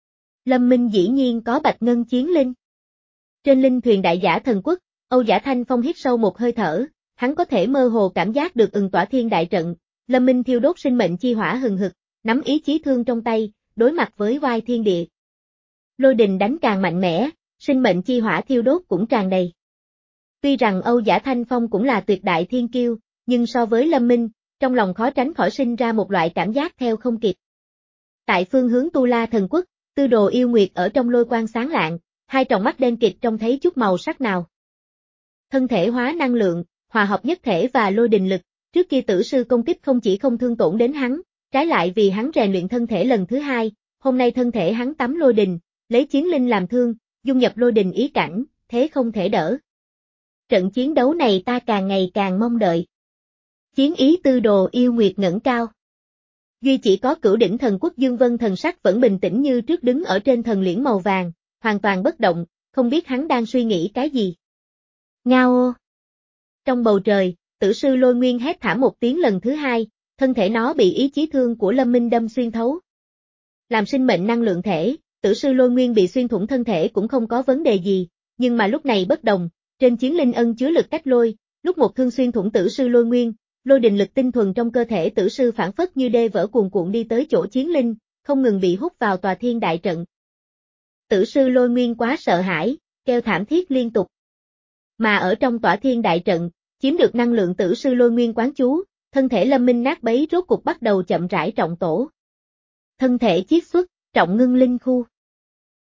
Lâm Minh dĩ nhiên có Bạch Ngân Chiến Linh. Trên linh thuyền đại giả thần quốc, Âu Giả Thanh Phong hít sâu một hơi thở, hắn có thể mơ hồ cảm giác được ừng tỏa thiên đại trận, Lâm Minh thiêu đốt sinh mệnh chi hỏa hừng hực, nắm ý chí thương trong tay, đối mặt với oai thiên địa. Lôi đình đánh càng mạnh mẽ, sinh mệnh chi hỏa thiêu đốt cũng tràn đầy. Tuy rằng Âu Giả Thanh Phong cũng là tuyệt đại thiên kiêu, nhưng so với Lâm Minh, trong lòng khó tránh khỏi sinh ra một loại cảm giác theo không kịp. Tại phương hướng Tu La thần quốc, Tư Đồ Yêu Nguyệt ở trong lôi quang sáng lạng, hai tròng mắt đen kịt trông thấy chút màu sắc nào. Thân thể hóa năng lượng, hòa hợp nhất thể và lôi đình lực, trước kia tử sư công kích không chỉ không thương tổn đến hắn, trái lại vì hắn rèn luyện thân thể lần thứ hai, hôm nay thân thể hắn tắm lôi đình, lấy chiến linh làm thương, dung nhập lôi đình ý cảnh, thế không thể đỡ. Trận chiến đấu này ta càng ngày càng mong đợi. Chiến ý Tư Đồ Yêu Nguyệt ngẩng cao. Duy chỉ có Cửu Đỉnh Thần Quốc Dương Vân thần sắc vẫn bình tĩnh như trước đứng ở trên thần liễn màu vàng, hoàn toàn bất động, không biết hắn đang suy nghĩ cái gì. Ngao. Trong bầu trời, tử sư lôi nguyên hét thảm một tiếng lần thứ hai, thân thể nó bị ý chí thương của Lâm Minh đâm xuyên thấu. Làm sinh mệnh năng lượng thể, tử sư lôi nguyên bị xuyên thủng thân thể cũng không có vấn đề gì, nhưng mà lúc này bất đồng, trên chiến linh ân chứa lực cách lôi, lúc một thương xuyên thủng tử sư lôi nguyên, lôi đình lực tinh thuần trong cơ thể tử sư phản phất như đê vỡ cuồn cuộn đi tới chỗ chiến linh, không ngừng bị hút vào tòa thiên đại trận. Tử sư lôi nguyên quá sợ hãi, kêu thảm thiết liên tục. Mà ở trong tòa thiên đại trận, chiếm được năng lượng tử sư lôi nguyên quán chú, thân thể Lâm Minh nát bấy rốt cục bắt đầu chậm rãi trọng tổ. Thân thể chiết xuất, trọng ngưng linh khu.